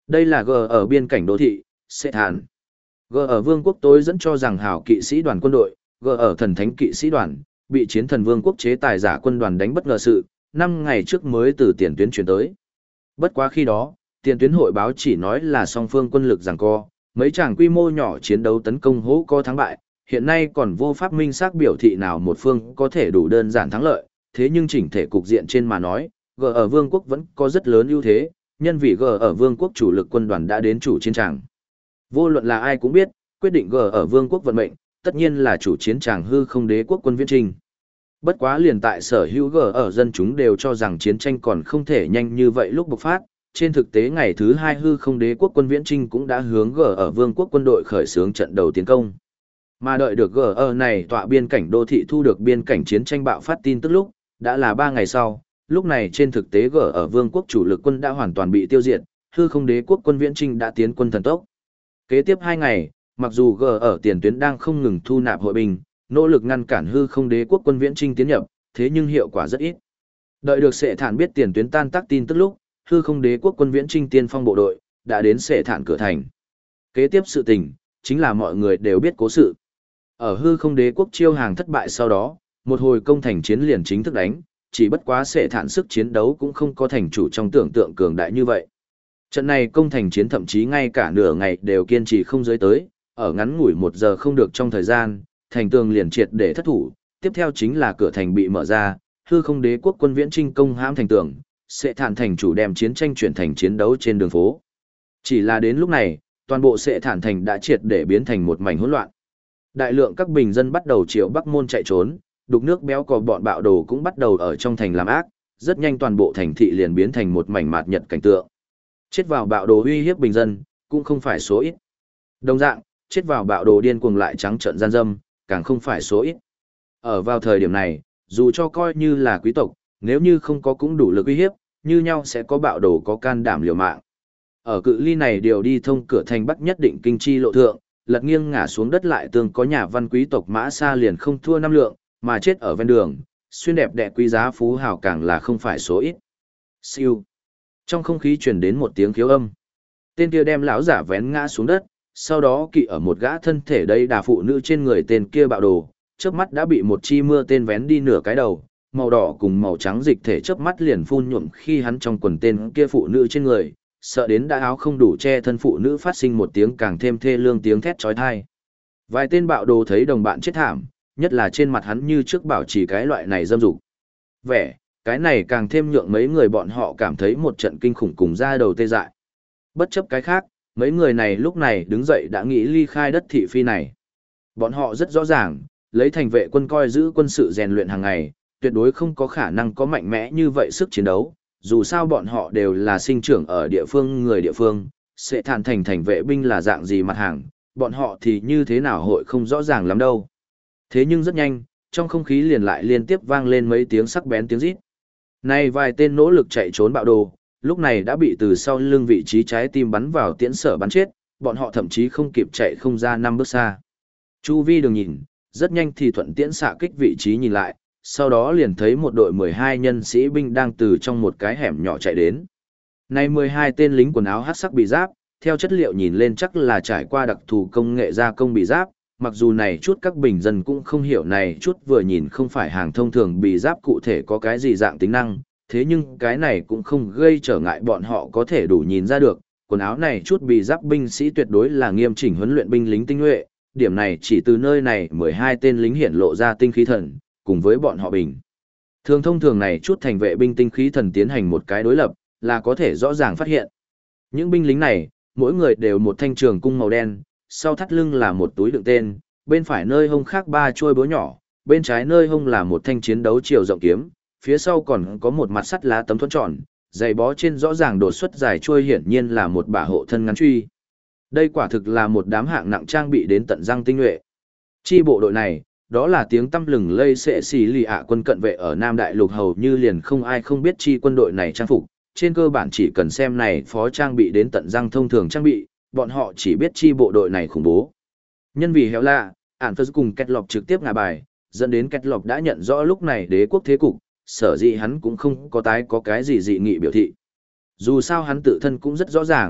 Đây là G ở biên cảnh đô thị, Sệ Thản. G ở vương quốc tối dẫn cho rằng hảo kỵ sĩ đoàn quân đội, G ở thần thánh kỵ sĩ đoàn, bị chiến thần vương quốc chế tài giả quân đoàn đánh bất ngờ sự, 5 ngày trước mới từ tiền tuyến chuyển tới. Bất quá khi đó, tiền tuyến hội báo chỉ nói là song phương quân lực giằng co, mấy tràng quy mô nhỏ chiến đấu tấn công hỗ có thắng bại, hiện nay còn vô pháp minh xác biểu thị nào một phương có thể đủ đơn giản thắng lợi, thế nhưng chỉnh thể cục diện trên mà nói, G ở vương quốc vẫn có rất lớn ưu thế, nhân vì G ở vương quốc chủ lực quân đoàn đã đến chủ chiến tràng. Vô luận là ai cũng biết, quyết định G ở vương quốc vận mệnh, tất nhiên là chủ chiến tràng hư không đế quốc quân viễn trinh. Bất quá liền tại sở hữu G ở dân chúng đều cho rằng chiến tranh còn không thể nhanh như vậy lúc bộc phát, trên thực tế ngày thứ 2 hư không đế quốc quân viễn trinh cũng đã hướng G ở vương quốc quân đội khởi xướng trận đầu tiến công. Mà đợi được G ở này tọa biên cảnh đô thị thu được biên cảnh chiến tranh bạo phát tin tức lúc, đã là 3 ngày sau, lúc này trên thực tế G ở vương quốc chủ lực quân đã hoàn toàn bị tiêu diệt, hư không đế quốc quân viễn trinh đã tiến quân thần tốc. Kế tiếp 2 ngày, mặc dù G ở tiền tuyến đang không ngừng thu nạp hội binh, nỗ lực ngăn cản hư không đế quốc quân viễn trinh tiến nhập, thế nhưng hiệu quả rất ít. Đợi được Sệ Thản biết tiền tuyến tan tác tin tức lúc, hư không đế quốc quân viễn trinh tiên phong bộ đội đã đến Sệ Thản cửa thành. Kế tiếp sự tình chính là mọi người đều biết cố sự. Ở hư không đế quốc chiêu hàng thất bại sau đó, một hồi công thành chiến liền chính thức đánh, chỉ bất quá Sệ Thản sức chiến đấu cũng không có thành chủ trong tưởng tượng cường đại như vậy. Trận này công thành chiến thậm chí ngay cả nửa ngày đều kiên trì không dưới tới, ở ngắn ngủi 1 giờ không được trong thời gian, thành tường liền triệt để thất thủ, tiếp theo chính là cửa thành bị mở ra, hư không đế quốc quân viễn trinh công hãm thành tường, Sệ Thản thành chủ đem chiến tranh chuyển thành chiến đấu trên đường phố. Chỉ là đến lúc này, toàn bộ Sệ Thản thành đã triệt để biến thành một mảnh hỗn loạn. Đại lượng các bình dân bắt đầu chiều bắc môn chạy trốn, đục nước béo cò bọn bạo đồ cũng bắt đầu ở trong thành làm ác, rất nhanh toàn bộ thành thị liền biến thành một mảnh mạt nhật cảnh tượng. Chết vào bạo đồ uy hiếp bình dân, cũng không phải số ít. Đồng dạng, chết vào bạo đồ điên cuồng lại trắng trợn gian dâm, càng không phải số ít. Ở vào thời điểm này, dù cho coi như là quý tộc, nếu như không có cũng đủ lực uy hiếp, như nhau sẽ có bạo đồ có can đảm liều mạng. Ở cự ly này điều đi thông cửa thành bắc nhất định kinh chi lộ thượng, lật nghiêng ngả xuống đất lại tương có nhà văn quý tộc mã xa liền không thua 5 lượng, mà chết ở ven đường, xuyên đẹp đẽ quý giá phú hào càng là không phải số ít. Siêu. Trong không khí truyền đến một tiếng khiếu âm. Tên kia đem lão giả vén ngã xuống đất, sau đó kỵ ở một gã thân thể đây đà phụ nữ trên người tên kia bạo đồ, chớp mắt đã bị một chi mưa tên vén đi nửa cái đầu, màu đỏ cùng màu trắng dịch thể chớp mắt liền phun nhuộm khi hắn trong quần tên kia phụ nữ trên người, sợ đến đã áo không đủ che thân phụ nữ phát sinh một tiếng càng thêm thê lương tiếng thét chói tai. Vài tên bạo đồ thấy đồng bạn chết thảm, nhất là trên mặt hắn như trước bảo trì cái loại này dâm dục. Vẻ, cái này càng thêm nhượng mấy người bọn họ cảm thấy một trận kinh khủng cùng da đầu tê dại. Bất chấp cái khác, mấy người này lúc này đứng dậy đã nghĩ ly khai đất thị phi này. Bọn họ rất rõ ràng, lấy thành vệ quân coi giữ quân sự rèn luyện hàng ngày, tuyệt đối không có khả năng có mạnh mẽ như vậy sức chiến đấu, dù sao bọn họ đều là sinh trưởng ở địa phương người địa phương, sẽ thản thành vệ binh là dạng gì mặt hàng, bọn họ thì như thế nào hội không rõ ràng lắm đâu. Thế nhưng rất nhanh, trong không khí liền lại liên tiếp vang lên mấy tiếng sắc bén tiếng rít. Này vài tên nỗ lực chạy trốn bạo đồ, lúc này đã bị từ sau lưng vị trí trái tim bắn vào tiễn sở bắn chết, bọn họ thậm chí không kịp chạy không ra 5 bước xa. Chu vi đường nhìn, rất nhanh thì thuận tiễn xạ kích vị trí nhìn lại, sau đó liền thấy một đội 12 nhân sĩ binh đang từ trong một cái hẻm nhỏ chạy đến. Này 12 tên lính quần áo hắc sắc bị giáp, theo chất liệu nhìn lên chắc là trải qua đặc thù công nghệ gia công bị giáp, mặc dù này chút các bình dân cũng không hiểu này chút vừa nhìn không phải hàng thông thường bị giáp cụ thể có cái gì dạng tính năng, thế nhưng cái này cũng không gây trở ngại bọn họ có thể đủ nhìn ra được, quần áo này chút bị giáp binh sĩ tuyệt đối là nghiêm chỉnh huấn luyện binh lính tinh nhuệ, điểm này chỉ từ nơi này 12 tên lính hiển lộ ra tinh khí thần, cùng với bọn họ bình. Thông thường này chút thành vệ binh tinh khí thần tiến hành một cái đối lập, là có thể rõ ràng phát hiện. Những binh lính này, mỗi người đều một thanh trường cung màu đen, sau thắt lưng là một túi đựng tên, bên phải nơi hông khác 3 chuôi búa nhỏ, bên trái nơi hông là một thanh chiến đấu chiều rộng kiếm, phía sau còn có một mặt sắt lá tấm thuẫn tròn, giày bó trên rõ ràng đột xuất dài chuôi hiển nhiên là một bả hộ thân ngắn truy. Đây quả thực là một đám hạng nặng trang bị đến tận răng tinh nhuệ. Chi bộ đội này, đó là tiếng tăm lừng lây sẽ xì lì ạ quân cận vệ ở Nam Đại Lục hầu như liền không ai không biết chi quân đội này trang phục, trên cơ bản chỉ cần xem này phó trang bị đến tận răng thông thường trang bị, bọn họ chỉ biết chi bộ đội này khủng bố. Nhân vì héo lạ, ản phật cùng Kết Lộc trực tiếp ngả bài, dẫn đến Kết Lộc đã nhận rõ lúc này đế quốc thế cục, sở dĩ hắn cũng không có tái có cái gì dị nghị biểu thị. Dù sao hắn tự thân cũng rất rõ ràng,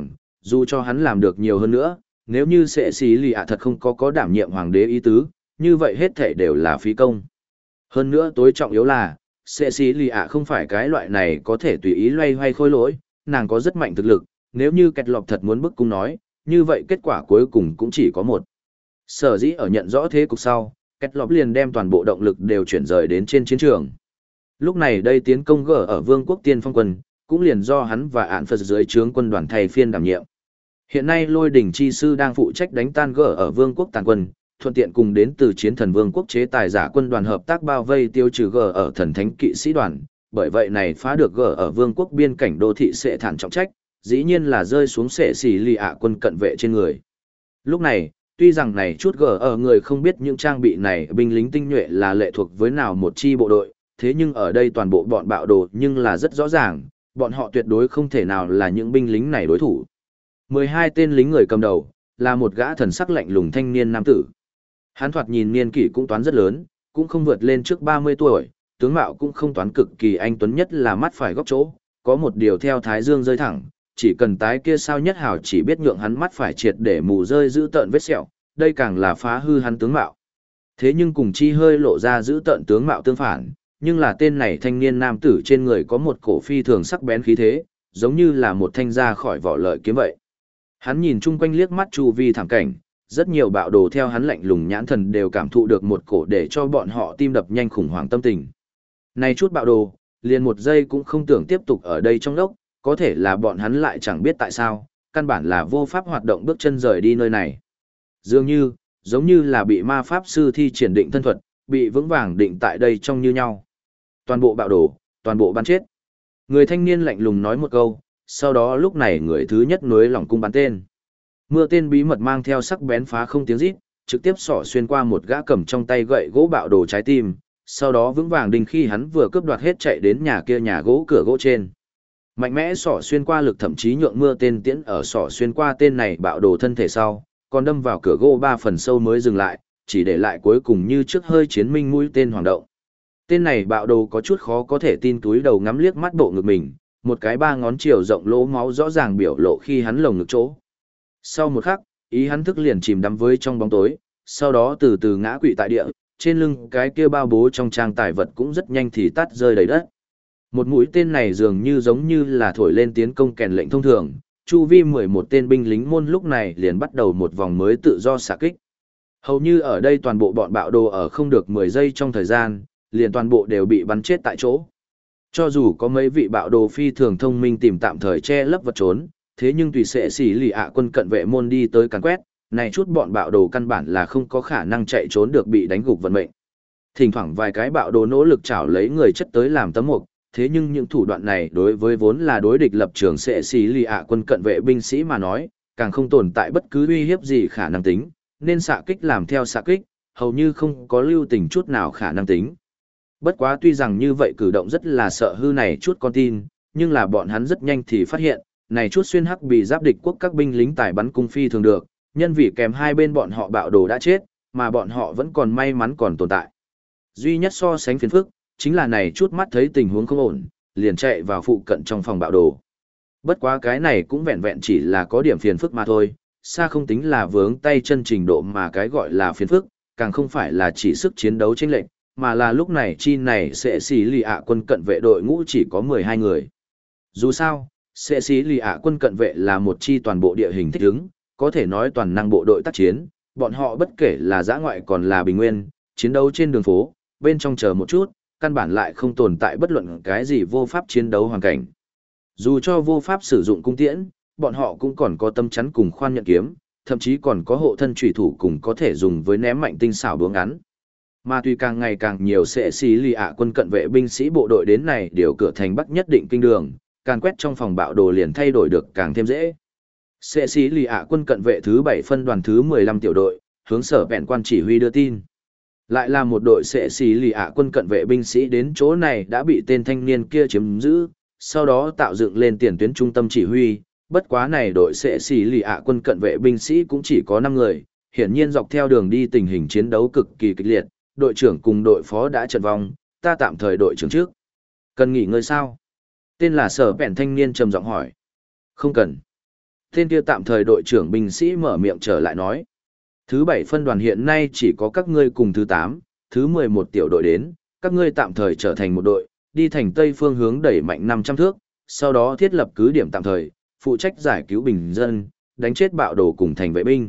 Dù cho hắn làm được nhiều hơn nữa, nếu như sẽ xí lì ạ thật không có đảm nhiệm hoàng đế ý tứ, như vậy hết thể đều là phí công. Hơn nữa tối trọng yếu là, sẽ xí lì ạ không phải cái loại này có thể tùy ý loay hoay khôi lỗi, nàng có rất mạnh thực lực, nếu như kẹt lọp thật muốn bức cung nói, như vậy kết quả cuối cùng cũng chỉ có một. Sở dĩ ở nhận rõ thế cục sau, kẹt lọp liền đem toàn bộ động lực đều chuyển rời đến trên chiến trường. Lúc này đây tiến công gở ở vương quốc tiên phong quân, cũng liền do hắn và ạn Phật dưới trướng quân đoàn thay phiên đảm nhiệm. Hiện nay lôi đỉnh chi sư đang phụ trách đánh tan gở ở vương quốc tàn quân, thuận tiện cùng đến từ chiến thần vương quốc chế tài giả quân đoàn hợp tác bao vây tiêu trừ gở ở thần thánh kỵ sĩ đoàn, bởi vậy này phá được gở ở vương quốc biên cảnh đô thị sẽ thản trọng trách, dĩ nhiên là rơi xuống sẽ xỉ lì ạ quân cận vệ trên người. Lúc này, tuy rằng này chút gở ở người không biết những trang bị này binh lính tinh nhuệ là lệ thuộc với nào một chi bộ đội, thế nhưng ở đây toàn bộ bọn bạo đồ nhưng là rất rõ ràng, bọn họ tuyệt đối không thể nào là những binh lính này đối thủ. 12 tên lính người cầm đầu, là một gã thần sắc lạnh lùng thanh niên nam tử. Hắn thoạt nhìn niên kỷ cũng toán rất lớn, cũng không vượt lên trước 30 tuổi, tướng mạo cũng không toán cực kỳ anh tuấn, nhất là mắt phải góc chỗ, có một điều theo thái dương rơi thẳng, chỉ cần tái kia sao nhất hảo chỉ biết nhượng hắn mắt phải triệt để mù rơi giữ tợn vết sẹo, đây càng là phá hư hắn tướng mạo. Thế nhưng cùng chi hơi lộ ra giữ tợn tướng mạo tương phản, nhưng là tên này thanh niên nam tử trên người có một cổ phi thường sắc bén khí thế, giống như là một thanh ra khỏi vỏ lợi kiếm vậy. Hắn nhìn chung quanh liếc mắt chu vi thảm cảnh, rất nhiều bạo đồ theo hắn lạnh lùng nhãn thần đều cảm thụ được một cổ để cho bọn họ tim đập nhanh khủng hoảng tâm tình. Này chút bạo đồ, liền một giây cũng không tưởng tiếp tục ở đây trong đốc, có thể là bọn hắn lại chẳng biết tại sao, căn bản là vô pháp hoạt động bước chân rời đi nơi này. Dường như, giống như là bị ma pháp sư thi triển định thân thuật, bị vững vàng định tại đây trong như nhau. Toàn bộ bạo đồ, toàn bộ bắn chết. Người thanh niên lạnh lùng nói một câu, sau đó lúc này người thứ nhất nối lỏng cung bắn tên. Mưa tên bí mật mang theo sắc bén phá không tiếng rít, trực tiếp xỏ xuyên qua một gã cầm trong tay gậy gỗ bạo đồ trái tim, sau đó vững vàng đinh khi hắn vừa cướp đoạt hết chạy đến nhà kia nhà gỗ cửa gỗ trên. Mạnh mẽ xỏ xuyên qua lực thậm chí nhượng mưa tên tiễn ở xỏ xuyên qua tên này bạo đồ thân thể sau, còn đâm vào cửa gỗ 3 phần sâu mới dừng lại, chỉ để lại cuối cùng như trước hơi chiến minh mũi tên hoàng động. Tên này bạo đồ có chút khó có thể tin, túi đầu ngắm liếc mắt bộ ngực mình, một cái 3 ngón chiều rộng lỗ máu rõ ràng biểu lộ khi hắn lồng ngực chỗ. Sau một khắc, ý hắn thức liền chìm đắm với trong bóng tối, sau đó từ từ ngã quỵ tại địa, trên lưng cái kia bao bố trong trang tài vật cũng rất nhanh thì tắt rơi đầy đất. Một mũi tên này dường như giống như là thổi lên tiến công kèn lệnh thông thường, chu vi 11 tên binh lính môn lúc này liền bắt đầu một vòng mới tự do xạ kích. Hầu như ở đây toàn bộ bọn bạo đồ ở không được 10 giây trong thời gian, liền toàn bộ đều bị bắn chết tại chỗ. Cho dù có mấy vị bạo đồ phi thường thông minh tìm tạm thời che lấp vật trốn, thế nhưng tùy sẽ xỉ lì ạ quân cận vệ môn đi tới càn quét, này chút bọn bạo đồ căn bản là không có khả năng chạy trốn được, bị đánh gục vận mệnh. Thỉnh thoảng vài cái bạo đồ nỗ lực chảo lấy người chất tới làm tấm mục, thế nhưng những thủ đoạn này đối với vốn là đối địch lập trường sẽ xỉ lì ạ quân cận vệ binh sĩ mà nói, càng không tồn tại bất cứ uy hiếp gì khả năng tính, nên xạ kích làm theo xạ kích, hầu như không có lưu tình chút nào khả năng tính. Bất quá tuy rằng như vậy cử động rất là sợ hư này chút con tin, nhưng là bọn hắn rất nhanh thì phát hiện, này chút xuyên hắc bị giáp địch quốc các binh lính tài bắn cung phi thường được, nhân vì kèm hai bên bọn họ bạo đồ đã chết, mà bọn họ vẫn còn may mắn còn tồn tại. Duy nhất so sánh phiền phức, chính là này chút mắt thấy tình huống không ổn, liền chạy vào phụ cận trong phòng bạo đồ. Bất quá cái này cũng vẹn vẹn chỉ là có điểm phiền phức mà thôi, xa không tính là vướng tay chân trình độ mà cái gọi là phiền phức, càng không phải là chỉ sức chiến đấu chênh lệch, mà là lúc này chi này sẽ xỉ lì ạ quân cận vệ đội ngũ chỉ có 12 người. Dù sao, sẽ xỉ lì ạ quân cận vệ là một chi toàn bộ địa hình thích ứng, có thể nói toàn năng bộ đội tác chiến, bọn họ bất kể là dã ngoại còn là bình nguyên, chiến đấu trên đường phố, bên trong chờ một chút, căn bản lại không tồn tại bất luận cái gì vô pháp chiến đấu hoàn cảnh. Dù cho vô pháp sử dụng cung tiễn, bọn họ cũng còn có tâm chắn cùng khoan nhận kiếm, thậm chí còn có hộ thân chủy thủ cùng có thể dùng với ném mạnh tinh xảo búa ngắn. Mà tuy càng ngày càng nhiều sẽ xỉ lì ạ quân cận vệ binh sĩ bộ đội đến này điều cửa thành bắc nhất định kinh đường, càn quét trong phòng bạo đồ liền thay đổi được càng thêm dễ. Sẽ xỉ lì ạ quân cận vệ thứ 7 phân đoàn thứ 15 tiểu đội, hướng sở vẹn quan chỉ huy đưa tin. Lại là một đội sẽ xỉ lì ạ quân cận vệ binh sĩ đến chỗ này đã bị tên thanh niên kia chiếm giữ, sau đó tạo dựng lên tiền tuyến trung tâm chỉ huy. Bất quá này đội sẽ xỉ lì ạ quân cận vệ binh sĩ cũng chỉ có 5 người, hiển nhiên dọc theo đường đi tình hình chiến đấu cực kỳ kịch liệt, đội trưởng cùng đội phó đã trận vong, ta tạm thời đội trưởng trước. Cần nghỉ ngơi sao? Tên là sở vẹn thanh niên trầm giọng hỏi. Không cần. Tên kia tạm thời đội trưởng binh sĩ mở miệng trở lại nói. Thứ 7 phân đoàn hiện nay chỉ có các ngươi cùng thứ 8, thứ 11 tiểu đội đến, các ngươi tạm thời trở thành một đội, đi thành tây phương hướng đẩy mạnh 500 thước, sau đó thiết lập cứ điểm tạm thời, phụ trách giải cứu bình dân, đánh chết bạo đồ cùng thành vệ binh.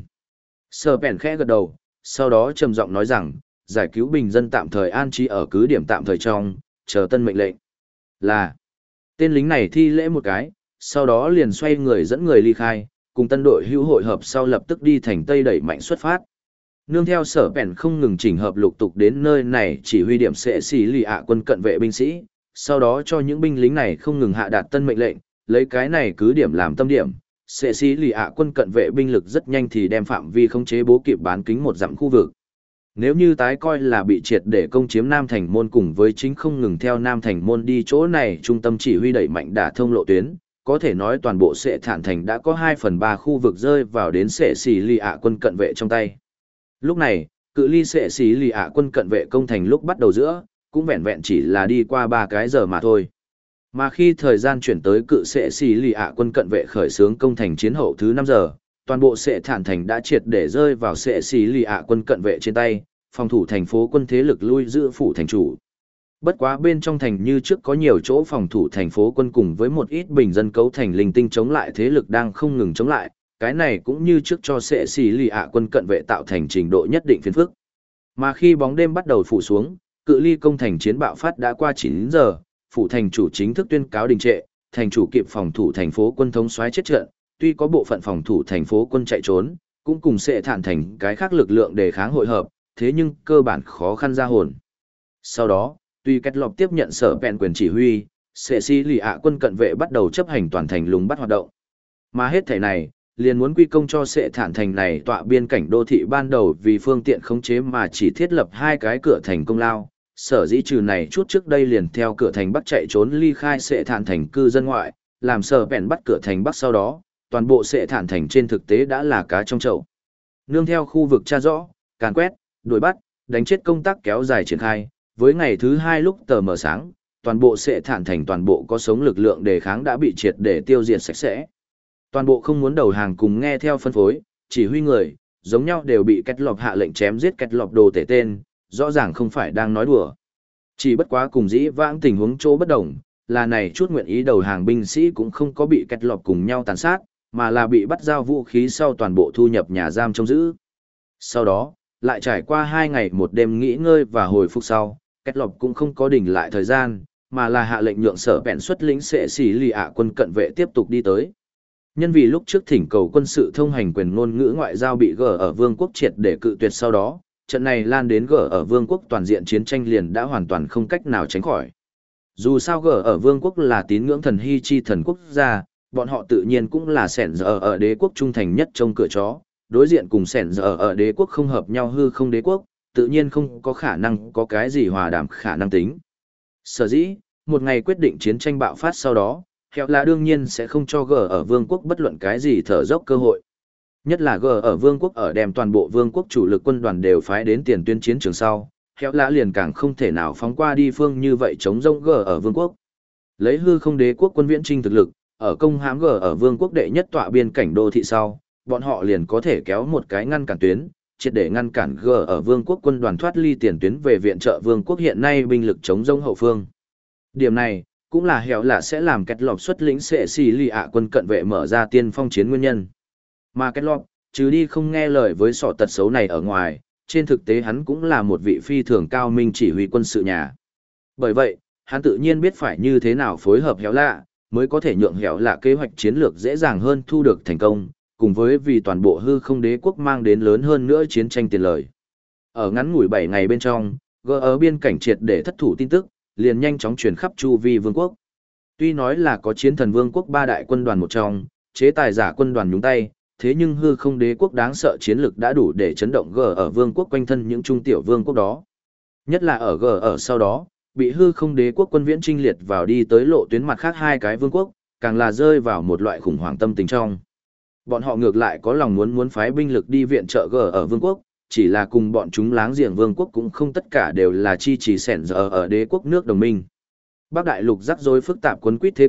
Sở Bèn khẽ gật đầu, sau đó trầm giọng nói rằng, giải cứu bình dân tạm thời an trí ở cứ điểm tạm thời trong, chờ tân mệnh lệnh. Là, tên lính này thi lễ một cái, sau đó liền xoay người dẫn người ly khai, cùng tân đội hữu hội hợp sau lập tức đi thành tây đẩy mạnh xuất phát. Nương theo Sở Bèn không ngừng chỉnh hợp lục tục đến nơi này chỉ huy điểm sẽ xì lì ạ quân cận vệ binh sĩ, sau đó cho những binh lính này không ngừng hạ đạt tân mệnh lệnh, lấy cái này cứ điểm làm tâm điểm. Sẽ xì lì ạ quân cận vệ binh lực rất nhanh thì đem phạm vi khống chế bố kịp bán kính một dặm khu vực. Nếu như tái coi là bị triệt để công chiếm Nam Thành Môn cùng với chính không ngừng theo Nam Thành Môn đi chỗ này trung tâm chỉ huy đẩy mạnh đả thông lộ tuyến, có thể nói toàn bộ Sệ Thản Thành đã có 2/3 khu vực rơi vào đến Sệ xì lì ạ quân cận vệ trong tay. Lúc này, cự ly Sệ xì lì ạ quân cận vệ công thành lúc bắt đầu giữa, cũng vẹn vẹn chỉ là đi qua 3 cái giờ mà thôi. Mà khi thời gian chuyển tới cự Sệ xì lì ạ quân cận vệ khởi xướng công thành chiến hậu thứ 5 giờ, toàn bộ Sệ Thản Thành đã triệt để rơi vào Sệ xì lì ạ quân cận vệ trên tay, phòng thủ thành phố quân thế lực lui giữ phủ thành chủ. Bất quá bên trong thành như trước có nhiều chỗ phòng thủ thành phố quân cùng với một ít bình dân cấu thành linh tinh chống lại thế lực đang không ngừng chống lại, cái này cũng như trước cho Sệ xì lì ạ quân cận vệ tạo thành trình độ nhất định phiền phức. Mà khi bóng đêm bắt đầu phủ xuống, cự ly công thành chiến bạo phát đã qua 9 giờ, phủ thành chủ chính thức tuyên cáo đình trệ, thành chủ kịp phòng thủ thành phố quân thống soái chết trận, tuy có bộ phận phòng thủ thành phố quân chạy trốn, cũng cùng Sệ Thản Thành cái khác lực lượng đề kháng hội hợp, thế nhưng cơ bản khó khăn ra hồn. Sau đó, tuy Kết Lộc tiếp nhận Sở Bèn quyền chỉ huy, Sệ xì lì ạ quân cận vệ bắt đầu chấp hành toàn thành lùng bắt hoạt động. Mà hết thảy này, liền muốn quy công cho Sệ Thản Thành này tọa biên cảnh đô thị ban đầu vì phương tiện khống chế mà chỉ thiết lập 2 cái cửa thành công lao. Sở dĩ trừ này chút trước đây liền theo cửa thành Bắc chạy trốn ly khai Sệ Thản Thành cư dân ngoại, làm Sở Bèn bắt cửa thành Bắc sau đó, toàn bộ Sệ Thản Thành trên thực tế đã là cá trong chậu. Nương theo khu vực tra rõ, càn quét, đuổi bắt, đánh chết công tác kéo dài triển khai, với ngày thứ 2 lúc tờ mờ sáng, toàn bộ Sệ Thản Thành toàn bộ có sống lực lượng đề kháng đã bị triệt để tiêu diệt sạch sẽ. Toàn bộ không muốn đầu hàng cùng nghe theo phân phối, chỉ huy người, giống nhau đều bị Kết Lộc hạ lệnh chém giết Kết Lộc đồ tể tên, rõ ràng không phải đang nói đùa. Chỉ bất quá cùng dĩ vãng tình huống chỗ bất đồng, là này chút nguyện ý đầu hàng binh sĩ cũng không có bị Kết Lộc cùng nhau tàn sát, mà là bị bắt giao vũ khí sau toàn bộ thu nhập nhà giam trông giữ. Sau đó, lại trải qua 2 ngày một đêm nghỉ ngơi và hồi phục sau, Kết Lộc cũng không có đỉnh lại thời gian, mà là hạ lệnh nhượng Sở Bèn xuất lĩnh Sệ xì lì ạ quân cận vệ tiếp tục đi tới. Nhân vì lúc trước thỉnh cầu quân sự thông hành quyền ngôn ngữ ngoại giao bị gỡ ở vương quốc triệt để cự tuyệt sau đó, trận này lan đến gỡ ở vương quốc toàn diện chiến tranh liền đã hoàn toàn không cách nào tránh khỏi. Dù sao gỡ ở vương quốc là tín ngưỡng thần hy chi thần quốc gia, bọn họ tự nhiên cũng là sẻn giờ ở đế quốc trung thành nhất trong cửa chó, đối diện cùng sẻn giờ ở đế quốc không hợp nhau hư không đế quốc, tự nhiên không có khả năng có cái gì hòa đàm khả năng tính. Sở dĩ, một ngày quyết định chiến tranh bạo phát sau đó, Hẹo là đương nhiên sẽ không cho G ở vương quốc bất luận cái gì thở dốc cơ hội. Nhất là G ở vương quốc ở đem toàn bộ vương quốc chủ lực quân đoàn đều phái đến tiền tuyến chiến trường sau, Hẹo là liền càng không thể nào phóng qua đi phương như vậy chống rông G ở vương quốc. Lấy hư không đế quốc quân viễn trinh thực lực, ở công hãm G ở vương quốc đệ nhất tọa biên cảnh đô thị sau, bọn họ liền có thể kéo một cái ngăn cản tuyến, triệt để ngăn cản G ở vương quốc quân đoàn thoát ly tiền tuyến về viện trợ vương quốc hiện nay binh lực chống rông hậu phương. Điểm này, cũng là Hẹo là sẽ làm Kết Lộc xuất lĩnh Sệ xì lì ạ quân cận vệ mở ra tiên phong chiến nguyên nhân. Mà Kết Lộc, trừ đi không nghe lời với sọ tật xấu này ở ngoài, trên thực tế hắn cũng là một vị phi thường cao minh chỉ huy quân sự nhà. Bởi vậy, hắn tự nhiên biết phải như thế nào phối hợp Hẹo lạ, mới có thể nhượng Hẹo lạ kế hoạch chiến lược dễ dàng hơn thu được thành công, cùng với vì toàn bộ hư không đế quốc mang đến lớn hơn nữa chiến tranh tiền lời. Ở ngắn ngủi 7 ngày bên trong, G ở biên cảnh triệt để thất thủ tin tức, liền nhanh chóng truyền khắp chu vi vương quốc. Tuy nói là có chiến thần vương quốc 3 đại quân đoàn một trong, chế tài giả quân đoàn nhúng tay, thế nhưng hư không đế quốc đáng sợ chiến lực đã đủ để chấn động G ở vương quốc quanh thân những trung tiểu vương quốc đó. Nhất là ở G ở sau đó, bị hư không đế quốc quân viễn trinh liệt vào đi tới lộ tuyến mặt khác 2 cái vương quốc, càng là rơi vào một loại khủng hoảng tâm tình trong. Bọn họ ngược lại có lòng muốn phái binh lực đi viện trợ G ở vương quốc, chỉ là cùng bọn chúng láng giềng vương quốc cũng không tất cả đều là chi trì sẻn giờ ở đế quốc nước đồng minh. Bắc đại lục rắc rối phức tạp quấn quýt thế cục,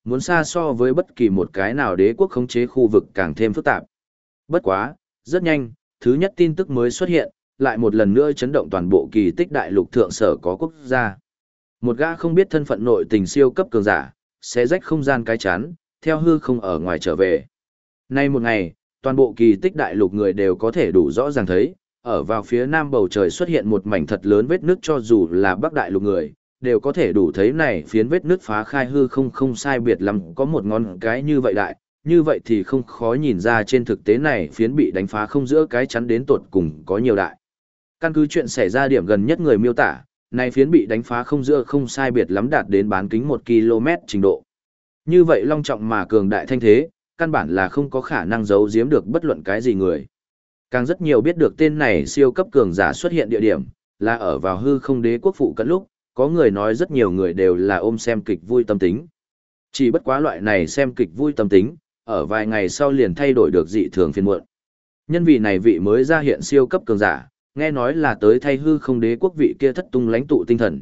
muốn xa so với bất kỳ một cái nào đế quốc khống chế khu vực càng thêm phức tạp. Bất quá, rất nhanh, thứ nhất tin tức mới xuất hiện, lại một lần nữa chấn động toàn bộ kỳ tích đại lục thượng sở có quốc gia. Một gã không biết thân phận nội tình siêu cấp cường giả, sẽ rách không gian cái chắn, theo hư không ở ngoài trở về. Nay một ngày, toàn bộ kỳ tích đại lục người đều có thể đủ rõ ràng thấy, ở vào phía nam bầu trời xuất hiện một mảnh thật lớn vết nứt, cho dù là bắc đại lục người, đều có thể đủ thấy này phiến vết nứt phá khai hư không sai biệt lắm có một ngón cái như vậy đại, như vậy thì không khó nhìn ra trên thực tế này phiến bị đánh phá không giữa cái chắn đến tột cùng có nhiều đại. Căn cứ chuyện xảy ra điểm gần nhất người miêu tả, này phiến bị đánh phá không giữa không sai biệt lắm đạt đến bán kính 1 km trình độ. Như vậy long trọng mà cường đại thanh thế, căn bản là không có khả năng giấu giếm được bất luận cái gì người. Càng rất nhiều biết được tên này siêu cấp cường giả xuất hiện địa điểm, là ở vào hư không đế quốc phụ cận lúc, có người nói rất nhiều người đều là ôm xem kịch vui tâm tính. Chỉ bất quá loại này xem kịch vui tâm tính, ở vài ngày sau liền thay đổi được dị thường phiền muộn. Nhân vị này vị mới ra hiện siêu cấp cường giả, nghe nói là tới thay hư không đế quốc vị kia thất tung lãnh tụ tinh thần,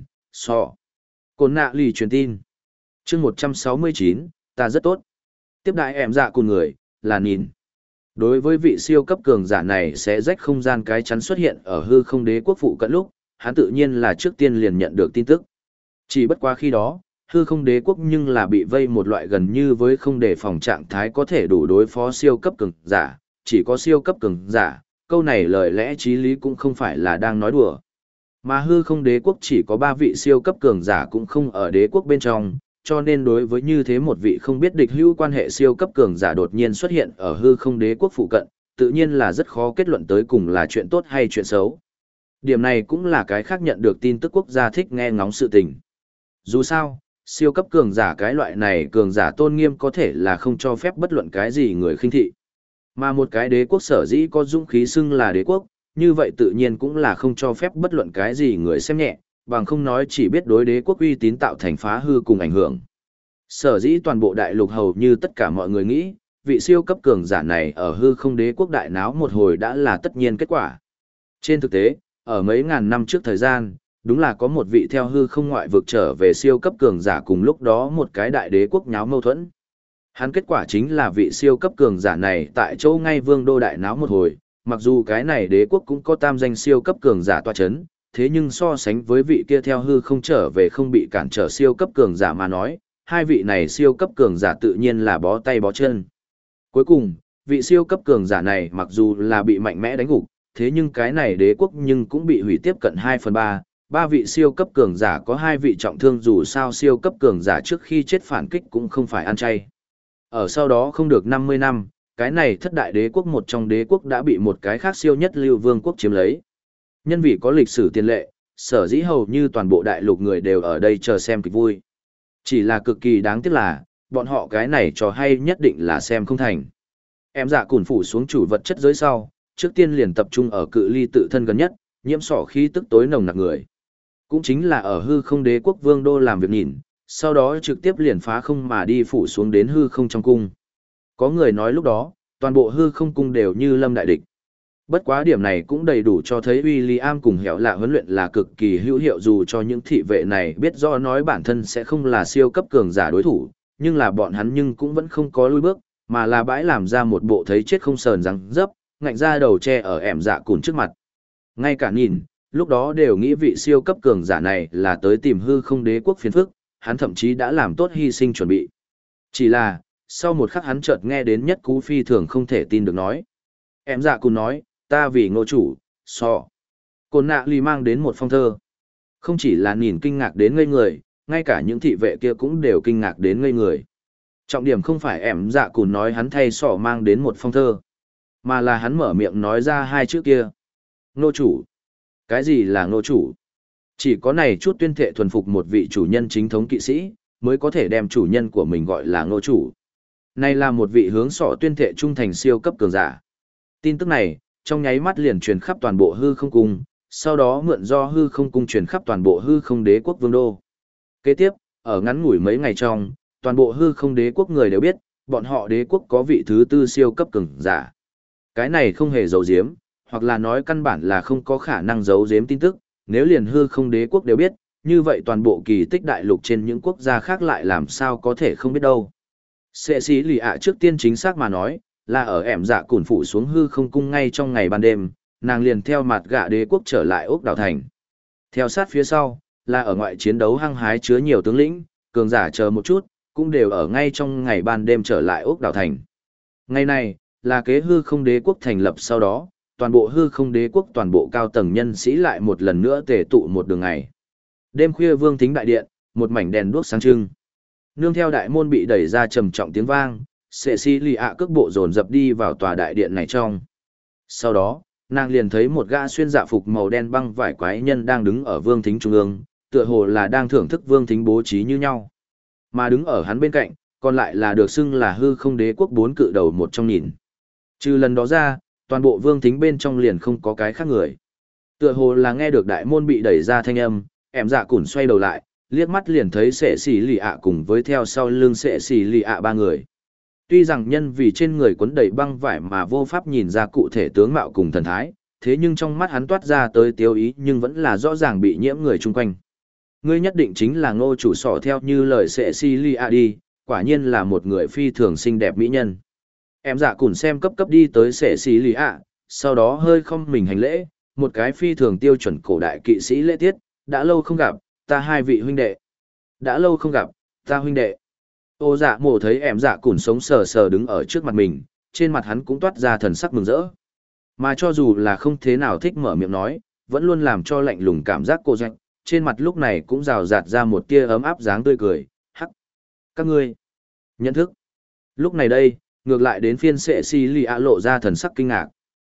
Cồn nạ lì truyền tin. chương 169, ta rất tốt. Tiếp đại em dạ cùng người, là nhìn. Đối với vị siêu cấp cường giả này sẽ rách không gian cái chắn xuất hiện ở hư không đế quốc phụ cận lúc, hắn tự nhiên là trước tiên liền nhận được tin tức. Chỉ bất quá khi đó, hư không đế quốc nhưng là bị vây một loại gần như với không đề phòng trạng thái có thể đủ đối phó siêu cấp cường giả, chỉ có siêu cấp cường giả, câu này lời lẽ chí lý cũng không phải là đang nói đùa. Mà hư không đế quốc chỉ có 3 vị siêu cấp cường giả cũng không ở đế quốc bên trong, cho nên đối với như thế một vị không biết địch hữu quan hệ siêu cấp cường giả đột nhiên xuất hiện ở hư không đế quốc phụ cận, tự nhiên là rất khó kết luận tới cùng là chuyện tốt hay chuyện xấu. Điểm này cũng là cái khác nhận được tin tức quốc gia thích nghe ngóng sự tình. Dù sao, siêu cấp cường giả cái loại này cường giả tôn nghiêm có thể là không cho phép bất luận cái gì người khinh thị. Mà một cái đế quốc sở dĩ có dũng khí xưng là đế quốc, như vậy tự nhiên cũng là không cho phép bất luận cái gì người xem nhẹ, bằng không nói chỉ biết đối đế quốc uy tín tạo thành phá hư cùng ảnh hưởng. Sở dĩ toàn bộ đại lục hầu như tất cả mọi người nghĩ, vị siêu cấp cường giả này ở hư không đế quốc đại náo một hồi đã là tất nhiên kết quả. Trên thực tế, ở mấy ngàn năm trước thời gian, đúng là có một vị theo hư không ngoại vực trở về siêu cấp cường giả cùng lúc đó một cái đại đế quốc nháo mâu thuẫn. Hắn kết quả chính là vị siêu cấp cường giả này tại chỗ ngay vương đô đại náo một hồi, mặc dù cái này đế quốc cũng có tam danh siêu cấp cường giả tọa chấn, thế nhưng so sánh với vị kia theo hư không trở về không bị cản trở siêu cấp cường giả mà nói, hai vị này siêu cấp cường giả tự nhiên là bó tay bó chân. Cuối cùng, vị siêu cấp cường giả này mặc dù là bị mạnh mẽ đánh gục, thế nhưng cái này đế quốc nhưng cũng bị hủy tiếp cận 2/3, 3 vị siêu cấp cường giả có 2 vị trọng thương, dù sao siêu cấp cường giả trước khi chết phản kích cũng không phải ăn chay. Ở sau đó không được 50 năm, cái này thất đại đế quốc một trong đế quốc đã bị một cái khác siêu nhất lưu vương quốc chiếm lấy. Nhân vì có lịch sử tiền lệ, sở dĩ hầu như toàn bộ đại lục người đều ở đây chờ xem kịch vui. Chỉ là cực kỳ đáng tiếc là, bọn họ cái này trò hay nhất định là xem không thành. Em dạ củn phủ xuống chủ vật chất giới sau, trước tiên liền tập trung ở cự ly tự thân gần nhất, nhiễm sỏ khí tức tối nồng nặc người. Cũng chính là ở hư không đế quốc vương đô làm việc nhìn, sau đó trực tiếp liền phá không mà đi phủ xuống đến hư không trong cung. Có người nói lúc đó, toàn bộ hư không cung đều như lâm đại địch. Bất quá điểm này cũng đầy đủ cho thấy William cùng hẻo lạ huấn luyện là cực kỳ hữu hiệu, dù cho những thị vệ này biết rõ nói bản thân sẽ không là siêu cấp cường giả đối thủ, nhưng là bọn hắn nhưng cũng vẫn không có lui bước, mà là bãi làm ra một bộ thấy chết không sờn răng dấp, ngạnh ra đầu che ở ẻm dạ cùn trước mặt. Ngay cả nhìn, lúc đó đều nghĩ vị siêu cấp cường giả này là tới tìm hư không đế quốc phiền phức, hắn thậm chí đã làm tốt hy sinh chuẩn bị. Chỉ là, sau một khắc hắn chợt nghe đến nhất cú phi thường không thể tin được nói. Em dạ cùn nói, ta vì ngô chủ, Cồn nạ lì mang đến một phong thơ. Không chỉ là nhìn kinh ngạc đến ngây người, ngay cả những thị vệ kia cũng đều kinh ngạc đến ngây người. Trọng điểm không phải em dạ cùn nói hắn thay mang đến một phong thơ, mà là hắn mở miệng nói ra hai chữ kia. Ngô chủ. Cái gì là ngô chủ? Chỉ có này chút tuyên thệ thuần phục một vị chủ nhân chính thống kỵ sĩ, mới có thể đem chủ nhân của mình gọi là ngô chủ. Này là một vị hướng tuyên thệ trung thành siêu cấp cường giả. Tin tức này, trong nháy mắt liền truyền khắp toàn bộ hư không cung, sau đó mượn do hư không cung truyền khắp toàn bộ hư không đế quốc vương đô. Kế tiếp, ở ngắn ngủi mấy ngày trong, toàn bộ hư không đế quốc người đều biết, bọn họ đế quốc có vị thứ tư siêu cấp cường giả. Cái này không hề giấu giếm, hoặc là nói căn bản là không có khả năng giấu giếm tin tức, nếu liền hư không đế quốc đều biết, như vậy toàn bộ kỳ tích đại lục trên những quốc gia khác lại làm sao có thể không biết đâu. Sệ sĩ lì ạ trước tiên chính xác mà nói, là ở ẻm dạ cùn phủ xuống hư không cung ngay trong ngày ban đêm, nàng liền theo mặt gạ đế quốc trở lại ốc đảo thành. Theo sát phía sau, là ở ngoại chiến đấu hăng hái chứa nhiều tướng lĩnh, cường giả chờ một chút, cũng đều ở ngay trong ngày ban đêm trở lại ốc đảo thành. Ngày này, là kế hư không đế quốc thành lập sau đó, toàn bộ hư không đế quốc toàn bộ cao tầng nhân sĩ lại một lần nữa tề tụ một đường ngày. Đêm khuya vương thính đại điện, một mảnh đèn đuốc sáng trưng. Nương theo đại môn bị đẩy ra trầm trọng tiếng vang, sệ xì lì ạ cước bộ dồn dập đi vào tòa đại điện này trong. Sau đó, nàng liền thấy một gã xuyên dạ phục màu đen băng vải quái nhân đang đứng ở vương thính trung ương, tựa hồ là đang thưởng thức vương thính bố trí như nhau. Mà đứng ở hắn bên cạnh, còn lại là được xưng là hư không đế quốc 4 cự đầu một trong nhìn. Trừ lần đó ra, toàn bộ vương thính bên trong liền không có cái khác người. Tựa hồ là nghe được đại môn bị đẩy ra thanh âm, em dạ cùn xoay đầu lại, liếc mắt liền thấy sệ xì lì ạ cùng với theo sau lưng sệ xì lì ạ 3 người. Tuy rằng nhân vì trên người quấn đầy băng vải mà vô pháp nhìn ra cụ thể tướng mạo cùng thần thái, thế nhưng trong mắt hắn toát ra tới tiêu ý nhưng vẫn là rõ ràng bị nhiễm người chung quanh. Ngươi nhất định chính là Ngô chủ sỏ theo như lời sệ xì lì ạ đi, quả nhiên là một người phi thường xinh đẹp mỹ nhân. Em dạ cùn xem cấp cấp đi tới sệ xì lì ạ, sau đó hơi không mình hành lễ, một cái phi thường tiêu chuẩn cổ đại kỵ sĩ lễ tiết, đã lâu không gặp, ta hai vị huynh đệ. Đã lâu không gặp, ta huynh đệ. Ô dạ mổ thấy em dạ cùn sống sờ sờ đứng ở trước mặt mình, trên mặt hắn cũng toát ra thần sắc mừng rỡ. Mà cho dù là không thế nào thích mở miệng nói, vẫn luôn làm cho lạnh lùng cảm giác cô doanh, trên mặt lúc này cũng rào rạt ra một tia ấm áp dáng tươi cười, hắc. Các ngươi, nhận thức. Lúc này đây, ngược lại đến phiên sệ xì lì ạ lộ ra thần sắc kinh ngạc.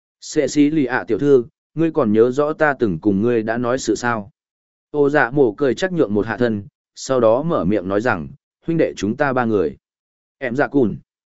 Sệ xì lì ạ tiểu thư, ngươi còn nhớ rõ ta từng cùng ngươi đã nói sự sao? Ô dạ mổ cười chắc nhượng một hạ thân, sau đó mở miệng nói rằng, huynh đệ chúng ta 3 người. Em dạ cùn.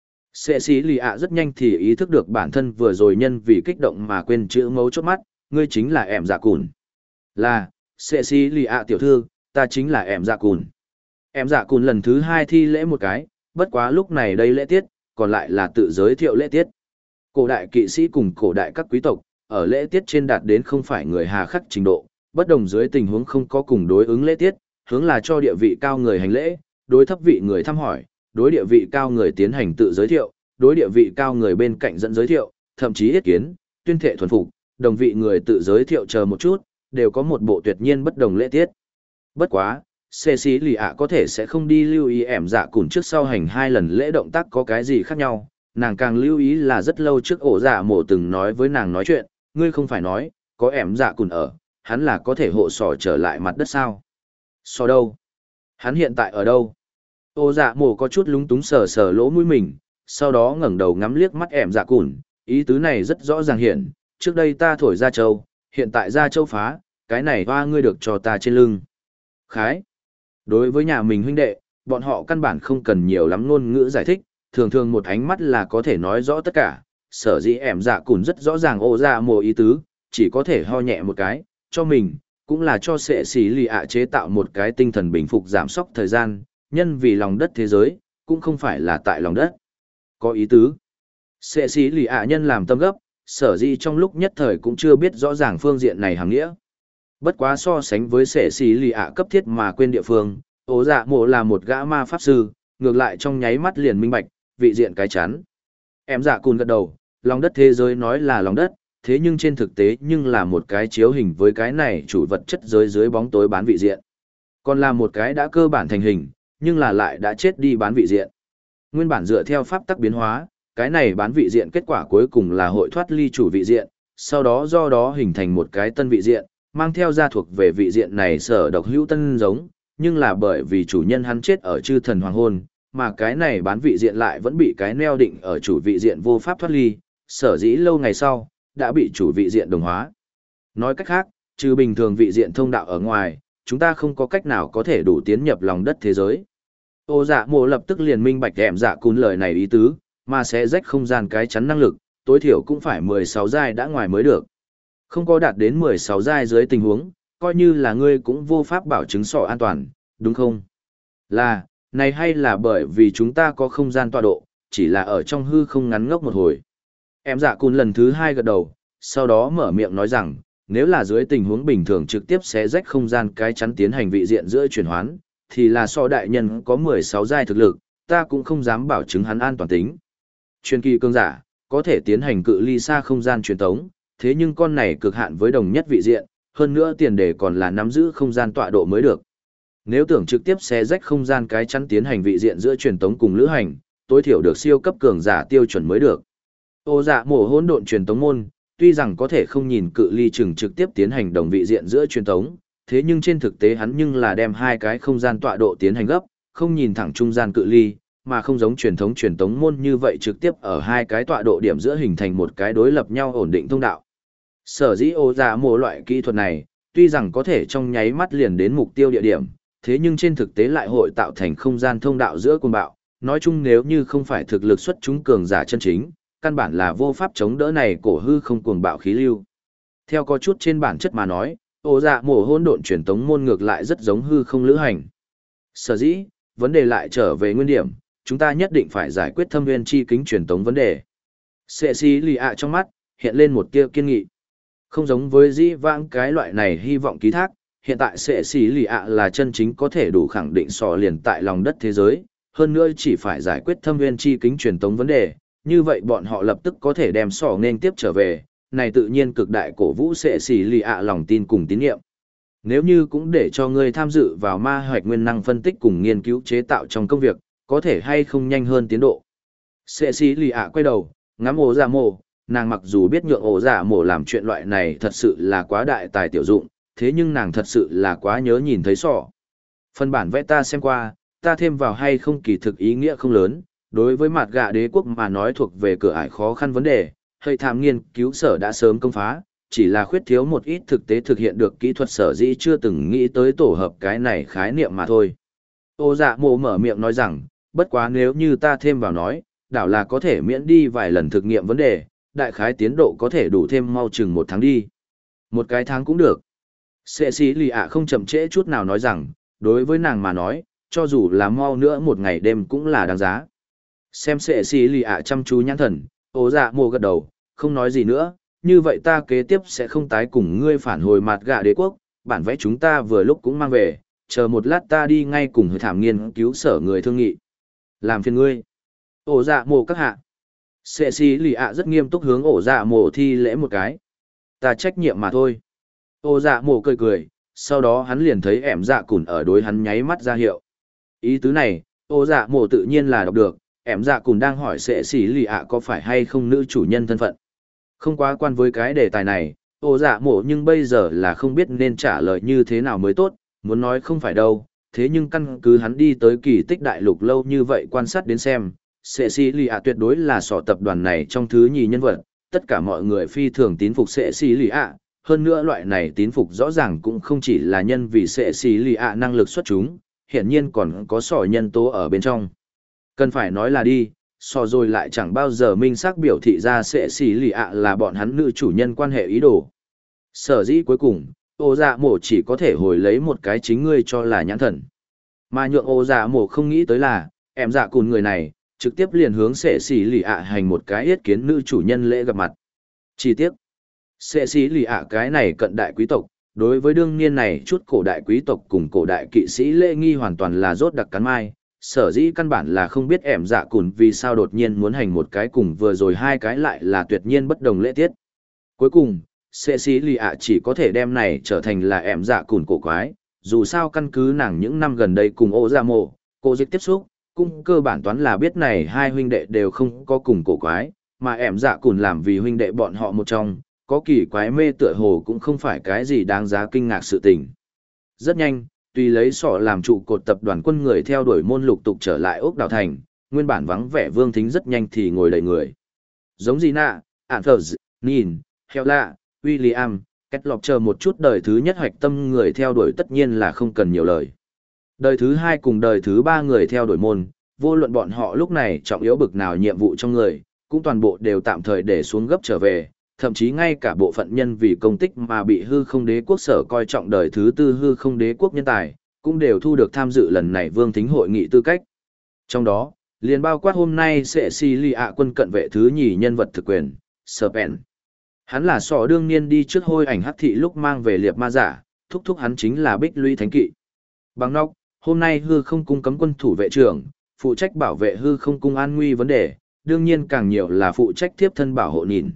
Sệ xì lì ạ rất nhanh thì ý thức được bản thân vừa rồi nhân vì kích động mà quên chữ mấu chốt mắt, ngươi chính là em dạ cùn. Là, sệ xì lì ạ tiểu thư, ta chính là em dạ cùn. Em dạ cùn lần thứ 2 thi lễ một cái, bất quá lúc này đây lễ tiết, còn lại là tự giới thiệu lễ tiết. Cổ đại kỵ sĩ cùng cổ đại các quý tộc, ở lễ tiết trên đạt đến không phải người hà khắc trình độ, bất đồng dưới tình huống không có cùng đối ứng lễ tiết, hướng là cho địa vị cao người hành lễ, đối thấp vị người thăm hỏi, đối địa vị cao người tiến hành tự giới thiệu, đối địa vị cao người bên cạnh dẫn giới thiệu, thậm chí ý kiến, tuyên thệ thuần phục, đồng vị người tự giới thiệu chờ một chút, đều có một bộ tuyệt nhiên bất đồng lễ tiết. Bất quá, xê xí lì ạ có thể sẽ không đi lưu ý ẻm dạ cùn trước sau hành 2 lần lễ động tác có cái gì khác nhau, nàng càng lưu ý là rất lâu trước ổ dạ mổ từng nói với nàng nói chuyện, ngươi không phải nói, có ẻm dạ cùn ở, hắn là có thể hộ sỏ trở lại mặt đất sao? Sò đâu? Hắn hiện tại ở đâu? Ổ dạ mổ có chút lúng túng sờ sờ lỗ mũi mình, sau đó ngẩng đầu ngắm liếc mắt ẻm dạ cùn, ý tứ này rất rõ ràng hiện, trước đây ta thổi ra châu, hiện tại ra châu phá, cái này hoa ngươi được cho ta trên lưng. Khái. Đối với nhà mình huynh đệ, bọn họ căn bản không cần nhiều lắm ngôn ngữ giải thích, thường thường một ánh mắt là có thể nói rõ tất cả. Sở dĩ ẻm dạ cùn rất rõ ràng ổ dạ mồ ý tứ, chỉ có thể ho nhẹ một cái, cho mình, cũng là cho sệ xỉ lì ạ chế tạo một cái tinh thần bình phục giảm sóc thời gian, nhân vì lòng đất thế giới, cũng không phải là tại lòng đất. Có ý tứ. Sệ xỉ lì ạ nhân làm tâm gấp, sở dĩ trong lúc nhất thời cũng chưa biết rõ ràng phương diện này hàng nghĩa. Bất quá so sánh với sệ xỉ lì ạ cấp thiết mà quên địa phương, ổ dạ mộ là một gã ma pháp sư, ngược lại trong nháy mắt liền minh bạch, vị diện cái chắn. Em dạ cùn gật đầu, lòng đất thế giới nói là lòng đất, thế nhưng trên thực tế nhưng là một cái chiếu hình với cái này chủ vật chất giới dưới bóng tối bán vị diện. Còn là một cái đã cơ bản thành hình, nhưng là lại đã chết đi bán vị diện. Nguyên bản dựa theo pháp tắc biến hóa, cái này bán vị diện kết quả cuối cùng là hội thoát ly chủ vị diện, sau đó do đó hình thành một cái tân vị diện, mang theo gia thuộc về vị diện này sở độc hữu tân giống, nhưng là bởi vì chủ nhân hắn chết ở chư thần hoàng hôn, mà cái này bán vị diện lại vẫn bị cái neo định ở chủ vị diện vô pháp thoát ly, sở dĩ lâu ngày sau, đã bị chủ vị diện đồng hóa. Nói cách khác, trừ bình thường vị diện thông đạo ở ngoài, chúng ta không có cách nào có thể đủ tiến nhập lòng đất thế giới. Ô dạ mộ lập tức liền minh bạch ẻm dạ cún lời này ý tứ, mà sẽ rách không gian cái chắn năng lực, tối thiểu cũng phải 16 giai đã ngoài mới được. Không có đạt đến 16 giai dưới tình huống, coi như là ngươi cũng vô pháp bảo chứng sọ an toàn, đúng không? Là, này hay là bởi vì chúng ta có không gian tọa độ, chỉ là ở trong hư không ngắn ngốc một hồi. Em dạ cún lần thứ 2 gật đầu, sau đó mở miệng nói rằng, nếu là dưới tình huống bình thường trực tiếp xé rách không gian cái chắn tiến hành vị diện giữa chuyển hoán, thì là so đại nhân có 16 giai thực lực, ta cũng không dám bảo chứng hắn an toàn tính. Truyền kỳ cường giả, có thể tiến hành cự ly xa không gian truyền tống, thế nhưng con này cực hạn với đồng nhất vị diện, hơn nữa tiền đề còn là nắm giữ không gian tọa độ mới được. Nếu tưởng trực tiếp xé rách không gian cái chắn tiến hành vị diện giữa truyền tống cùng lữ hành, tối thiểu được siêu cấp cường giả tiêu chuẩn mới được. Ô dạ mổ hỗn độn truyền tống môn, tuy rằng có thể không nhìn cự ly chừng trực tiếp tiến hành đồng vị diện giữa truyền tống, thế nhưng trên thực tế hắn nhưng là đem hai cái không gian tọa độ tiến hành gấp, không nhìn thẳng trung gian cự ly, mà không giống truyền tống môn như vậy trực tiếp ở hai cái tọa độ điểm giữa hình thành một cái đối lập nhau ổn định thông đạo. Sở dĩ ô dạ mổ loại kỹ thuật này, tuy rằng có thể trong nháy mắt liền đến mục tiêu địa điểm, thế nhưng trên thực tế lại hội tạo thành không gian thông đạo giữa cuồng bạo, nói chung nếu như không phải thực lực xuất chúng cường giả chân chính, căn bản là vô pháp chống đỡ này cổ hư không cuồng bạo khí lưu. Theo có chút trên bản chất mà nói, ô dạ mổ hỗn độn truyền tống môn ngược lại rất giống hư không lữ hành. Sở dĩ, vấn đề lại trở về nguyên điểm, chúng ta nhất định phải giải quyết thâm nguyên chi kính truyền tống vấn đề. Sệ xí lì ạ trong mắt, hiện lên một tia kiên nghị. Không giống với dĩ vãng cái loại này hy vọng ký thác, hiện tại sệ xí lì ạ là chân chính có thể đủ khẳng định sò liền tại lòng đất thế giới, hơn nữa chỉ phải giải quyết thâm nguyên chi kính truyền tống vấn đề, như vậy bọn họ lập tức có thể đem sò nên tiếp trở về, này tự nhiên cực đại cổ vũ sệ xí lì ạ lòng tin cùng tín nhiệm. Nếu như cũng để cho ngươi tham dự vào ma hoạch nguyên năng phân tích cùng nghiên cứu chế tạo trong công việc, có thể hay không nhanh hơn tiến độ. Sệ xí lì ạ quay đầu, ngắm ổ dạ mổ, nàng mặc dù biết nhượng ổ dạ mổ làm chuyện loại này thật sự là quá đại tài tiểu dụng, thế nhưng nàng thật sự là quá nhớ nhìn thấy sọ. Phần bản vẽ ta xem qua, ta thêm vào hay không kỳ thực ý nghĩa không lớn, đối với mặt gạ đế quốc mà nói thuộc về cửa ải khó khăn vấn đề, hệ tham nghiên cứu sở đã sớm công phá, chỉ là khuyết thiếu một ít thực tế thực hiện được kỹ thuật sở dĩ chưa từng nghĩ tới tổ hợp cái này khái niệm mà thôi. Ô dạ mộ mở miệng nói rằng, bất quá nếu như ta thêm vào nói, đảo là có thể miễn đi vài lần thực nghiệm vấn đề, đại khái tiến độ có thể đủ thêm mau chừng 1 tháng đi. 1 cái tháng cũng được. Sệ sĩ lì ạ không chậm trễ chút nào nói rằng, đối với nàng mà nói, cho dù là mau nữa 1 ngày đêm cũng là đáng giá. Xem sệ sĩ lì ạ chăm chú nhãn thần, ố dạ mồ gật đầu, không nói gì nữa, như vậy ta kế tiếp sẽ không tái cùng ngươi phản hồi mặt gạ đế quốc, bản vẽ chúng ta vừa lúc cũng mang về, chờ một lát ta đi ngay cùng hơi thảm nghiên cứu sở người thương nghị. Làm phiền ngươi. Ổ dạ mồ các hạ. Sệ sĩ lì ạ rất nghiêm túc hướng ổ dạ mồ thi lễ một cái. Ta trách nhiệm mà thôi. Ổ dạ mồ cười cười, sau đó hắn liền thấy ẻm dạ cùn ở đối hắn nháy mắt ra hiệu. Ý tứ này, ổ dạ mồ tự nhiên là đọc được, ẻm dạ cùn đang hỏi sệ sĩ lì ạ có phải hay không nữ chủ nhân thân phận. Không quá quan với cái đề tài này, ổ dạ mồ nhưng bây giờ là không biết nên trả lời như thế nào mới tốt, muốn nói không phải đâu, thế nhưng căn cứ hắn đi tới kỳ tích đại lục lâu như vậy quan sát đến xem, sệ sĩ lì ạ tuyệt đối là sọ tập đoàn này trong thứ nhì nhân vật, tất cả mọi người phi thường tín phục sệ sĩ lì ạ, hơn nữa loại này tín phục rõ ràng cũng không chỉ là nhân vì sệ sĩ lì ạ năng lực xuất chúng, hiển nhiên còn có sọ nhân tố ở bên trong. Cần phải nói là đi, sọ rồi lại chẳng bao giờ minh xác biểu thị ra sệ sĩ lì ạ là bọn hắn nữ chủ nhân quan hệ ý đồ. Sở dĩ cuối cùng, ô dạ mổ chỉ có thể hồi lấy một cái chính ngươi cho là nhãn thần. Mà nhượng ô dạ mổ không nghĩ tới là, em dạ cùn người này, trực tiếp liền hướng sệ sĩ lì ạ hành một cái yết kiến nữ chủ nhân lễ gặp mặt. Chi tiết, sệ sĩ lì ạ cái này cận đại quý tộc, đối với đương niên này chút cổ đại quý tộc cùng cổ đại kỵ sĩ lễ nghi hoàn toàn là rốt đặc cắn mai, sở dĩ căn bản là không biết em dạ cùn vì sao đột nhiên muốn hành một cái cùng vừa rồi hai cái lại là tuyệt nhiên bất đồng lễ tiết. Cuối cùng, sệ sĩ lì ạ chỉ có thể đem này trở thành là em dạ cùn cổ quái, dù sao căn cứ nàng những năm gần đây cùng ô dạ mộ, cô dịch tiếp xúc, cũng cơ bản toán là biết này hai huynh đệ đều không có cùng cổ quái, mà em dạ cùn làm vì huynh đệ bọn họ một trong, có kỳ quái mê tựa hồ cũng không phải cái gì đáng giá kinh ngạc sự tình. Rất nhanh, tùy lấy sọ làm trụ cột tập đoàn quân người theo đuổi môn lục tục trở lại ốc đào thành, nguyên bản vắng vẻ Vương Thính rất nhanh thì ngồi đầy người. Giống gì nạ, Anthers, Nin, Hela, William, Kết Lọc chờ một chút đời thứ nhất hoạch tâm người theo đuổi tất nhiên là không cần nhiều lời. Đời thứ hai cùng đời thứ ba người theo đuổi môn, vô luận bọn họ lúc này trọng yếu bực nào nhiệm vụ trong người, cũng toàn bộ đều tạm thời để xuống gấp trở về, thậm chí ngay cả bộ phận nhân vì công tích mà bị hư không đế quốc sở coi trọng đời thứ tư hư không đế quốc nhân tài, cũng đều thu được tham dự lần này Vương Thính hội nghị tư cách. Trong đó, liền bao quát hôm nay sẽ si lì ạ quân cận vệ thứ nhì nhân vật thực quyền, Serpent. Hắn là sọ đương niên đi trước hôi ảnh hắc thị lúc mang về liệp ma giả, thúc thúc hắn chính là Bích Lũy Thánh Kỵ. Bằng nóc, hôm nay hư không cung cấm quân thủ vệ trưởng, phụ trách bảo vệ hư không cung an nguy vấn đề, đương nhiên càng nhiều là phụ trách tiếp thân bảo hộ nhìn.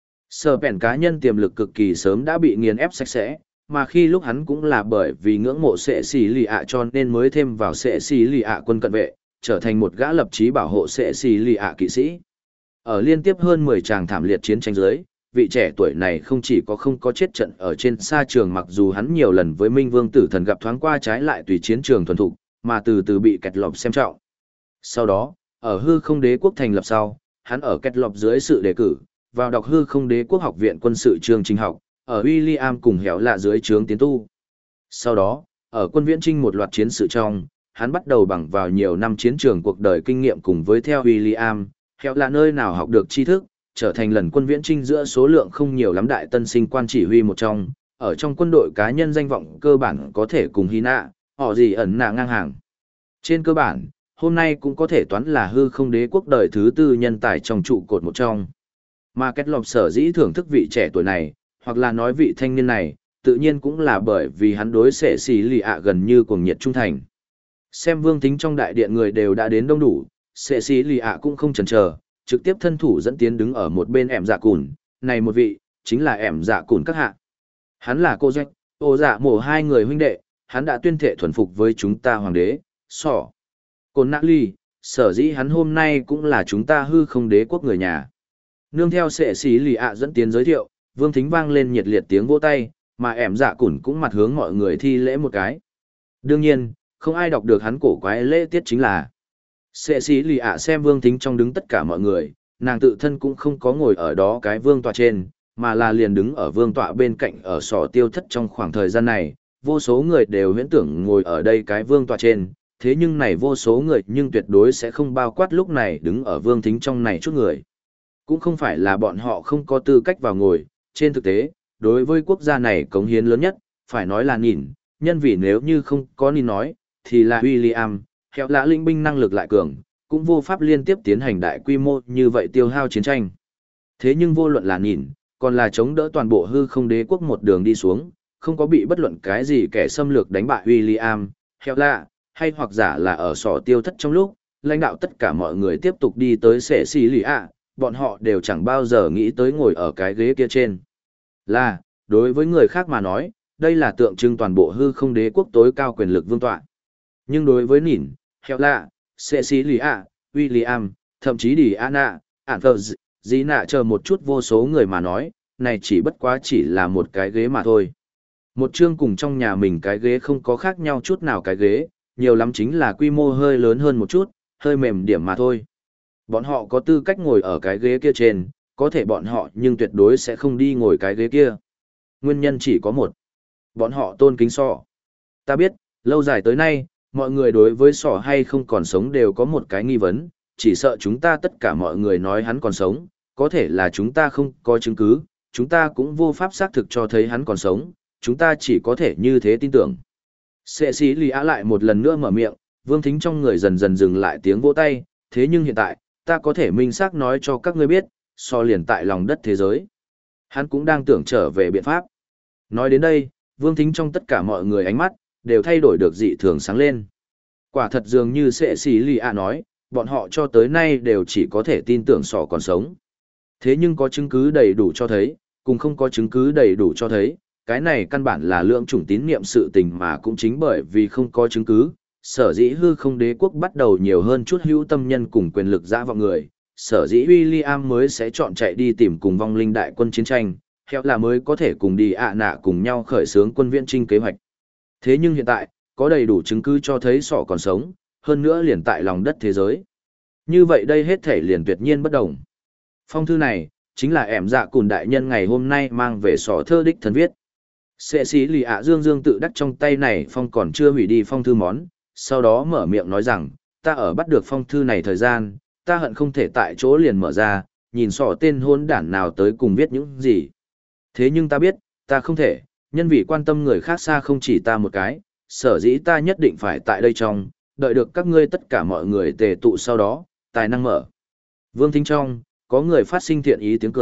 Sở bèn cá nhân tiềm lực cực kỳ sớm đã bị nghiền ép sạch sẽ, mà khi lúc hắn cũng là bởi vì ngưỡng mộ sệ xì lì ạ cho nên mới thêm vào sệ xì lì ạ quân cận vệ, trở thành một gã lập chí bảo hộ sệ xì lì ạ kỵ sĩ. Ở liên tiếp hơn 10 tràng thảm liệt chiến tranh giới, vị trẻ tuổi này không chỉ có không có chết trận ở trên sa trường, mặc dù hắn nhiều lần với Minh Vương Tử Thần gặp thoáng qua trái lại tùy chiến trường thuần thục, mà từ từ bị kẹt lọp xem trọng. Sau đó, ở hư không đế quốc thành lập sau, hắn ở kẹt lọp dưới sự đề cử, vào đọc hư không đế quốc học viện quân sự trường trình học, ở William cùng héo lạ dưới trướng tiến tu. Sau đó, ở quân viễn trinh một loạt chiến sự trong, hắn bắt đầu bằng vào nhiều năm chiến trường cuộc đời kinh nghiệm cùng với theo William, héo lạ nơi nào học được tri thức, trở thành lần quân viễn trinh giữa số lượng không nhiều lắm đại tân sinh quan chỉ huy một trong, ở trong quân đội cá nhân danh vọng cơ bản có thể cùng Hina, họ gì ẩn nạ ngang hàng. Trên cơ bản, hôm nay cũng có thể toán là hư không đế quốc đời thứ tư nhân tài trong trụ cột một trong. Mà Kết Lộc sở dĩ thưởng thức vị trẻ tuổi này, hoặc là nói vị thanh niên này, tự nhiên cũng là bởi vì hắn đối sệ xì lì ạ gần như cuồng nhiệt trung thành. Xem Vương Thính trong đại điện người đều đã đến đông đủ, sệ xì lì ạ cũng không chần chờ, trực tiếp thân thủ dẫn tiến đứng ở một bên ẻm dạ cùn, này một vị, chính là ẻm dạ cùn các hạ. Hắn là cô Jack, ô dạ mổ hai người huynh đệ, hắn đã tuyên thệ thuần phục với chúng ta hoàng đế, sỏ. Cồn nã ly, sở dĩ hắn hôm nay cũng là chúng ta hư không đế quốc người nhà. Nương theo sệ xí lì ạ dẫn tiến giới thiệu, Vương Thính vang lên nhiệt liệt tiếng vỗ tay, mà ẻm dạ cùn cũng mặt hướng mọi người thi lễ một cái. Đương nhiên, không ai đọc được hắn cổ quái lễ tiết chính là sệ xí lì ạ xem Vương Thính trong đứng tất cả mọi người, nàng tự thân cũng không có ngồi ở đó cái vương tọa trên, mà là liền đứng ở vương tọa bên cạnh ở sò tiêu thất trong khoảng thời gian này, vô số người đều huyễn tưởng ngồi ở đây cái vương tọa trên, thế nhưng này vô số người nhưng tuyệt đối sẽ không bao quát lúc này đứng ở Vương Thính trong này chút người. Cũng không phải là bọn họ không có tư cách vào ngồi, trên thực tế, đối với quốc gia này cống hiến lớn nhất, phải nói là nhìn, nhân vì nếu như không có nhìn nói, thì là William, khéo lã linh binh năng lực lại cường, cũng vô pháp liên tiếp tiến hành đại quy mô như vậy tiêu hao chiến tranh. Thế nhưng vô luận là nhìn, còn là chống đỡ toàn bộ hư không đế quốc một đường đi xuống, không có bị bất luận cái gì kẻ xâm lược đánh bại William, khéo lã, hay hoặc giả là ở sỏ tiêu thất trong lúc, lãnh đạo tất cả mọi người tiếp tục đi tới sệ xì lì ạ, bọn họ đều chẳng bao giờ nghĩ tới ngồi ở cái ghế kia trên. Là, đối với người khác mà nói, đây là tượng trưng toàn bộ hư không đế quốc tối cao quyền lực vương tọa. Nhưng đối với nhìn, heo lạ, sệ xì lì ạ, William, thậm chí đi Anna, Anthers, dĩ nạ chờ một chút vô số người mà nói, này chỉ bất quá chỉ là một cái ghế mà thôi. Một chương cùng trong nhà mình cái ghế không có khác nhau chút nào cái ghế, nhiều lắm chính là quy mô hơi lớn hơn một chút, hơi mềm điểm mà thôi. Bọn họ có tư cách ngồi ở cái ghế kia trên, có thể bọn họ nhưng tuyệt đối sẽ không đi ngồi cái ghế kia. Nguyên nhân chỉ có một. Bọn họ tôn kính sọ. Ta biết, lâu dài tới nay, mọi người đối với sọ hay không còn sống đều có một cái nghi vấn, chỉ sợ chúng ta tất cả mọi người nói hắn còn sống, có thể là chúng ta không có chứng cứ, chúng ta cũng vô pháp xác thực cho thấy hắn còn sống, chúng ta chỉ có thể như thế tin tưởng. Sệ sĩ lì á lại một lần nữa mở miệng, Vương Thính trong người dần dần dừng lại tiếng vỗ tay, thế nhưng hiện tại, ta có thể minh xác nói cho các ngươi biết, so liền tại lòng đất thế giới. Hắn cũng đang tưởng trở về biện pháp. Nói đến đây, Vương Thính trong tất cả mọi người ánh mắt, đều thay đổi được dị thường sáng lên. Quả thật dường như sệ sĩ lì á nói, bọn họ cho tới nay đều chỉ có thể tin tưởng sọ còn sống. Thế nhưng có chứng cứ đầy đủ cho thấy, cùng không có chứng cứ đầy đủ cho thấy, cái này căn bản là lượng chủng tín niệm sự tình mà cũng chính bởi vì không có chứng cứ, sở dĩ hư không đế quốc bắt đầu nhiều hơn chút hữu tâm nhân cùng quyền lực dã vào người, sở dĩ William mới sẽ chọn chạy đi tìm cùng vong linh đại quân chiến tranh, theo là mới có thể cùng đi nạ cùng nhau khởi xướng quân viễn trinh kế hoạch. Thế nhưng hiện tại, có đầy đủ chứng cứ cho thấy sọ còn sống, hơn nữa liền tại lòng đất thế giới. Như vậy đây hết thể liền tuyệt nhiên bất đồng. Phong thư này, chính là ẻm dạ cùn đại nhân ngày hôm nay mang về sọ thơ đích thân viết. Sệ sĩ lì ạ dương dương tự đắc trong tay này phong còn chưa hủy đi phong thư món, sau đó mở miệng nói rằng, ta ở bắt được phong thư này thời gian, ta hận không thể tại chỗ liền mở ra, nhìn sọ tên hôn đản nào tới cùng viết những gì. Thế nhưng ta biết, ta không thể, nhân vì quan tâm người khác xa không chỉ ta một cái, sở dĩ ta nhất định phải tại đây trong, đợi được các ngươi tất cả mọi người tề tụ sau đó, tài năng mở. Vương Thính trong, có người phát sinh thiện ý tiếng cười,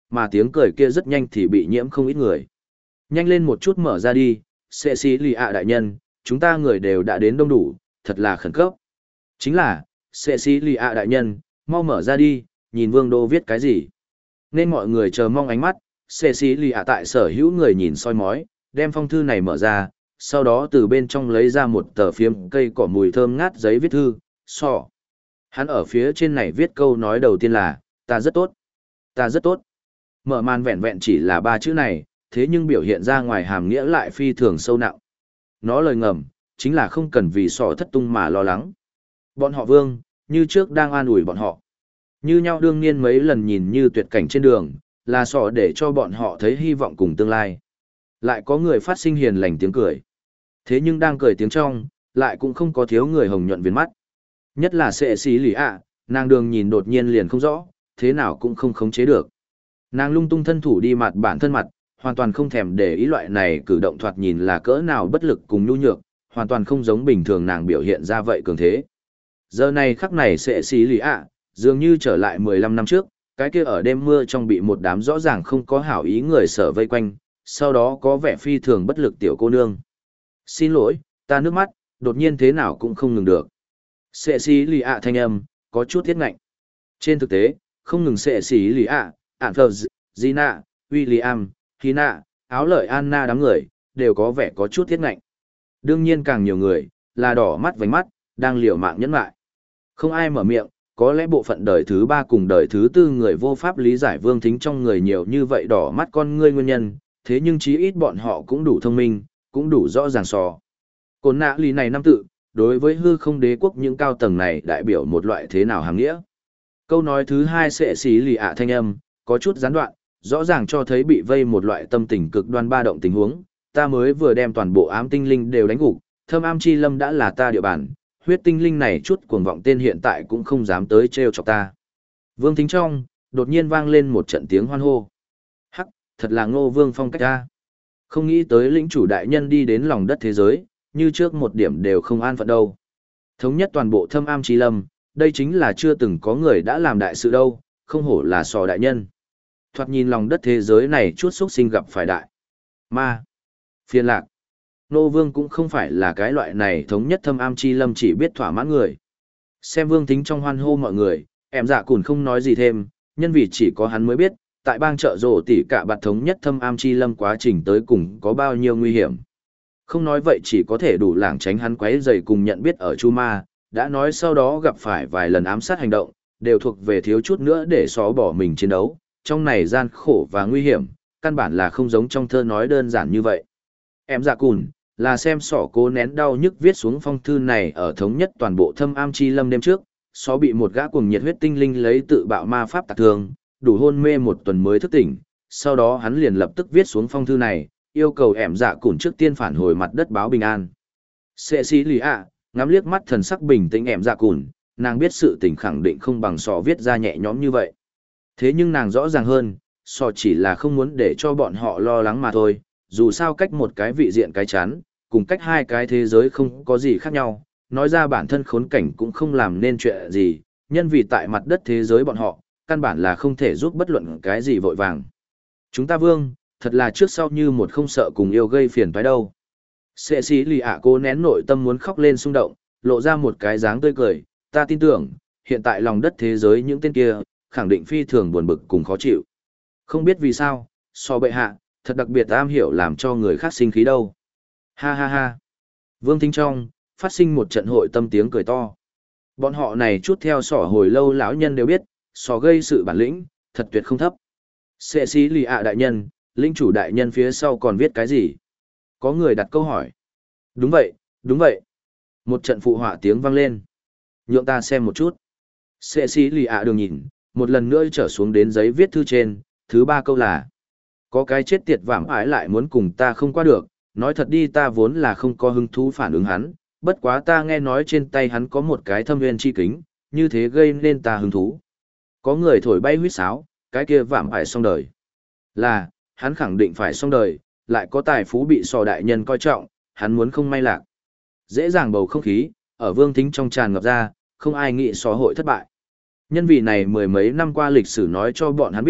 mà tiếng cười kia rất nhanh thì bị nhiễm không ít người. Nhanh lên một chút mở ra đi, Cecilia đại nhân, chúng ta người đều đã đến đông đủ, thật là khẩn cấp. Chính là, Cecilia đại nhân, mau mở ra đi, nhìn Vương Đô viết cái gì. Nên mọi người chờ mong ánh mắt, Cecilia tại sở hữu người nhìn soi mói, đem phong thư này mở ra, sau đó từ bên trong lấy ra một tờ phiến cây cỏ mùi thơm ngát giấy viết thư, sọ. Hắn ở phía trên này viết câu nói đầu tiên là, ta rất tốt, ta rất tốt. Mở màn vẹn vẹn chỉ là 3 chữ này, thế nhưng biểu hiện ra ngoài hàm nghĩa lại phi thường sâu nặng. Nó lời ngầm, chính là không cần vì sọ thất tung mà lo lắng. Bọn họ Vương, như trước đang an ủi bọn họ. Như nhau đương nhiên mấy lần nhìn như tuyệt cảnh trên đường, là sọ để cho bọn họ thấy hy vọng cùng tương lai. Lại có người phát sinh hiền lành tiếng cười. Thế nhưng đang cười tiếng trong, lại cũng không có thiếu người hồng nhuận viền mắt. Nhất là sệ xí lì ạ, nàng đường nhìn đột nhiên liền không rõ, thế nào cũng không khống chế được. Nàng lung tung thân thủ đi mặt bản thân mặt, hoàn toàn không thèm để ý loại này cử động thoạt nhìn là cỡ nào bất lực cùng nhu nhược, hoàn toàn không giống bình thường nàng biểu hiện ra vậy cường thế. Giờ này khắc này sệ xí lì ạ, dường như trở lại 15 năm trước, cái kia ở đêm mưa trong bị một đám rõ ràng không có hảo ý người sở vây quanh, sau đó có vẻ phi thường bất lực tiểu cô nương. Xin lỗi, ta nước mắt, đột nhiên thế nào cũng không ngừng được. Sệ xí lì ạ thanh âm, có chút thiết ngạnh. Trên thực tế, không ngừng sệ xí lì ạ, ản phờ Gina, William, Hina, áo lợi Anna đám người, đều có vẻ có chút thiết ngạnh. Đương nhiên càng nhiều người, là đỏ mắt vành mắt, đang liều mạng nhẫn lại. Không ai mở miệng, có lẽ bộ phận đời thứ 3 cùng đời thứ 4 người vô pháp lý giải Vương Thính trong người nhiều như vậy đỏ mắt con ngươi nguyên nhân, thế nhưng chí ít bọn họ cũng đủ thông minh, cũng đủ rõ ràng sò. Cồn nạ lý này năm tự, đối với hư không đế quốc những cao tầng này đại biểu một loại thế nào hàng nghĩa. Câu nói thứ 2 sẽ xí lì ạ thanh âm, có chút gián đoạn, rõ ràng cho thấy bị vây một loại tâm tình cực đoan ba động tình huống, ta mới vừa đem toàn bộ ám tinh linh đều đánh gục, thâm ám chi lâm đã là ta địa bàn, huyết tinh linh này chút cuồng vọng tên hiện tại cũng không dám tới trêu chọc ta. Vương Thính trong, đột nhiên vang lên một trận tiếng hoan hô. Hắc, thật là Ngô Vương phong cách ta. Không nghĩ tới lĩnh chủ đại nhân đi đến lòng đất thế giới, như trước một điểm đều không an phận đâu. Thống nhất toàn bộ thâm am chi lâm, đây chính là chưa từng có người đã làm đại sự đâu, không hổ là sò đại nhân. Thoạt nhìn lòng đất thế giới này chút xúc sinh gặp phải đại ma phiền lạc. Nô Vương cũng không phải là cái loại này thống nhất thâm am chi lâm chỉ biết thỏa mãn người. Xem Vương Thính trong hoan hô mọi người, em dạ cùn không nói gì thêm, nhân vì chỉ có hắn mới biết, tại bang chợ rổ tỉ cả bạt thống nhất thâm am chi lâm quá trình tới cùng có bao nhiêu nguy hiểm. Không nói vậy chỉ có thể đủ lảng tránh hắn quấy rầy cùng nhận biết ở Chu Ma, đã nói sau đó gặp phải vài lần ám sát hành động, đều thuộc về thiếu chút nữa để xó bỏ mình chiến đấu, trong này gian khổ và nguy hiểm, căn bản là không giống trong thơ nói đơn giản như vậy. Em dạ cùn, là xem sỏ cố nén đau nhức viết xuống phong thư này ở thống nhất toàn bộ thâm am chi lâm đêm trước, xó bị một gã cuồng nhiệt huyết tinh linh lấy tự bạo ma pháp tạc thương, đủ hôn mê một tuần mới thức tỉnh, sau đó hắn liền lập tức viết xuống phong thư này, yêu cầu ẻm dạ cùn trước tiên phản hồi mặt đất báo bình an. Sệ sĩ lì ạ, ngắm liếc mắt thần sắc bình tĩnh ẻm dạ cùn, nàng biết sự tình khẳng định không bằng sọ viết ra nhẹ nhõm như vậy. Thế nhưng nàng rõ ràng hơn, sọ chỉ là không muốn để cho bọn họ lo lắng mà thôi, dù sao cách một cái vị diện cái chán, cùng cách hai cái thế giới không có gì khác nhau, nói ra bản thân khốn cảnh cũng không làm nên chuyện gì, nhân vì tại mặt đất thế giới bọn họ, căn bản là không thể giúp bất luận cái gì vội vàng. Chúng ta Vương, thật là trước sau như một không sợ cùng yêu gây phiền toái đâu. Sệ sĩ lì ạ cố nén nội tâm muốn khóc lên xung động, lộ ra một cái dáng tươi cười, ta tin tưởng, hiện tại lòng đất thế giới những tên kia, khẳng định phi thường buồn bực cùng khó chịu. Không biết vì sao, so bệ hạ, thật đặc biệt am hiểu làm cho người khác sinh khí đâu. Ha ha ha. Vương Thính trong, phát sinh một trận hội tâm tiếng cười to. Bọn họ này chút theo sỏ hồi lâu lão nhân đều biết, sỏ gây sự bản lĩnh, thật tuyệt không thấp. Sệ sĩ lì ạ đại nhân, linh chủ đại nhân phía sau còn viết cái gì? Có người đặt câu hỏi. Đúng vậy, đúng vậy. Một trận phụ họa tiếng vang lên. Nhượng ta xem một chút. Sệ sĩ lì ạ đường nhìn, một lần nữa trở xuống đến giấy viết thư trên, thứ 3 câu là: có cái chết tiệt vảm ái lại muốn cùng ta không qua được, nói thật đi ta vốn là không có hứng thú phản ứng hắn, bất quá ta nghe nói trên tay hắn có một cái thâm nguyên chi kính, như thế gây nên ta hứng thú. Có người thổi bay huýt sáo, cái kia vảm ái xong đời. Là, hắn khẳng định phải xong đời, lại có tài phú bị sò đại nhân coi trọng, hắn muốn không may lạc. Dễ dàng bầu không khí, ở Vương Thính trong tràn ngập ra, không ai nghĩ sò hội thất bại. Nhân vì này mười mấy năm qua lịch sử nói cho bọn hắn biết,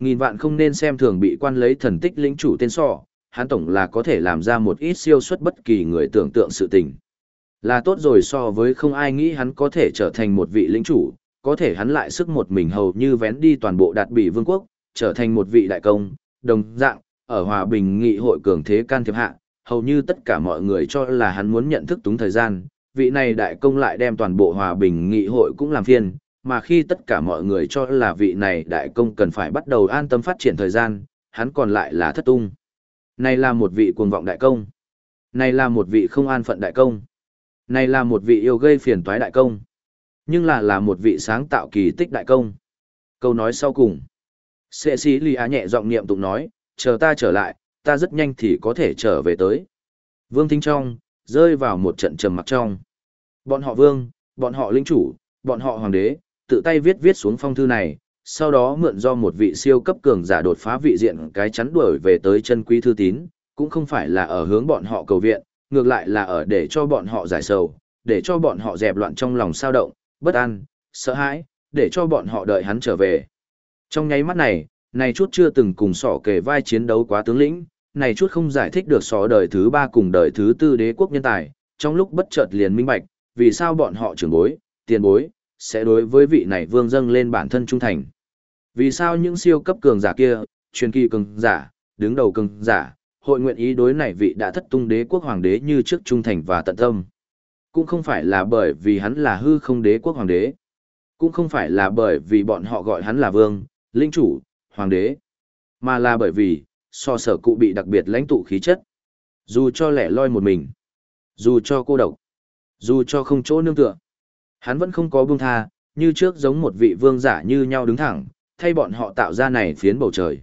Nghìn vạn không nên xem thường bị quan lấy thần tích lĩnh chủ tên sọ, hắn tổng là có thể làm ra một ít siêu xuất bất kỳ người tưởng tượng sự tình. Là tốt rồi so với không ai nghĩ hắn có thể trở thành một vị lĩnh chủ, có thể hắn lại sức một mình hầu như vén đi toàn bộ Đạt Bỉ vương quốc, trở thành một vị đại công, đồng dạng, ở hòa bình nghị hội cường thế can thiệp hạ, hầu như tất cả mọi người cho là hắn muốn nhận thức túng thời gian, vị này đại công lại đem toàn bộ hòa bình nghị hội cũng làm phiền, mà khi tất cả mọi người cho là vị này đại công cần phải bắt đầu an tâm phát triển thời gian, hắn còn lại là thất tung. Này là một vị cuồng vọng đại công. Này là một vị không an phận đại công. Này là một vị yêu gây phiền toái đại công. Nhưng là một vị sáng tạo kỳ tích đại công. Câu nói sau cùng. Sệ sĩ lì á nhẹ giọng niệm tụng nói, chờ ta trở lại, ta rất nhanh thì có thể trở về tới. Vương Thính Trong, rơi vào một trận trầm mặc trong. Bọn họ vương, bọn họ linh chủ, bọn họ hoàng đế, tự tay viết xuống phong thư này, sau đó mượn do một vị siêu cấp cường giả đột phá vị diện cái chắn đuổi về tới chân quý thư tín, cũng không phải là ở hướng bọn họ cầu viện, ngược lại là ở để cho bọn họ giải sầu, để cho bọn họ dẹp loạn trong lòng sao động, bất an, sợ hãi, để cho bọn họ đợi hắn trở về. Trong nháy mắt này, này chút chưa từng cùng sỏ kề vai chiến đấu quá tướng lĩnh, này chút không giải thích được sỏ đời thứ 3 cùng đời thứ 4 đế quốc nhân tài, trong lúc bất chợt liền minh bạch, vì sao bọn họ trưởng bối, tiền bối, sẽ đối với vị này vương dâng lên bản thân trung thành. Vì sao những siêu cấp cường giả kia, truyền kỳ cường giả, đứng đầu cường giả, hội nguyện ý đối này vị đã thất tung đế quốc hoàng đế như trước trung thành và tận tâm. Cũng không phải là bởi vì hắn là hư không đế quốc hoàng đế. Cũng không phải là bởi vì bọn họ gọi hắn là vương, linh chủ, hoàng đế. Mà là bởi vì, so sở cụ bị đặc biệt lãnh tụ khí chất. Dù cho lẻ loi một mình, dù cho cô độc, dù cho không chỗ nương tựa, hắn vẫn không có buông tha, như trước giống một vị vương giả như nhau đứng thẳng, thay bọn họ tạo ra này phiến bầu trời.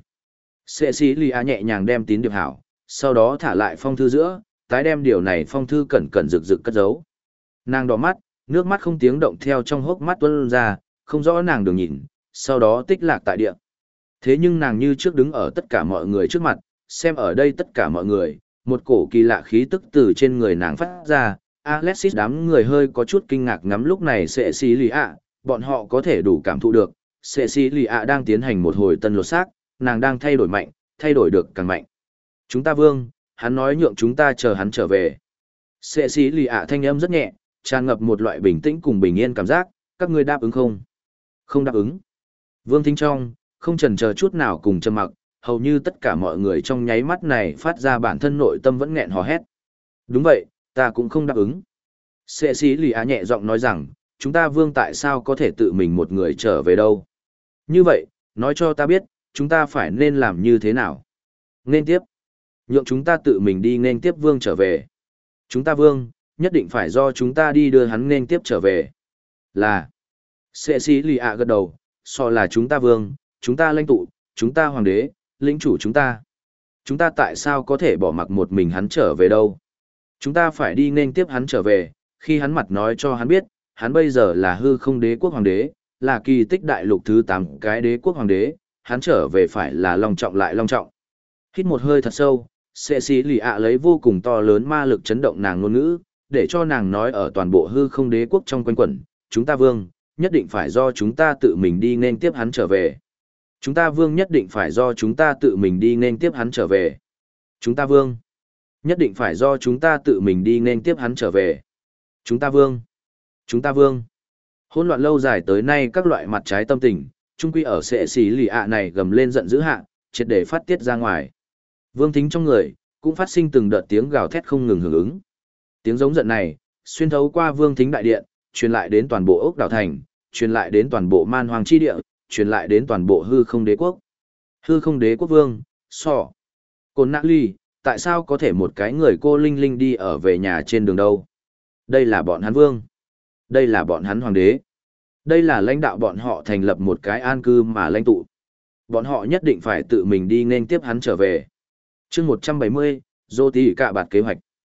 Sệ sĩ lì á nhẹ nhàng đem tín điệp hảo, sau đó thả lại phong thư giữa, tái đem điều này phong thư cẩn cẩn rực rực cất giấu. Nàng đỏ mắt, nước mắt không tiếng động theo trong hốc mắt tuôn ra, không rõ nàng đường nhìn, sau đó tích lạc tại địa. Thế nhưng nàng như trước đứng ở tất cả mọi người trước mặt, xem ở đây tất cả mọi người, một cổ kỳ lạ khí tức từ trên người nàng phát ra. Alexis đám người hơi có chút kinh ngạc ngắm lúc này Sệ sĩ lì ạ, bọn họ có thể đủ cảm thụ được, Sệ sĩ lì ạ đang tiến hành một hồi tân lột xác, nàng đang thay đổi mạnh, thay đổi được càng mạnh. Chúng ta vương, hắn nói nhượng chúng ta chờ hắn trở về. Sệ sĩ lì ạ thanh âm rất nhẹ, tràn ngập một loại bình tĩnh cùng bình yên cảm giác, các ngươi đáp ứng không? Không đáp ứng. Vương Thính Trong, không chần chờ chút nào cùng trầm mặc, hầu như tất cả mọi người trong nháy mắt này phát ra bản thân nội tâm vẫn nghẹn hò hét. Đúng vậy, ta cũng không đáp ứng. Sệ sĩ lì á nhẹ giọng nói rằng, chúng ta vương tại sao có thể tự mình một người trở về đâu? Như vậy, nói cho ta biết, chúng ta phải nên làm như thế nào? Nên tiếp. Nhượng chúng ta tự mình đi nên tiếp vương trở về. Chúng ta vương, nhất định phải do chúng ta đi đưa hắn nên tiếp trở về. Là. Sệ sĩ lì ạ gật đầu, so là chúng ta vương, chúng ta lãnh tụ, chúng ta hoàng đế, lĩnh chủ chúng ta. Chúng ta tại sao có thể bỏ mặc một mình hắn trở về đâu? Chúng ta phải đi nên tiếp hắn trở về, khi hắn mặt nói cho hắn biết, hắn bây giờ là hư không đế quốc hoàng đế, là kỳ tích đại lục thứ 8 cái đế quốc hoàng đế, hắn trở về phải là long trọng lại long trọng. Hít một hơi thật sâu, Sệ sĩ lì ạ lấy vô cùng to lớn ma lực chấn động nàng ngôn ngữ, để cho nàng nói ở toàn bộ hư không đế quốc trong quanh quẩn, chúng ta vương, nhất định phải do chúng ta tự mình đi nên tiếp hắn trở về. Chúng ta vương nhất định phải do chúng ta tự mình đi nên tiếp hắn trở về. Chúng ta vương, nhất định phải do chúng ta tự mình đi nên tiếp hắn trở về. Chúng ta vương, chúng ta vương. Hỗn loạn lâu dài tới nay các loại mặt trái tâm tình, chung quy ở Sệ sĩ lì ạ này gầm lên giận dữ hạ, triệt để phát tiết ra ngoài. Vương Thính trong người, cũng phát sinh từng đợt tiếng gào thét không ngừng hưởng ứng. Tiếng giống giận này, xuyên thấu qua Vương Thính đại điện, truyền lại đến toàn bộ ốc đảo thành, truyền lại đến toàn bộ man hoàng chi địa, truyền lại đến toàn bộ hư không đế quốc. Hư không đế quốc vương, sọ. Côn nã ly, tại sao có thể một cái người cô linh linh đi ở về nhà trên đường đâu? Đây là bọn hắn vương. Đây là bọn hắn hoàng đế. Đây là lãnh đạo bọn họ thành lập một cái an cư mà lãnh tụ. Bọn họ nhất định phải tự mình đi nên tiếp hắn trở về. Chương 170, Dô Tí Cạ Bạt kế hoạch.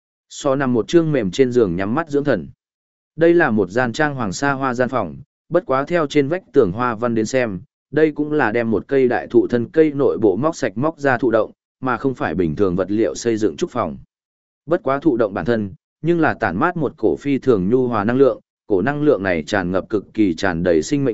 So nằm một chương mềm trên giường nhắm mắt dưỡng thần. Đây là một gian trang hoàng sa hoa gian phòng, bất quá theo trên vách tường hoa văn đến xem, đây cũng là đem một cây đại thụ thân cây nội bộ móc sạch móc ra thụ động, mà không phải bình thường vật liệu xây dựng trúc phòng. Bất quá thụ động bản thân, nhưng là tản mát một cổ phi thường nhu hòa năng lượng, cổ năng lượng này tràn ngập cực kỳ tràn đầy sinh mệnh lực,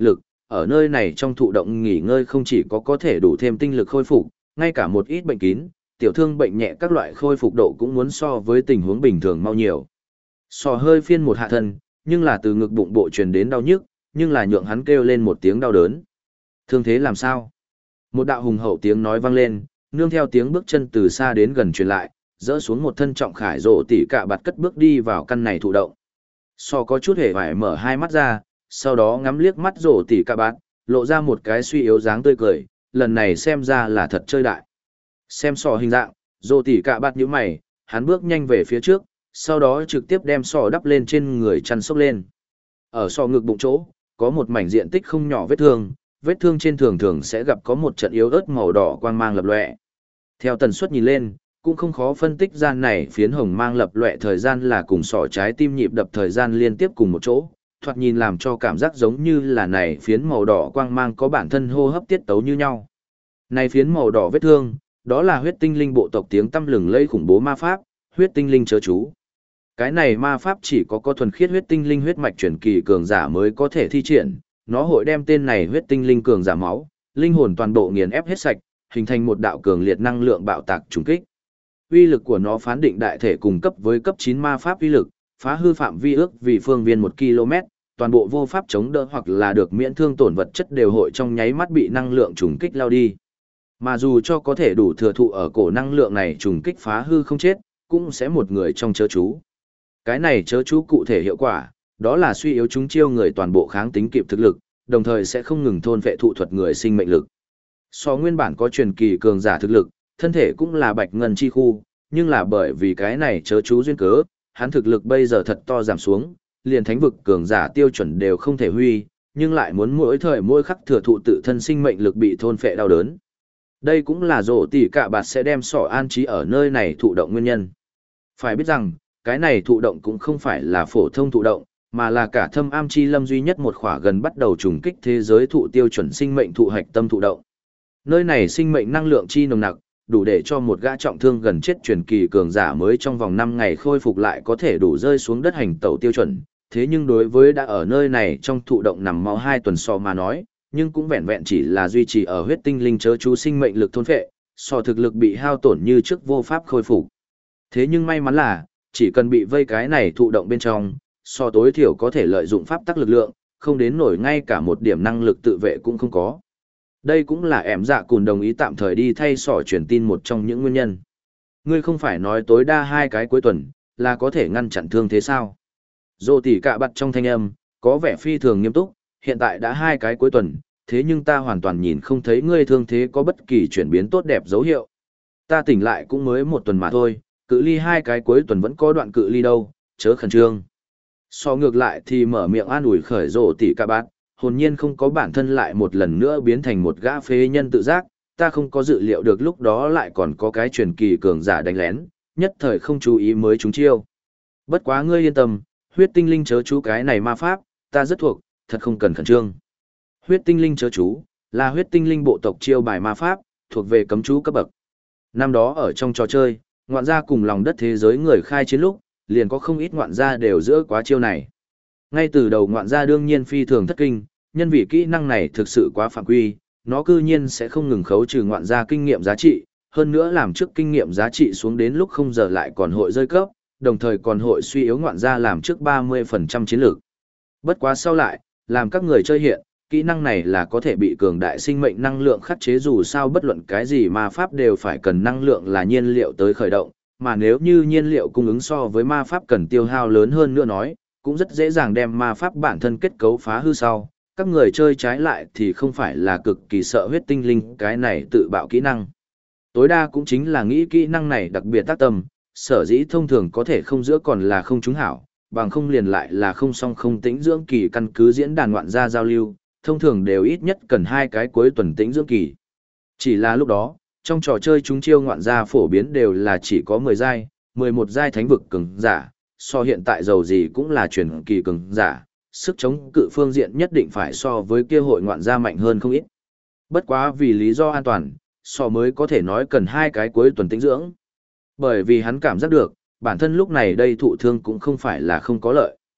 ở nơi này trong thụ động nghỉ ngơi không chỉ có thể đủ thêm tinh lực khôi phục, ngay cả một ít bệnh kín, tiểu thương bệnh nhẹ các loại khôi phục độ cũng muốn so với tình huống bình thường mau nhiều. Sò hơi phiên một hạ thân, nhưng là từ ngực bụng bộ truyền đến đau nhức, nhưng là nhượng hắn kêu lên một tiếng đau đớn. Thương thế làm sao? Một đạo hùng hậu tiếng nói vang lên, nương theo tiếng bước chân từ xa đến gần truyền lại, dỡ xuống một thân trọng khải rộ tỉ cả bạt cất bước đi vào căn này thụ động. Sò có chút hề vải mở hai mắt ra, sau đó ngắm liếc mắt rộ tỉ cả bạt, lộ ra một cái suy yếu dáng tươi cười, lần này xem ra là thật chơi đại. Xem sò hình dạng, rộ tỉ cả bạt nhíu mày, hắn bước nhanh về phía trước, sau đó trực tiếp đem sò đắp lên trên người chăn xốc lên. Ở sò ngực bụng chỗ, có một mảnh diện tích không nhỏ vết thương trên thường sẽ gặp có một trận yếu ớt màu đỏ quang mang lập lòe. Theo tần suất nhìn lên, cũng không khó phân tích ra này phiến hồng mang lập lòe thời gian là cùng sọ trái tim nhịp đập thời gian liên tiếp cùng một chỗ, thoạt nhìn làm cho cảm giác giống như là này phiến màu đỏ quang mang có bản thân hô hấp tiết tấu như nhau. Này phiến màu đỏ vết thương, đó là huyết tinh linh bộ tộc tiếng tăm lừng lẫy khủng bố ma pháp, huyết tinh linh chớ chú. Cái này ma pháp chỉ có thuần khiết huyết tinh linh huyết mạch truyền kỳ cường giả mới có thể thi triển, nó hội đem tên này huyết tinh linh cường giả máu, linh hồn toàn bộ nghiền ép hết sạch, hình thành một đạo cường liệt năng lượng bạo tạc trùng kích. Uy lực của nó phán định đại thể cùng cấp với cấp 9 ma pháp uy lực, phá hư phạm vi ước vì phương viên 1 km, toàn bộ vô pháp chống đỡ hoặc là được miễn thương tổn vật chất đều hội trong nháy mắt bị năng lượng trùng kích lao đi. Mà dù cho có thể đủ thừa thụ ở cổ năng lượng này trùng kích phá hư không chết, cũng sẽ một người trong chớ chú. Cái này chớ chú cụ thể hiệu quả, đó là suy yếu chúng chiêu người toàn bộ kháng tính kịp thực lực, đồng thời sẽ không ngừng thôn phệ thụ thuật người sinh mệnh lực. So nguyên bản có truyền kỳ cường giả thực lực, thân thể cũng là bạch ngân chi khu, nhưng là bởi vì cái này chớ chú duyên cớ, hắn thực lực bây giờ thật to giảm xuống, liền thánh vực cường giả tiêu chuẩn đều không thể huy, nhưng lại muốn mỗi thời mỗi khắc thừa thụ tự thân sinh mệnh lực bị thôn phệ đau đớn. Đây cũng là rổ tỉ cả bạt sẽ đem sỏ an trí ở nơi này thụ động nguyên nhân. Phải biết rằng, cái này thụ động cũng không phải là phổ thông thụ động, mà là cả thâm am chi lâm duy nhất một khỏa gần bắt đầu trùng kích thế giới thụ tiêu chuẩn sinh mệnh thụ hạch tâm thụ động. Nơi này sinh mệnh năng lượng chi nồng nặc, đủ để cho một gã trọng thương gần chết truyền kỳ cường giả mới trong vòng 5 ngày khôi phục lại có thể đủ rơi xuống đất hành tẩu tiêu chuẩn. Thế nhưng đối với đã ở nơi này trong thụ động nằm máu 2 tuần so mà nói, nhưng cũng vẹn vẹn chỉ là duy trì ở huyết tinh linh chớ chú sinh mệnh lực thôn phệ, so thực lực bị hao tổn như trước vô pháp khôi phục. Thế nhưng may mắn là, chỉ cần bị vây cái này thụ động bên trong, so tối thiểu có thể lợi dụng pháp tắc lực lượng, không đến nổi ngay cả một điểm năng lực tự vệ cũng không có. Đây cũng là ẻm dạ cùn đồng ý tạm thời đi thay sỏ truyền tin một trong những nguyên nhân. Ngươi không phải nói tối đa 2 cái cuối tuần, là có thể ngăn chặn thương thế sao? Dô tỉ cạ bặt trong thanh âm, có vẻ phi thường nghiêm túc, hiện tại đã 2 cái cuối tuần, thế nhưng ta hoàn toàn nhìn không thấy ngươi thương thế có bất kỳ chuyển biến tốt đẹp dấu hiệu. Ta tỉnh lại cũng mới 1 tuần mà thôi, cự ly 2 cái cuối tuần vẫn có đoạn cự ly đâu, chớ khẩn trương. So ngược lại thì mở miệng an ủi khởi rổ tỉ cạ bặt, hồn nhiên không có bản thân lại một lần nữa biến thành một gã phế nhân tự giác, ta không có dự liệu được lúc đó lại còn có cái truyền kỳ cường giả đánh lén, nhất thời không chú ý mới trúng chiêu. Bất quá ngươi yên tâm, huyết tinh linh chớ chú cái này ma pháp, ta rất thuộc, thật không cần khẩn trương. Huyết tinh linh chớ chú, là huyết tinh linh bộ tộc chiêu bài ma pháp, thuộc về cấm chú cấp bậc. Năm đó ở trong trò chơi, ngoạn gia cùng lòng đất thế giới người khai chiến lúc, liền có không ít ngoạn gia đều giữa quá chiêu này. Ngay từ đầu ngoạn gia đương nhiên phi thường thất kinh, nhân vì kỹ năng này thực sự quá phạm quy, nó cư nhiên sẽ không ngừng khấu trừ ngoạn gia kinh nghiệm giá trị, hơn nữa làm trước kinh nghiệm giá trị xuống đến lúc không giờ lại còn hội rơi cấp, đồng thời còn hội suy yếu ngoạn gia làm trước 30% chiến lược. Bất quá sau lại, làm các người chơi hiện, kỹ năng này là có thể bị cường đại sinh mệnh năng lượng khắc chế dù sao bất luận cái gì ma pháp đều phải cần năng lượng là nhiên liệu tới khởi động, mà nếu như nhiên liệu cung ứng so với ma pháp cần tiêu hao lớn hơn nữa nói, cũng rất dễ dàng đem ma pháp bản thân kết cấu phá hư sau. Các người chơi trái lại thì không phải là cực kỳ sợ huyết tinh linh cái này tự bạo kỹ năng. Tối đa cũng chính là nghĩ kỹ năng này đặc biệt tác tâm, sở dĩ thông thường có thể không giữa còn là không trúng hảo, bằng không liền lại là không song không tĩnh dưỡng kỳ căn cứ diễn đàn ngoạn gia giao lưu, thông thường đều ít nhất cần 2 cái cuối tuần tĩnh dưỡng kỳ. Chỉ là lúc đó, trong trò chơi chúng chiêu ngoạn gia phổ biến đều là chỉ có 10 giai, 11 giai thánh vực cường giả, so hiện tại dầu gì cũng là truyền kỳ cường giả, sức chống cự phương diện nhất định phải so với kia hội ngoạn gia mạnh hơn không ít. Bất quá vì lý do an toàn, so mới có thể nói cần 2 cái cuối tuần tĩnh dưỡng. Bởi vì hắn cảm giác được, bản thân lúc này đây thụ thương cũng không phải là không có lợi.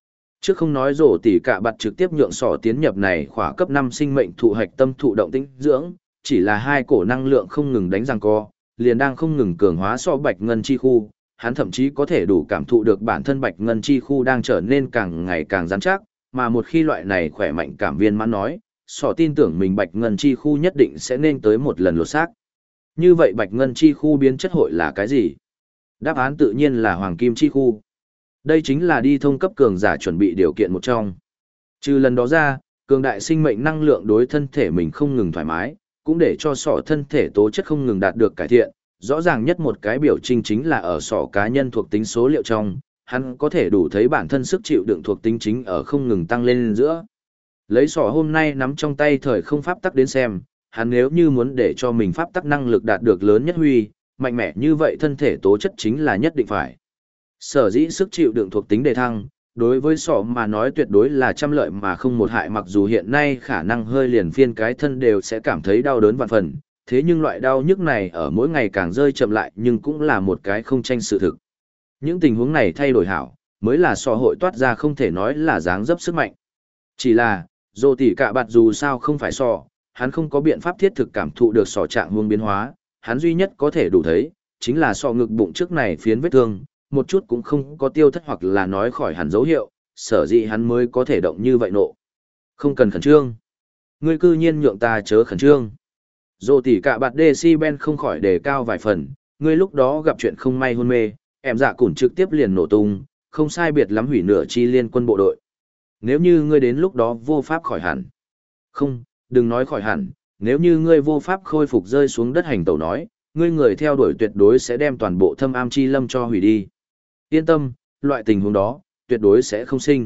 Trước không nói rổ tỉ cả bạt trực tiếp nhượng sỏ tiến nhập này khỏa cấp 5 sinh mệnh thụ hạch tâm thụ động tĩnh dưỡng, chỉ là hai cổ năng lượng không ngừng đánh giằng co, liền đang không ngừng cường hóa so bạch ngân chi khu, hắn thậm chí có thể đủ cảm thụ được bản thân bạch ngân chi khu đang trở nên càng ngày càng rắn chắc, mà một khi loại này khỏe mạnh cảm viên mãn nói, sỏ tin tưởng mình bạch ngân chi khu nhất định sẽ nên tới một lần lột xác. Như vậy bạch ngân chi khu biến chất hội là cái gì? Đáp án tự nhiên là hoàng kim chi khu. Đây chính là đi thông cấp cường giả chuẩn bị điều kiện một trong. Trừ lần đó ra, cường đại sinh mệnh năng lượng đối thân thể mình không ngừng thoải mái, cũng để cho sọ thân thể tố chất không ngừng đạt được cải thiện. Rõ ràng nhất một cái biểu trình chính là ở sọ cá nhân thuộc tính số liệu trong, hắn có thể đủ thấy bản thân sức chịu đựng thuộc tính chính ở không ngừng tăng lên giữa. Lấy sọ hôm nay nắm trong tay thời không pháp tắc đến xem, hắn nếu như muốn để cho mình pháp tắc năng lực đạt được lớn nhất huy, mạnh mẽ như vậy thân thể tố chất chính là nhất định phải. Sở dĩ sức chịu đựng thuộc tính đề thăng, đối với sọ mà nói tuyệt đối là trăm lợi mà không một hại, mặc dù hiện nay khả năng hơi liền phiên cái thân đều sẽ cảm thấy đau đớn vạn phần, thế nhưng loại đau nhức này ở mỗi ngày càng rơi chậm lại nhưng cũng là một cái không tranh sự thực. Những tình huống này thay đổi hảo, mới là sọ hội toát ra không thể nói là dáng dấp sức mạnh. Chỉ là, dù tỉ cả bạt dù sao không phải sọ, hắn không có biện pháp thiết thực cảm thụ được sọ trạng huống biến hóa, hắn duy nhất có thể đủ thấy, chính là sọ ngực bụng trước này phiến vết thương, một chút cũng không có tiêu thất hoặc là nói khỏi hẳn dấu hiệu, sở dĩ hắn mới có thể động như vậy nộ. Không cần khẩn trương. Ngươi cư nhiên nhượng ta chớ khẩn trương. Dù tỉ cả bạt decibel không khỏi đề cao vài phần, ngươi lúc đó gặp chuyện không may hôn mê, em dạ củn trực tiếp liền nổ tung, không sai biệt lắm hủy nửa chi liên quân bộ đội. Nếu như ngươi đến lúc đó vô pháp khỏi hẳn. Không, đừng nói khỏi hẳn, nếu như ngươi vô pháp khôi phục rơi xuống đất hành tẩu nói, ngươi người theo đuổi tuyệt đối sẽ đem toàn bộ thâm am chi lâm cho hủy đi. Yên tâm, loại tình huống đó, tuyệt đối sẽ không sinh.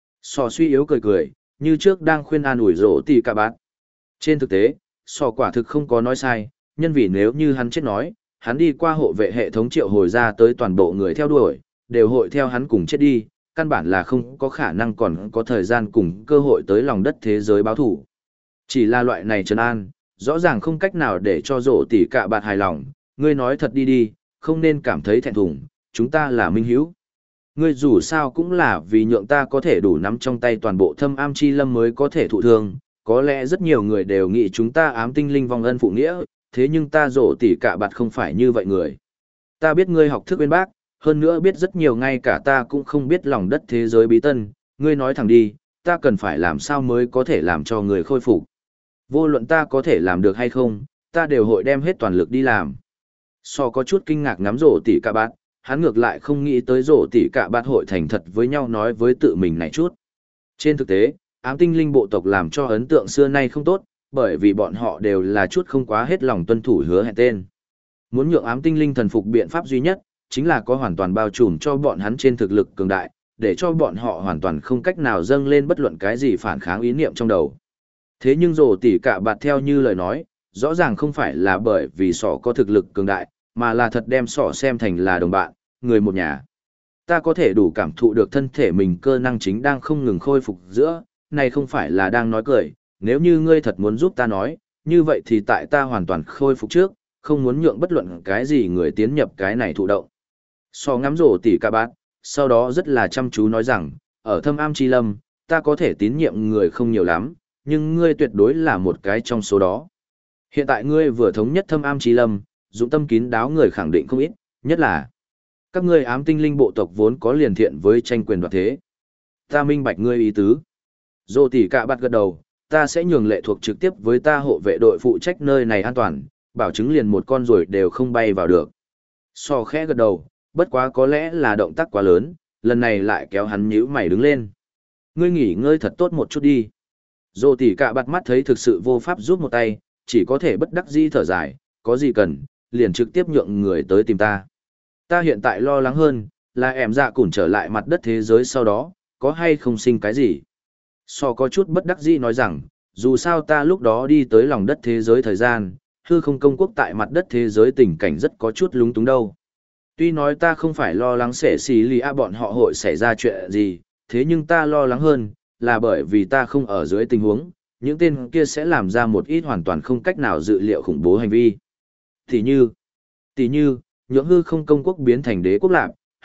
Sò suy yếu cười cười, như trước đang khuyên an ủi rỗ tỉ cả bạt. Trên thực tế, sò quả thực không có nói sai, nhân vì nếu như hắn chết nói, hắn đi qua hộ vệ hệ thống triệu hồi ra tới toàn bộ người theo đuổi, đều hội theo hắn cùng chết đi, căn bản là không có khả năng còn có thời gian cùng cơ hội tới lòng đất thế giới báo thủ. Chỉ là loại này trấn an, rõ ràng không cách nào để cho rỗ tỉ cả bạt hài lòng, ngươi nói thật đi đi, không nên cảm thấy thẹn thùng, chúng ta là minh hữu. Ngươi dù sao cũng là vì nhượng ta có thể đủ nắm trong tay toàn bộ thâm am chi lâm mới có thể thụ thương, có lẽ rất nhiều người đều nghĩ chúng ta ám tinh linh vong ân phụ nghĩa, thế nhưng ta rỗ tỉ cả bạt không phải như vậy người. Ta biết ngươi học thức bên bác, hơn nữa biết rất nhiều ngay cả ta cũng không biết lòng đất thế giới bí tân, ngươi nói thẳng đi, ta cần phải làm sao mới có thể làm cho người khôi phục. Vô luận ta có thể làm được hay không, ta đều hội đem hết toàn lực đi làm. So có chút kinh ngạc ngắm rỗ tỉ cả bạt, hắn ngược lại không nghĩ tới rỗ tỉ cả bạt hội thành thật với nhau nói với tự mình này chút. Trên thực tế, ám tinh linh bộ tộc làm cho ấn tượng xưa nay không tốt, bởi vì bọn họ đều là chút không quá hết lòng tuân thủ hứa hẹn tên. Muốn nhượng ám tinh linh thần phục biện pháp duy nhất, chính là có hoàn toàn bao trùm cho bọn hắn trên thực lực cường đại, để cho bọn họ hoàn toàn không cách nào dâng lên bất luận cái gì phản kháng ý niệm trong đầu. Thế nhưng rồ tỉ cả bạt theo như lời nói, rõ ràng không phải là bởi vì sỏ có thực lực cường đại, mà là thật đem sỏ xem thành là đồng bạn, người một nhà. Ta có thể đủ cảm thụ được thân thể mình cơ năng chính đang không ngừng khôi phục giữa, này không phải là đang nói cười, nếu như ngươi thật muốn giúp ta nói, như vậy thì tại ta hoàn toàn khôi phục trước, không muốn nhượng bất luận cái gì người tiến nhập cái này thụ động. So ngắm rổ tỉ cả bát, sau đó rất là chăm chú nói rằng, ở thâm am chi lâm, ta có thể tín nhiệm người không nhiều lắm, nhưng ngươi tuyệt đối là một cái trong số đó. Hiện tại ngươi vừa thống nhất thâm am chi lâm, dũng tâm kín đáo người khẳng định không ít, nhất là các ngươi ám tinh linh bộ tộc vốn có liền thiện với tranh quyền đoạt thế. Ta minh bạch ngươi ý tứ. Rổ tỉ cả bát gật đầu, ta sẽ nhường lệ thuộc trực tiếp với ta hộ vệ đội phụ trách nơi này an toàn, bảo chứng liền một con ruồi đều không bay vào được. So khẽ gật đầu, bất quá có lẽ là động tác quá lớn, lần này lại kéo hắn nhíu mày đứng lên. Ngươi nghỉ ngơi thật tốt một chút đi. Rồ tỉ cả bạt mắt thấy thực sự vô pháp giúp một tay, chỉ có thể bất đắc dĩ thở dài, có gì cần, liền trực tiếp nhượng người tới tìm ta. Ta hiện tại lo lắng hơn, là em dạ củn trở lại mặt đất thế giới sau đó, có hay không sinh cái gì. So có chút bất đắc dĩ nói rằng, dù sao ta lúc đó đi tới lòng đất thế giới thời gian, hư không công quốc tại mặt đất thế giới tình cảnh rất có chút lúng túng đâu. Tuy nói ta không phải lo lắng sẽ xì lì a bọn họ hội xảy ra chuyện gì, thế nhưng ta lo lắng hơn, là bởi vì ta không ở dưới tình huống, những tên kia sẽ làm ra một ít hoàn toàn không cách nào dự liệu khủng bố hành vi. Tỷ như, nhượng hư không công quốc biến thành đế quốc lạc,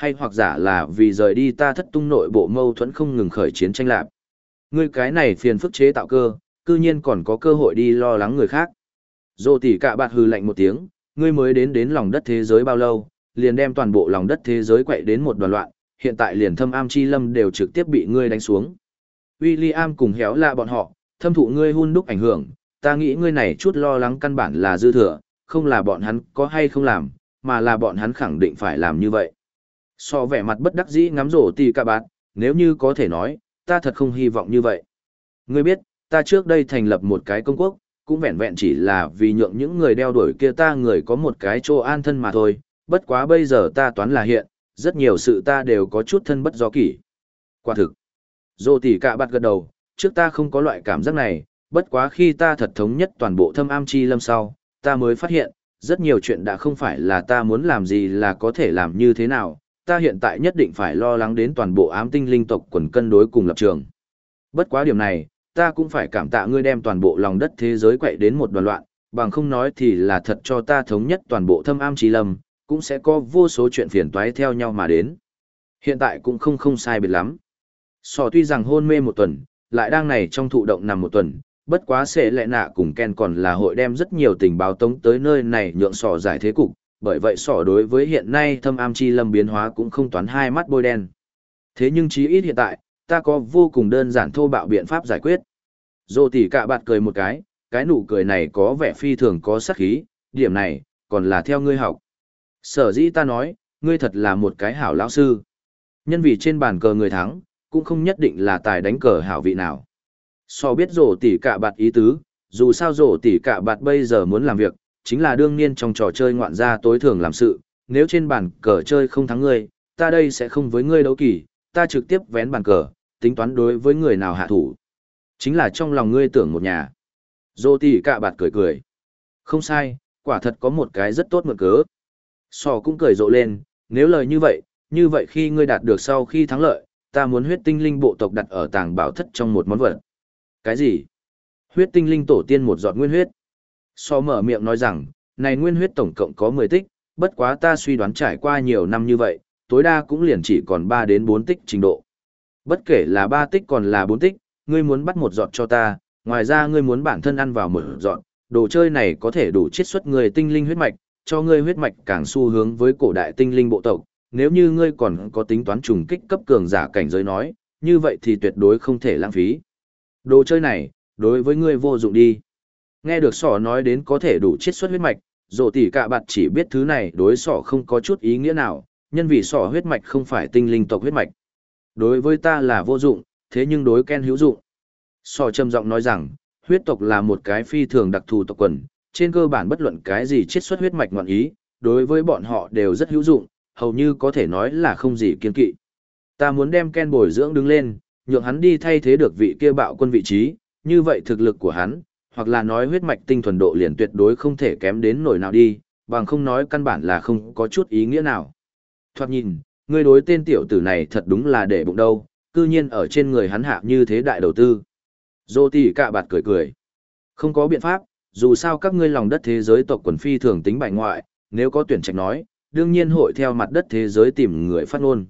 hay hoặc giả là vì rời đi ta thất tung nội bộ mâu thuẫn không ngừng khởi chiến tranh lạp. Ngươi cái này phiền phức chế tạo cơ, cư nhiên còn có cơ hội đi lo lắng người khác. Dô tỷ cạ bạt hừ lạnh một tiếng, ngươi mới đến lòng đất thế giới bao lâu, liền đem toàn bộ lòng đất thế giới quậy đến một đoàn loạn, hiện tại liền thâm am chi lâm đều trực tiếp bị ngươi đánh xuống. William cùng héo là bọn họ, thâm thụ ngươi hun đúc ảnh hưởng, ta nghĩ ngươi này chút lo lắng căn bản là dư thừa, không là bọn hắn có hay không làm, mà là bọn hắn khẳng định phải làm như vậy. So vẻ mặt bất đắc dĩ ngắm rổ tỷ cạ bạt, nếu như có thể nói, ta thật không hy vọng như vậy. Ngươi biết, ta trước đây thành lập một cái công quốc, cũng vẹn vẹn chỉ là vì nhượng những người đeo đuổi kia ta người có một cái chỗ an thân mà thôi, bất quá bây giờ ta toán là hiện, rất nhiều sự ta đều có chút thân bất do kỷ. Quả thực, dô tỷ cạ bạt gật đầu, trước ta không có loại cảm giác này, bất quá khi ta thật thống nhất toàn bộ thâm am chi lâm sau, ta mới phát hiện, rất nhiều chuyện đã không phải là ta muốn làm gì là có thể làm như thế nào, ta hiện tại nhất định phải lo lắng đến toàn bộ ám tinh linh tộc quần cân đối cùng lập trường. Bất quá điểm này, ta cũng phải cảm tạ ngươi đem toàn bộ lòng đất thế giới quậy đến một đoàn loạn, bằng không nói thì là thật cho ta thống nhất toàn bộ thâm am chi lâm, cũng sẽ có vô số chuyện phiền toái theo nhau mà đến. Hiện tại cũng không sai biệt lắm. Sò tuy rằng hôn mê một tuần, lại đang này trong thụ động nằm một tuần, bất quá sẽ lẽ nạ cùng Ken còn là hội đem rất nhiều tình báo tống tới nơi này nhượng sò giải thế cục, bởi vậy sò đối với hiện nay thâm am chi lâm biến hóa cũng không toán hai mắt bôi đen. Thế nhưng chí ít hiện tại, ta có vô cùng đơn giản thô bạo biện pháp giải quyết. Dô tỷ cạ bạt cười một cái nụ cười này có vẻ phi thường có sắc khí, điểm này, còn là theo ngươi học. Sở dĩ ta nói, ngươi thật là một cái hảo lão sư. Nhân vì trên bàn cờ người thắng, cũng không nhất định là tài đánh cờ hảo vị nào. So biết rổ tỷ cạ bạt ý tứ, dù sao rổ tỷ cạ bạt bây giờ muốn làm việc, chính là đương nhiên trong trò chơi ngoạn gia tối thường làm sự, nếu trên bàn cờ chơi không thắng ngươi, ta đây sẽ không với ngươi đấu kỳ, ta trực tiếp vén bàn cờ, tính toán đối với người nào hạ thủ. Chính là trong lòng ngươi tưởng một nhà. Rổ tỷ cạ bạt cười cười. Không sai, quả thật có một cái rất tốt mượn cớ. So cũng cười rộ lên, nếu lời như vậy khi ngươi đạt được sau khi thắng lợi, ta muốn huyết tinh linh bộ tộc đặt ở tàng bảo thất trong một món vật. Cái gì? Huyết tinh linh tổ tiên một giọt nguyên huyết. So mở miệng nói rằng, này nguyên huyết tổng cộng có 10 tích, bất quá ta suy đoán trải qua nhiều năm như vậy, tối đa cũng liền chỉ còn 3 đến 4 tích trình độ. Bất kể là 3 tích còn là 4 tích, ngươi muốn bắt một giọt cho ta, ngoài ra ngươi muốn bản thân ăn vào một giọt, đồ chơi này có thể đủ chiết xuất người tinh linh huyết mạch, cho ngươi huyết mạch càng xu hướng với cổ đại tinh linh bộ tộc, nếu như ngươi còn có tính toán trùng kích cấp cường giả cảnh giới nói, như vậy thì tuyệt đối không thể lãng phí. Đồ chơi này, đối với ngươi vô dụng đi. Nghe được sỏ nói đến có thể đủ chiết xuất huyết mạch, rổ tỷ cạ bạt chỉ biết thứ này đối sỏ không có chút ý nghĩa nào, nhân vì sỏ huyết mạch không phải tinh linh tộc huyết mạch. Đối với ta là vô dụng, thế nhưng đối Ken hữu dụng. Sỏ trầm giọng nói rằng, huyết tộc là một cái phi thường đặc thù tộc quần, trên cơ bản bất luận cái gì chiết xuất huyết mạch ngoạn ý, đối với bọn họ đều rất hữu dụng, hầu như có thể nói là không gì kiên kỵ. Ta muốn đem Ken bồi dưỡng đứng lên, nhượng hắn đi thay thế được vị kia bạo quân vị trí, như vậy thực lực của hắn, hoặc là nói huyết mạch tinh thuần độ liền tuyệt đối không thể kém đến nổi nào đi, bằng không nói căn bản là không có chút ý nghĩa nào. Thoạt nhìn, ngươi đối tên tiểu tử này thật đúng là để bụng đâu, cư nhiên ở trên người hắn hạ như thế đại đầu tư. Dô tỷ cạ bạt cười cười. Không có biện pháp, dù sao các ngươi lòng đất thế giới tộc quần phi thường tính bài ngoại, nếu có tuyển trạch nói, đương nhiên hội theo mặt đất thế giới tìm người phát ngôn.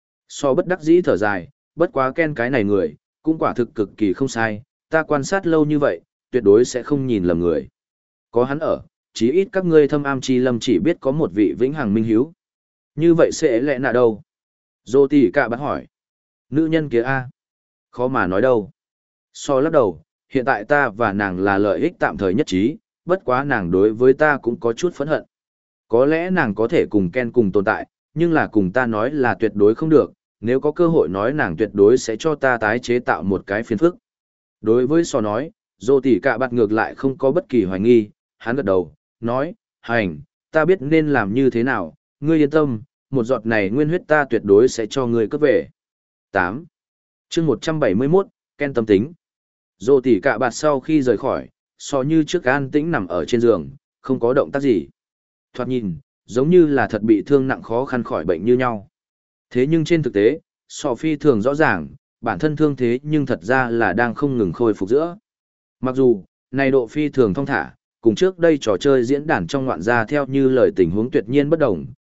So bất đắc dĩ thở dài, bất quá Ken cái này người, cũng quả thực cực kỳ không sai, ta quan sát lâu như vậy, tuyệt đối sẽ không nhìn lầm người. Có hắn ở, chí ít các ngươi thâm am chi lâm chỉ biết có một vị vĩnh hằng minh hiếu. Như vậy sẽ lẽ nạ đâu? Dô tỷ cạ bạt hỏi. Nữ nhân kia a, khó mà nói đâu. So lắc đầu, hiện tại ta và nàng là lợi ích tạm thời nhất trí, bất quá nàng đối với ta cũng có chút phẫn hận. Có lẽ nàng có thể cùng Ken cùng tồn tại, nhưng là cùng ta nói là tuyệt đối không được, nếu có cơ hội nói nàng tuyệt đối sẽ cho ta tái chế tạo một cái phiền phức. Đối với so nói, dô tỷ cạ bạt ngược lại không có bất kỳ hoài nghi, hắn gật đầu, nói, hành, ta biết nên làm như thế nào, ngươi yên tâm, một giọt này nguyên huyết ta tuyệt đối sẽ cho ngươi cướp về. 8. chương 171, Ken tâm tính. Dô tỷ cạ bạt sau khi rời khỏi, so như trước an tĩnh nằm ở trên giường, không có động tác gì. Thoạt nhìn, giống như là thật bị thương nặng khó khăn khỏi bệnh như nhau. Thế nhưng trên thực tế, so phi thường rõ ràng, bản thân thương thế nhưng thật ra là đang không ngừng khôi phục giữa. Mặc dù, này độ phi thường thong thả, cùng trước đây trò chơi diễn đàn trong ngoạn gia theo như lời tình huống tuyệt nhiên bất đồng,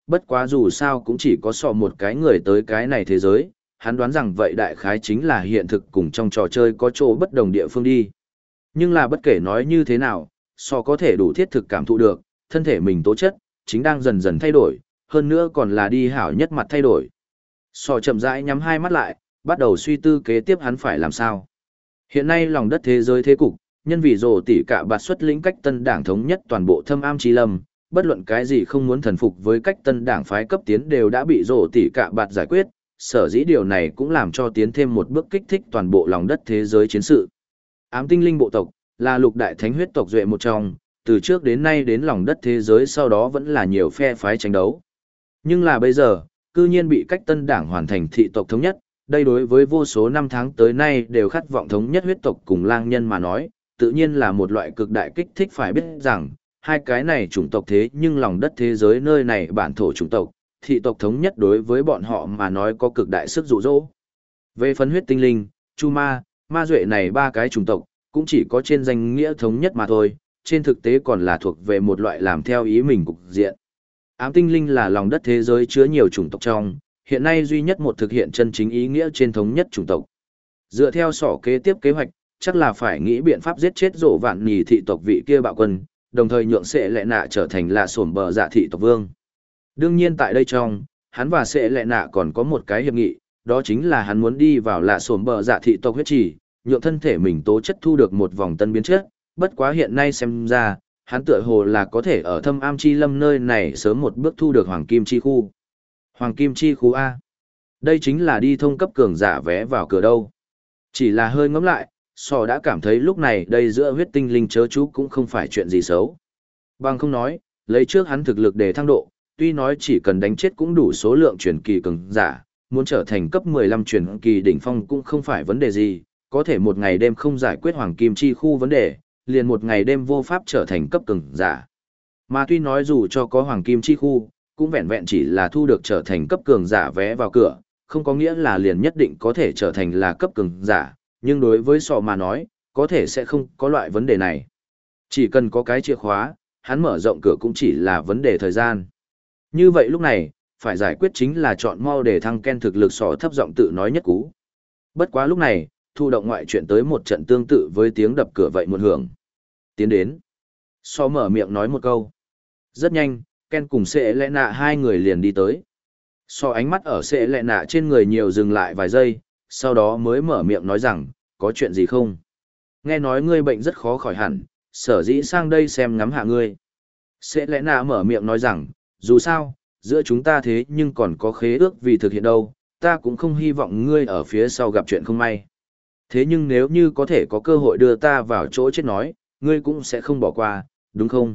bất quá dù sao cũng chỉ có sọ một cái người tới cái này thế giới, hắn đoán rằng vậy đại khái chính là hiện thực cùng trong trò chơi có chỗ bất đồng địa phương đi. Nhưng là bất kể nói như thế nào, sọ có thể đủ thiết thực cảm thụ được, thân thể mình tố chất, chính đang dần dần thay đổi, hơn nữa còn là đi hảo nhất mặt thay đổi. Sọ chậm rãi nhắm hai mắt lại, bắt đầu suy tư kế tiếp hắn phải làm sao. Hiện nay lòng đất thế giới thế cục, nhân vì rồ tỷ cả bạt xuất lĩnh cách tân đảng thống nhất toàn bộ thâm am chi lâm, bất luận cái gì không muốn thần phục với cách tân đảng phái cấp tiến đều đã bị rồ tỷ cả bạt giải quyết, sở dĩ điều này cũng làm cho tiến thêm một bước kích thích toàn bộ lòng đất thế giới chiến sự. Ám tinh linh bộ tộc là lục đại thánh huyết tộc duệ một trong, từ trước đến nay đến lòng đất thế giới sau đó vẫn là nhiều phe phái tranh đấu. Nhưng là bây giờ, cư nhiên bị cách tân đảng hoàn thành thị tộc thống nhất, đây đối với vô số năm tháng tới nay đều khát vọng thống nhất huyết tộc cùng lang nhân mà nói, tự nhiên là một loại cực đại kích thích. Phải biết rằng, hai cái này chủng tộc thế nhưng lòng đất thế giới nơi này bản thổ chủng tộc, thị tộc thống nhất đối với bọn họ mà nói có cực đại sức dụ dỗ. Về phấn huyết tinh linh, chu ma, ma duệ này ba cái chủng tộc, cũng chỉ có trên danh nghĩa thống nhất mà thôi, trên thực tế còn là thuộc về một loại làm theo ý mình cục diện. Ám tinh linh là lòng đất thế giới chứa nhiều chủng tộc trong, hiện nay duy nhất một thực hiện chân chính ý nghĩa trên thống nhất chủng tộc. Dựa theo sỏ kế tiếp kế hoạch, chắc là phải nghĩ biện pháp giết chết rổ vạn nhì thị tộc vị kia bạo quân, đồng thời nhượng Sệ Lệ Nạ trở thành là sổm bờ dạ thị tộc vương. Đương nhiên tại đây trong, hắn và Sệ Lệ Nạ còn có một cái hiệp nghị, đó chính là hắn muốn đi vào là sổm bờ dạ thị tộc huyết trì, nhượng thân thể mình tố chất thu được một vòng tân biến chất, bất quá hiện nay xem ra, hắn tựa hồ là có thể ở thâm am chi lâm nơi này sớm một bước thu được hoàng kim chi khu. Hoàng kim chi khu A. Đây chính là đi thông cấp cường giả vé vào cửa đâu. Chỉ là hơi ngẫm lại, sò đã cảm thấy lúc này đây giữa huyết tinh linh chớ chú cũng không phải chuyện gì xấu. Bằng không nói, lấy trước hắn thực lực để thăng độ, tuy nói chỉ cần đánh chết cũng đủ số lượng truyền kỳ cường giả, muốn trở thành cấp 15 truyền kỳ đỉnh phong cũng không phải vấn đề gì, có thể một ngày đêm không giải quyết hoàng kim chi khu vấn đề, liền một ngày đêm vô pháp trở thành cấp cường giả. Mà tuy nói dù cho có hoàng kim chi khu, cũng vẹn vẹn chỉ là thu được trở thành cấp cường giả vé vào cửa, không có nghĩa là liền nhất định có thể trở thành là cấp cường giả, nhưng đối với sọ mà nói, có thể sẽ không có loại vấn đề này. Chỉ cần có cái chìa khóa, hắn mở rộng cửa cũng chỉ là vấn đề thời gian. Như vậy lúc này, phải giải quyết chính là chọn mau để thăng Ken thực lực sọ thấp giọng tự nói nhất cú. Bất quá lúc này, thụ động ngoại chuyện tới một trận tương tự với tiếng đập cửa vậy một hưởng. Tiến đến. Sọ mở miệng nói một câu. Rất nhanh, Ken cùng Sệ Lệ Nạ hai người liền đi tới. Sọ ánh mắt ở Sệ Lệ Nạ trên người nhiều dừng lại vài giây, sau đó mới mở miệng nói rằng, có chuyện gì không? Nghe nói ngươi bệnh rất khó khỏi hẳn, sở dĩ sang đây xem ngắm hạ ngươi. Sệ Lệ Nạ mở miệng nói rằng, dù sao, giữa chúng ta thế nhưng còn có khế ước vì thực hiện đâu, ta cũng không hy vọng ngươi ở phía sau gặp chuyện không may. Thế nhưng nếu như có thể có cơ hội đưa ta vào chỗ chết nói, ngươi cũng sẽ không bỏ qua, đúng không?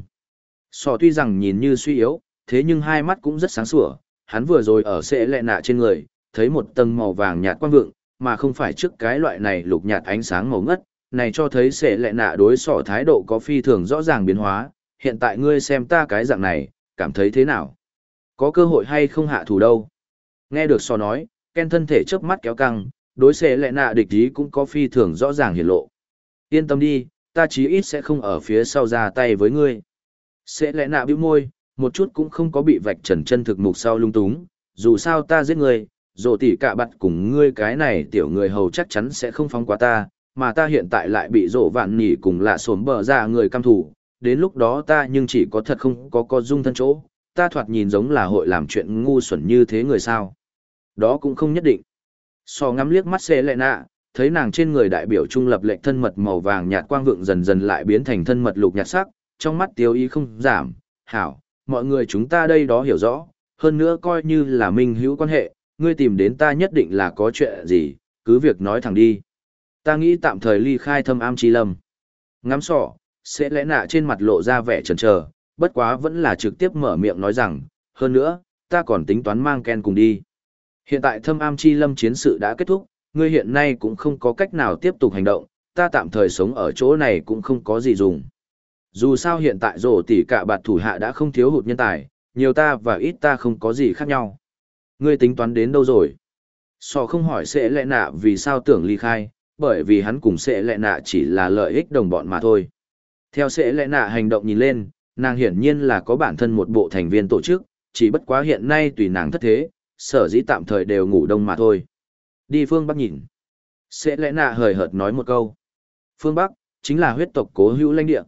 Sọ tuy rằng nhìn như suy yếu, thế nhưng hai mắt cũng rất sáng sủa, hắn vừa rồi ở Sệ Lệ Nạ trên người, thấy một tầng màu vàng nhạt quang vượng, mà không phải trước cái loại này lục nhạt ánh sáng màu ngất, này cho thấy Sệ Lệ Nạ đối Sọ thái độ có phi thường rõ ràng biến hóa, hiện tại ngươi xem ta cái dạng này, cảm thấy thế nào? Có cơ hội hay không hạ thủ đâu? Nghe được Sọ nói, Ken thân thể chớp mắt kéo căng, đối Sệ Lệ Nạ địch ý cũng có phi thường rõ ràng hiển lộ. Yên tâm đi, ta chí ít sẽ không ở phía sau ra tay với ngươi. Sệ Lệ Nạ bĩu môi, một chút cũng không có bị vạch trần chân thực mục sau lung túng, dù sao ta giết ngươi, rồ tỉ cả bặt cùng ngươi cái này tiểu người hầu chắc chắn sẽ không phóng qua ta, mà ta hiện tại lại bị rộ vạn nỉ cùng lạ sổm bờ ra người căm thủ, đến lúc đó ta nhưng chỉ có thật không có dung thân chỗ, ta thoạt nhìn giống là hội làm chuyện ngu xuẩn như thế người sao. Đó cũng không nhất định. Sò ngắm liếc mắt Sệ Lệ Nạ, thấy nàng trên người đại biểu trung lập lệnh thân mật màu vàng nhạt quang vượng dần dần lại biến thành thân mật lục nhạt sắc, trong mắt tiêu ý không giảm, hảo, mọi người chúng ta đây đó hiểu rõ, hơn nữa coi như là minh hữu quan hệ, ngươi tìm đến ta nhất định là có chuyện gì, cứ việc nói thẳng đi. Ta nghĩ tạm thời ly khai thâm am chi lâm. Ngắm sọ, Sệ Lệ Nạ trên mặt lộ ra vẻ chần chờ, bất quá vẫn là trực tiếp mở miệng nói rằng, hơn nữa, ta còn tính toán mang Ken cùng đi. Hiện tại thâm am chi lâm chiến sự đã kết thúc, ngươi hiện nay cũng không có cách nào tiếp tục hành động, ta tạm thời sống ở chỗ này cũng không có gì dùng. Dù sao hiện tại rổ tỉ cả bạt thủ hạ đã không thiếu hụt nhân tài, nhiều ta và ít ta không có gì khác nhau. Ngươi tính toán đến đâu rồi? Sò không hỏi Sệ Lệ Nạ vì sao tưởng ly khai, bởi vì hắn cùng Sệ Lệ Nạ chỉ là lợi ích đồng bọn mà thôi. Theo Sệ Lệ Nạ hành động nhìn lên, nàng hiển nhiên là có bản thân một bộ thành viên tổ chức, chỉ bất quá hiện nay tùy nàng thất thế, sở dĩ tạm thời đều ngủ đông mà thôi. Đi phương Bắc nhìn. Sẽ lẽ nạ hời hợt nói một câu. Phương Bắc, chính là huyết tộc cố hữu lãnh địa.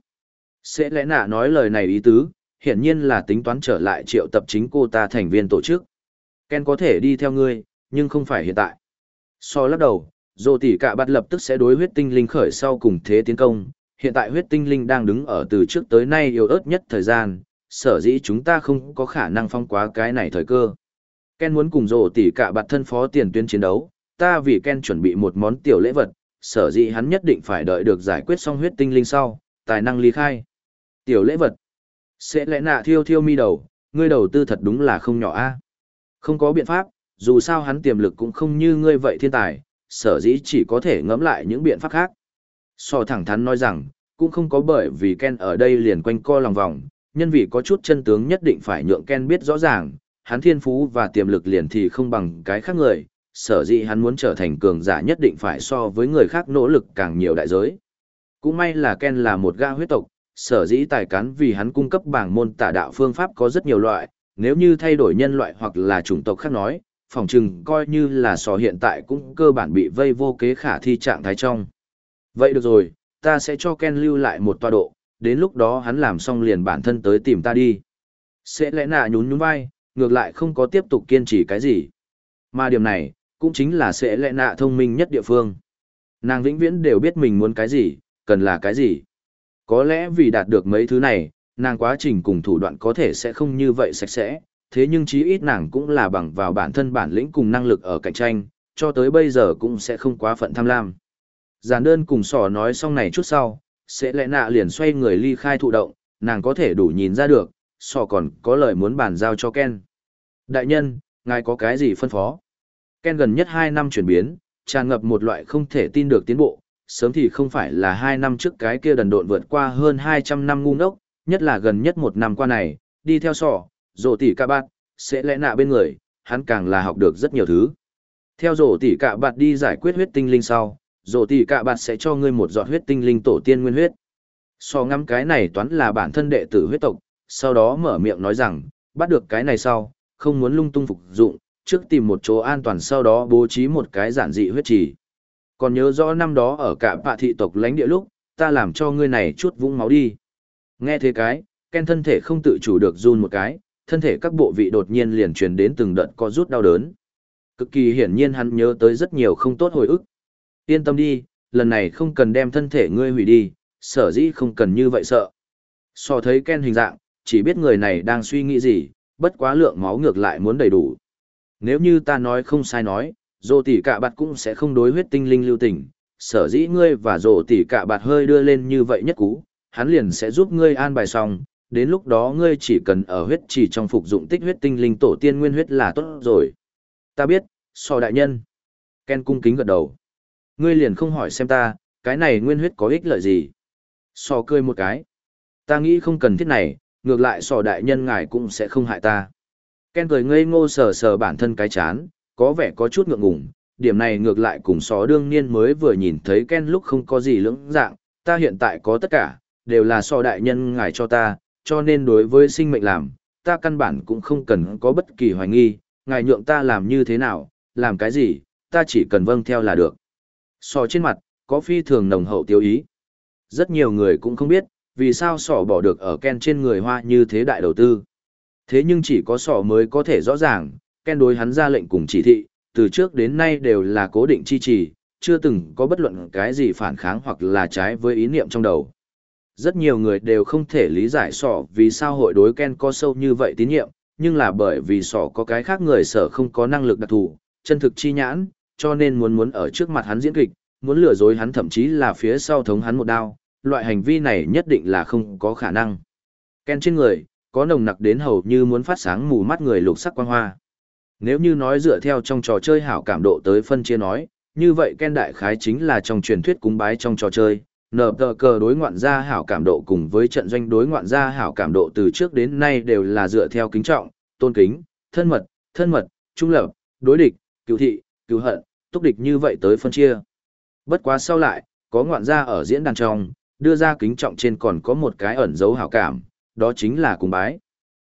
Sẽ lẽ nạ nói lời này ý tứ, hiển nhiên là tính toán trở lại triệu tập chính cô ta thành viên tổ chức. Ken có thể đi theo ngươi, nhưng không phải hiện tại. So lắc đầu, Dô tỷ cả bắt lập tức sẽ đối huyết tinh linh khởi sau cùng thế tiến công. Hiện tại huyết tinh linh đang đứng ở từ trước tới nay yếu ớt nhất thời gian, sở dĩ chúng ta không có khả năng phong quá cái này thời cơ. Ken muốn cùng Dô tỷ cả bắt thân phó tiền tuyến chiến đấu, ta vì Ken chuẩn bị một món tiểu lễ vật, sở dĩ hắn nhất định phải đợi được giải quyết xong huyết tinh linh sau, tài năng ly khai. Tiểu lễ vật. Sẽ lẽ nạ thiêu thiêu mi đầu, ngươi đầu tư thật đúng là không nhỏ a. Không có biện pháp, dù sao hắn tiềm lực cũng không như ngươi vậy thiên tài, sở dĩ chỉ có thể ngẫm lại những biện pháp khác. So thẳng thắn nói rằng, cũng không có bởi vì Ken ở đây liền quanh co lòng vòng, nhân vì có chút chân tướng nhất định phải nhượng Ken biết rõ ràng, hắn thiên phú và tiềm lực liền thì không bằng cái khác người, sở dĩ hắn muốn trở thành cường giả nhất định phải so với người khác nỗ lực càng nhiều đại giới. Cũng may là Ken là một gã huyết tộc, sở dĩ tài cán vì hắn cung cấp bảng môn tả đạo phương pháp có rất nhiều loại, nếu như thay đổi nhân loại hoặc là chủng tộc khác nói, phòng trừng coi như là sò hiện tại cũng cơ bản bị vây vô kế khả thi trạng thái trong. Vậy được rồi, ta sẽ cho Ken lưu lại một tọa độ, đến lúc đó hắn làm xong liền bản thân tới tìm ta đi. Sẽ lẽ nạ nhún nhún vai, ngược lại không có tiếp tục kiên trì cái gì. Mà điểm này, cũng chính là sẽ lẽ nạ thông minh nhất địa phương. Nàng vĩnh viễn đều biết mình muốn cái gì, cần là cái gì. Có lẽ vì đạt được mấy thứ này, nàng quá trình cùng thủ đoạn có thể sẽ không như vậy sạch sẽ, thế nhưng chí ít nàng cũng là bằng vào bản thân bản lĩnh cùng năng lực ở cạnh tranh, cho tới bây giờ cũng sẽ không quá phận tham lam. Giản đơn cùng sỏ nói xong này chút sau, sẽ lẽ nạ liền xoay người ly khai thụ động, nàng có thể đủ nhìn ra được, sỏ còn có lời muốn bàn giao cho Ken. Đại nhân, ngài có cái gì phân phó? Ken gần nhất 2 năm chuyển biến, tràn ngập một loại không thể tin được tiến bộ, sớm thì không phải là 2 năm trước cái kia đần độn vượt qua hơn 200 năm ngu ngốc, nhất là gần nhất 1 năm qua này, đi theo sỏ, rổ tỉ cả bạt, sẽ lẽ nạ bên người, hắn càng là học được rất nhiều thứ. Theo rổ tỉ cả bạt đi giải quyết huyết tinh linh sau, rổ tỉ cả bạt sẽ cho ngươi một giọt huyết tinh linh tổ tiên nguyên huyết. So ngắm cái này toán là bản thân đệ tử huyết tộc, sau đó mở miệng nói rằng, bắt được cái này sau, không muốn lung tung phục dụng, trước tìm một chỗ an toàn sau đó bố trí một cái giản dị huyết trì. Còn nhớ rõ năm đó ở cả bạ thị tộc lãnh địa lúc, ta làm cho ngươi này chút vũng máu đi. Nghe thế cái, Ken thân thể không tự chủ được run một cái, thân thể các bộ vị đột nhiên liền truyền đến từng đợt co rút đau đớn. Cực kỳ hiển nhiên hắn nhớ tới rất nhiều không tốt hồi ức. Yên tâm đi, lần này không cần đem thân thể ngươi hủy đi, sở dĩ không cần như vậy sợ. So thấy Ken hình dạng, chỉ biết người này đang suy nghĩ gì, bất quá lượng máu ngược lại muốn đầy đủ. Nếu như ta nói không sai nói, rồ tỷ cả bạt cũng sẽ không đối huyết tinh linh lưu tình, sở dĩ ngươi và rồ tỷ cả bạt hơi đưa lên như vậy nhất cú, hắn liền sẽ giúp ngươi an bài xong, đến lúc đó ngươi chỉ cần ở huyết chỉ trong phục dụng tích huyết tinh linh tổ tiên nguyên huyết là tốt rồi. Ta biết, so đại nhân. Ken cung kính gật đầu. Ngươi liền không hỏi xem ta, cái này nguyên huyết có ích lợi gì? So cười một cái. Ta nghĩ không cần thiết này, ngược lại so đại nhân ngài cũng sẽ không hại ta. Ken cười ngây ngô sờ sờ bản thân cái chán, có vẻ có chút ngượng ngùng, điểm này ngược lại cùng só đương nhiên mới vừa nhìn thấy Ken lúc không có gì lưỡng dạng, ta hiện tại có tất cả, đều là so đại nhân ngài cho ta, cho nên đối với sinh mệnh làm, ta căn bản cũng không cần có bất kỳ hoài nghi, ngài nhượng ta làm như thế nào, làm cái gì, ta chỉ cần vâng theo là được. Sò trên mặt, có phi thường nồng hậu tiêu ý. Rất nhiều người cũng không biết, vì sao sò bỏ được ở Ken trên người hoa như thế đại đầu tư. Thế nhưng chỉ có sò mới có thể rõ ràng, Ken đối hắn ra lệnh cùng chỉ thị, từ trước đến nay đều là cố định chi trì, chưa từng có bất luận cái gì phản kháng hoặc là trái với ý niệm trong đầu. Rất nhiều người đều không thể lý giải sỏ vì sao hội đối Ken có sâu như vậy tín nhiệm, nhưng là bởi vì sỏ có cái khác người sở không có năng lực đặc thù, chân thực chi nhãn, cho nên muốn ở trước mặt hắn diễn kịch, muốn lừa dối hắn thậm chí là phía sau thống hắn một đao, loại hành vi này nhất định là không có khả năng. Ken trên người, có nồng nặc đến hầu như muốn phát sáng mù mắt người lục sắc quang hoa. Nếu như nói dựa theo trong trò chơi hảo cảm độ tới phân chia nói, như vậy Ken đại khái chính là trong truyền thuyết cúng bái trong trò chơi, nở tờ cờ đối ngoạn gia hảo cảm độ cùng với trận doanh đối ngoạn gia hảo cảm độ từ trước đến nay đều là dựa theo kính trọng, tôn kính, thân mật, trung lập, đối địch, cứu thị, cứu hận, túc địch như vậy tới phân chia. Bất quá sau lại, có ngoạn gia ở diễn đàn trong, đưa ra kính trọng trên còn có một cái ẩn dấu hảo cảm, đó chính là cúng bái.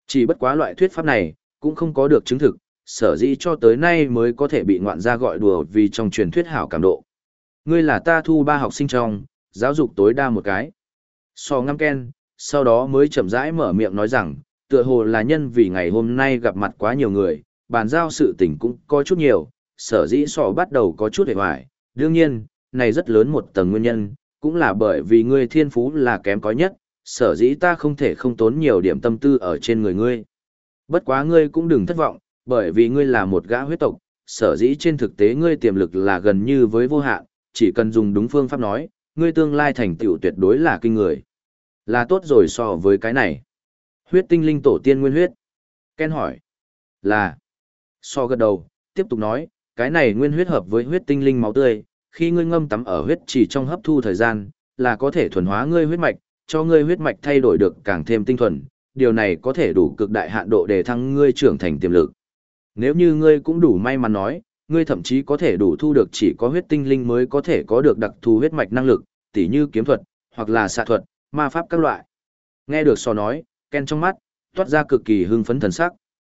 Chỉ bất quá loại thuyết pháp này, cũng không có được chứng thực, sở dĩ cho tới nay mới có thể bị ngoạn gia gọi đùa vì trong truyền thuyết hảo cảm độ. Ngươi là ta thu 3 học sinh trong, giáo dục tối đa một cái. So ngăm Ken, sau đó mới chậm rãi mở miệng nói rằng, tựa hồ là nhân vì ngày hôm nay gặp mặt quá nhiều người, bàn giao sự tình cũng có chút nhiều, sở dĩ so bắt đầu có chút hề hoài. Đương nhiên, này rất lớn một tầng nguyên nhân, cũng là bởi vì ngươi thiên phú là kém cỏi nhất, sở dĩ ta không thể không tốn nhiều điểm tâm tư ở trên người ngươi. Bất quá ngươi cũng đừng thất vọng, bởi vì ngươi là một gã huyết tộc, sở dĩ trên thực tế ngươi tiềm lực là gần như với vô hạn, chỉ cần dùng đúng phương pháp nói, ngươi tương lai thành tựu tuyệt đối là kinh người. Là tốt rồi so với cái này. Huyết tinh linh tổ tiên nguyên huyết. Ken hỏi. Là. So gật đầu, tiếp tục nói, cái này nguyên huyết hợp với huyết tinh linh máu tươi, khi ngươi ngâm tắm ở huyết chỉ trong hấp thu thời gian, là có thể thuần hóa ngươi huyết mạch, cho ngươi huyết mạch thay đổi được càng thêm tinh thuần, điều này có thể đủ cực đại hạn độ để thăng ngươi trưởng thành tiềm lực. Nếu như ngươi cũng đủ may mắn nói, ngươi thậm chí có thể đủ thu được chỉ có huyết tinh linh mới có thể có được đặc thù huyết mạch năng lực, tỉ như kiếm thuật, hoặc là xạ thuật, ma pháp các loại. Nghe được Sò nói, Ken trong mắt toát ra cực kỳ hưng phấn thần sắc.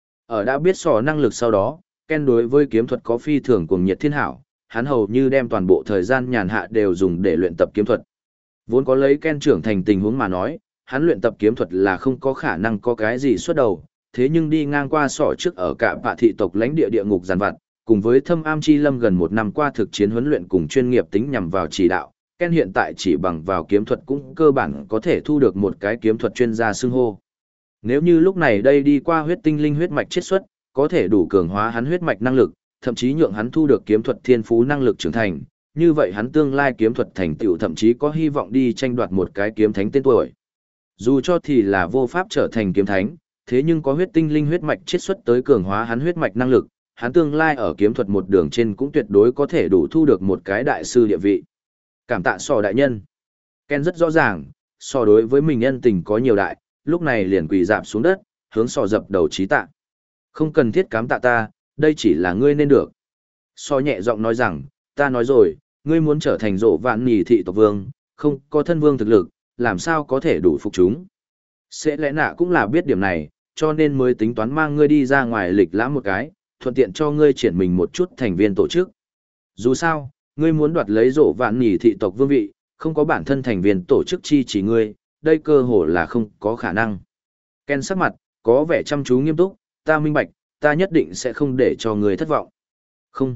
Ở đã biết Sò năng lực sau đó, Ken đối với kiếm thuật có phi thường cuồng nhiệt thiên hảo, hắn hầu như đem toàn bộ thời gian nhàn hạ đều dùng để luyện tập kiếm thuật. Vốn có lấy Ken trưởng thành tình huống mà nói, hắn luyện tập kiếm thuật là không có khả năng có cái gì xuất đầu, thế nhưng đi ngang qua Sò trước ở cả bạ thị tộc lãnh địa địa ngục giàn vặt, cùng với Thâm Am Chi Lâm gần 1 năm qua thực chiến huấn luyện cùng chuyên nghiệp tính nhằm vào chỉ đạo, Ken hiện tại chỉ bằng vào kiếm thuật cũng cơ bản có thể thu được một cái kiếm thuật chuyên gia xưng hô. Nếu như lúc này đây đi qua huyết tinh linh huyết mạch chiết xuất, có thể đủ cường hóa hắn huyết mạch năng lực, thậm chí nhượng hắn thu được kiếm thuật thiên phú năng lực trưởng thành, như vậy hắn tương lai kiếm thuật thành tựu thậm chí có hy vọng đi tranh đoạt một cái kiếm thánh tên tuổi. Dù cho thì là vô pháp trở thành kiếm thánh, thế nhưng có huyết tinh linh huyết mạch chiết xuất tới cường hóa hắn huyết mạch năng lực, hắn tương lai ở kiếm thuật một đường trên cũng tuyệt đối có thể đủ thu được một cái đại sư địa vị. Cảm tạ Sò đại nhân. Ken rất rõ ràng, Sò đối với mình nhân tình có nhiều đại, lúc này liền quỳ dạp xuống đất, hướng Sò dập đầu chí tạ. Không cần thiết cảm tạ ta, đây chỉ là ngươi nên được. Sò nhẹ giọng nói rằng, ta nói rồi, ngươi muốn trở thành rộ vạn nỉ thị tộc vương, không có thân vương thực lực, làm sao có thể đủ phục chúng. Sẽ lẽ nạ cũng là biết điểm này, cho nên mới tính toán mang ngươi đi ra ngoài lịch lãm một cái, thuận tiện cho ngươi triển mình một chút thành viên tổ chức. Dù sao, ngươi muốn đoạt lấy rộ vạn nỉ thị tộc vương vị, không có bản thân thành viên tổ chức chi chỉ ngươi, đây cơ hồ là không có khả năng. Ken sắc mặt, có vẻ chăm chú nghiêm túc, ta minh bạch, ta nhất định sẽ không để cho ngươi thất vọng. Không.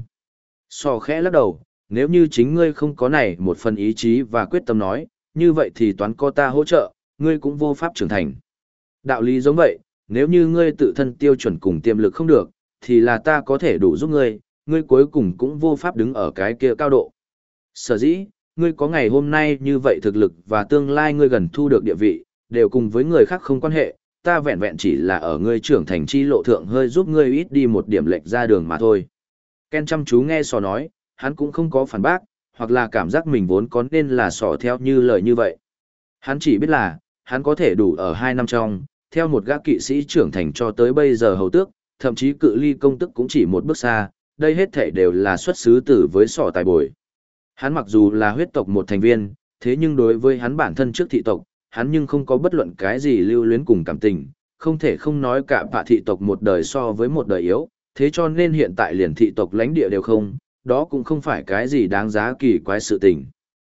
Sò khẽ lắc đầu, nếu như chính ngươi không có này một phần ý chí và quyết tâm nói, như vậy thì toán có ta hỗ trợ, ngươi cũng vô pháp trưởng thành. Đạo lý giống vậy, nếu như ngươi tự thân tiêu chuẩn cùng tiềm lực không được, thì là ta có thể đủ giúp ngươi, ngươi cuối cùng cũng vô pháp đứng ở cái kia cao độ. Sở dĩ, ngươi có ngày hôm nay như vậy thực lực và tương lai ngươi gần thu được địa vị, đều cùng với người khác không quan hệ, ta vẹn vẹn chỉ là ở ngươi trưởng thành chi lộ thượng hơi giúp ngươi ít đi một điểm lệch ra đường mà thôi. Ken chăm chú nghe Sò nói, hắn cũng không có phản bác, hoặc là cảm giác mình vốn có nên là Sò theo như lời như vậy. Hắn chỉ biết là, hắn có thể đủ ở 2 năm trong, theo một gã kỵ sĩ trưởng thành cho tới bây giờ hầu tước, thậm chí cự ly công tức cũng chỉ một bước xa, đây hết thể đều là xuất xứ từ với Sò tài bồi. Hắn mặc dù là huyết tộc một thành viên, thế nhưng đối với hắn bản thân trước thị tộc, hắn nhưng không có bất luận cái gì lưu luyến cùng cảm tình, không thể không nói cả bạ thị tộc một đời so với một đời yếu, thế cho nên hiện tại liền thị tộc lãnh địa đều không, đó cũng không phải cái gì đáng giá kỳ quái sự tình.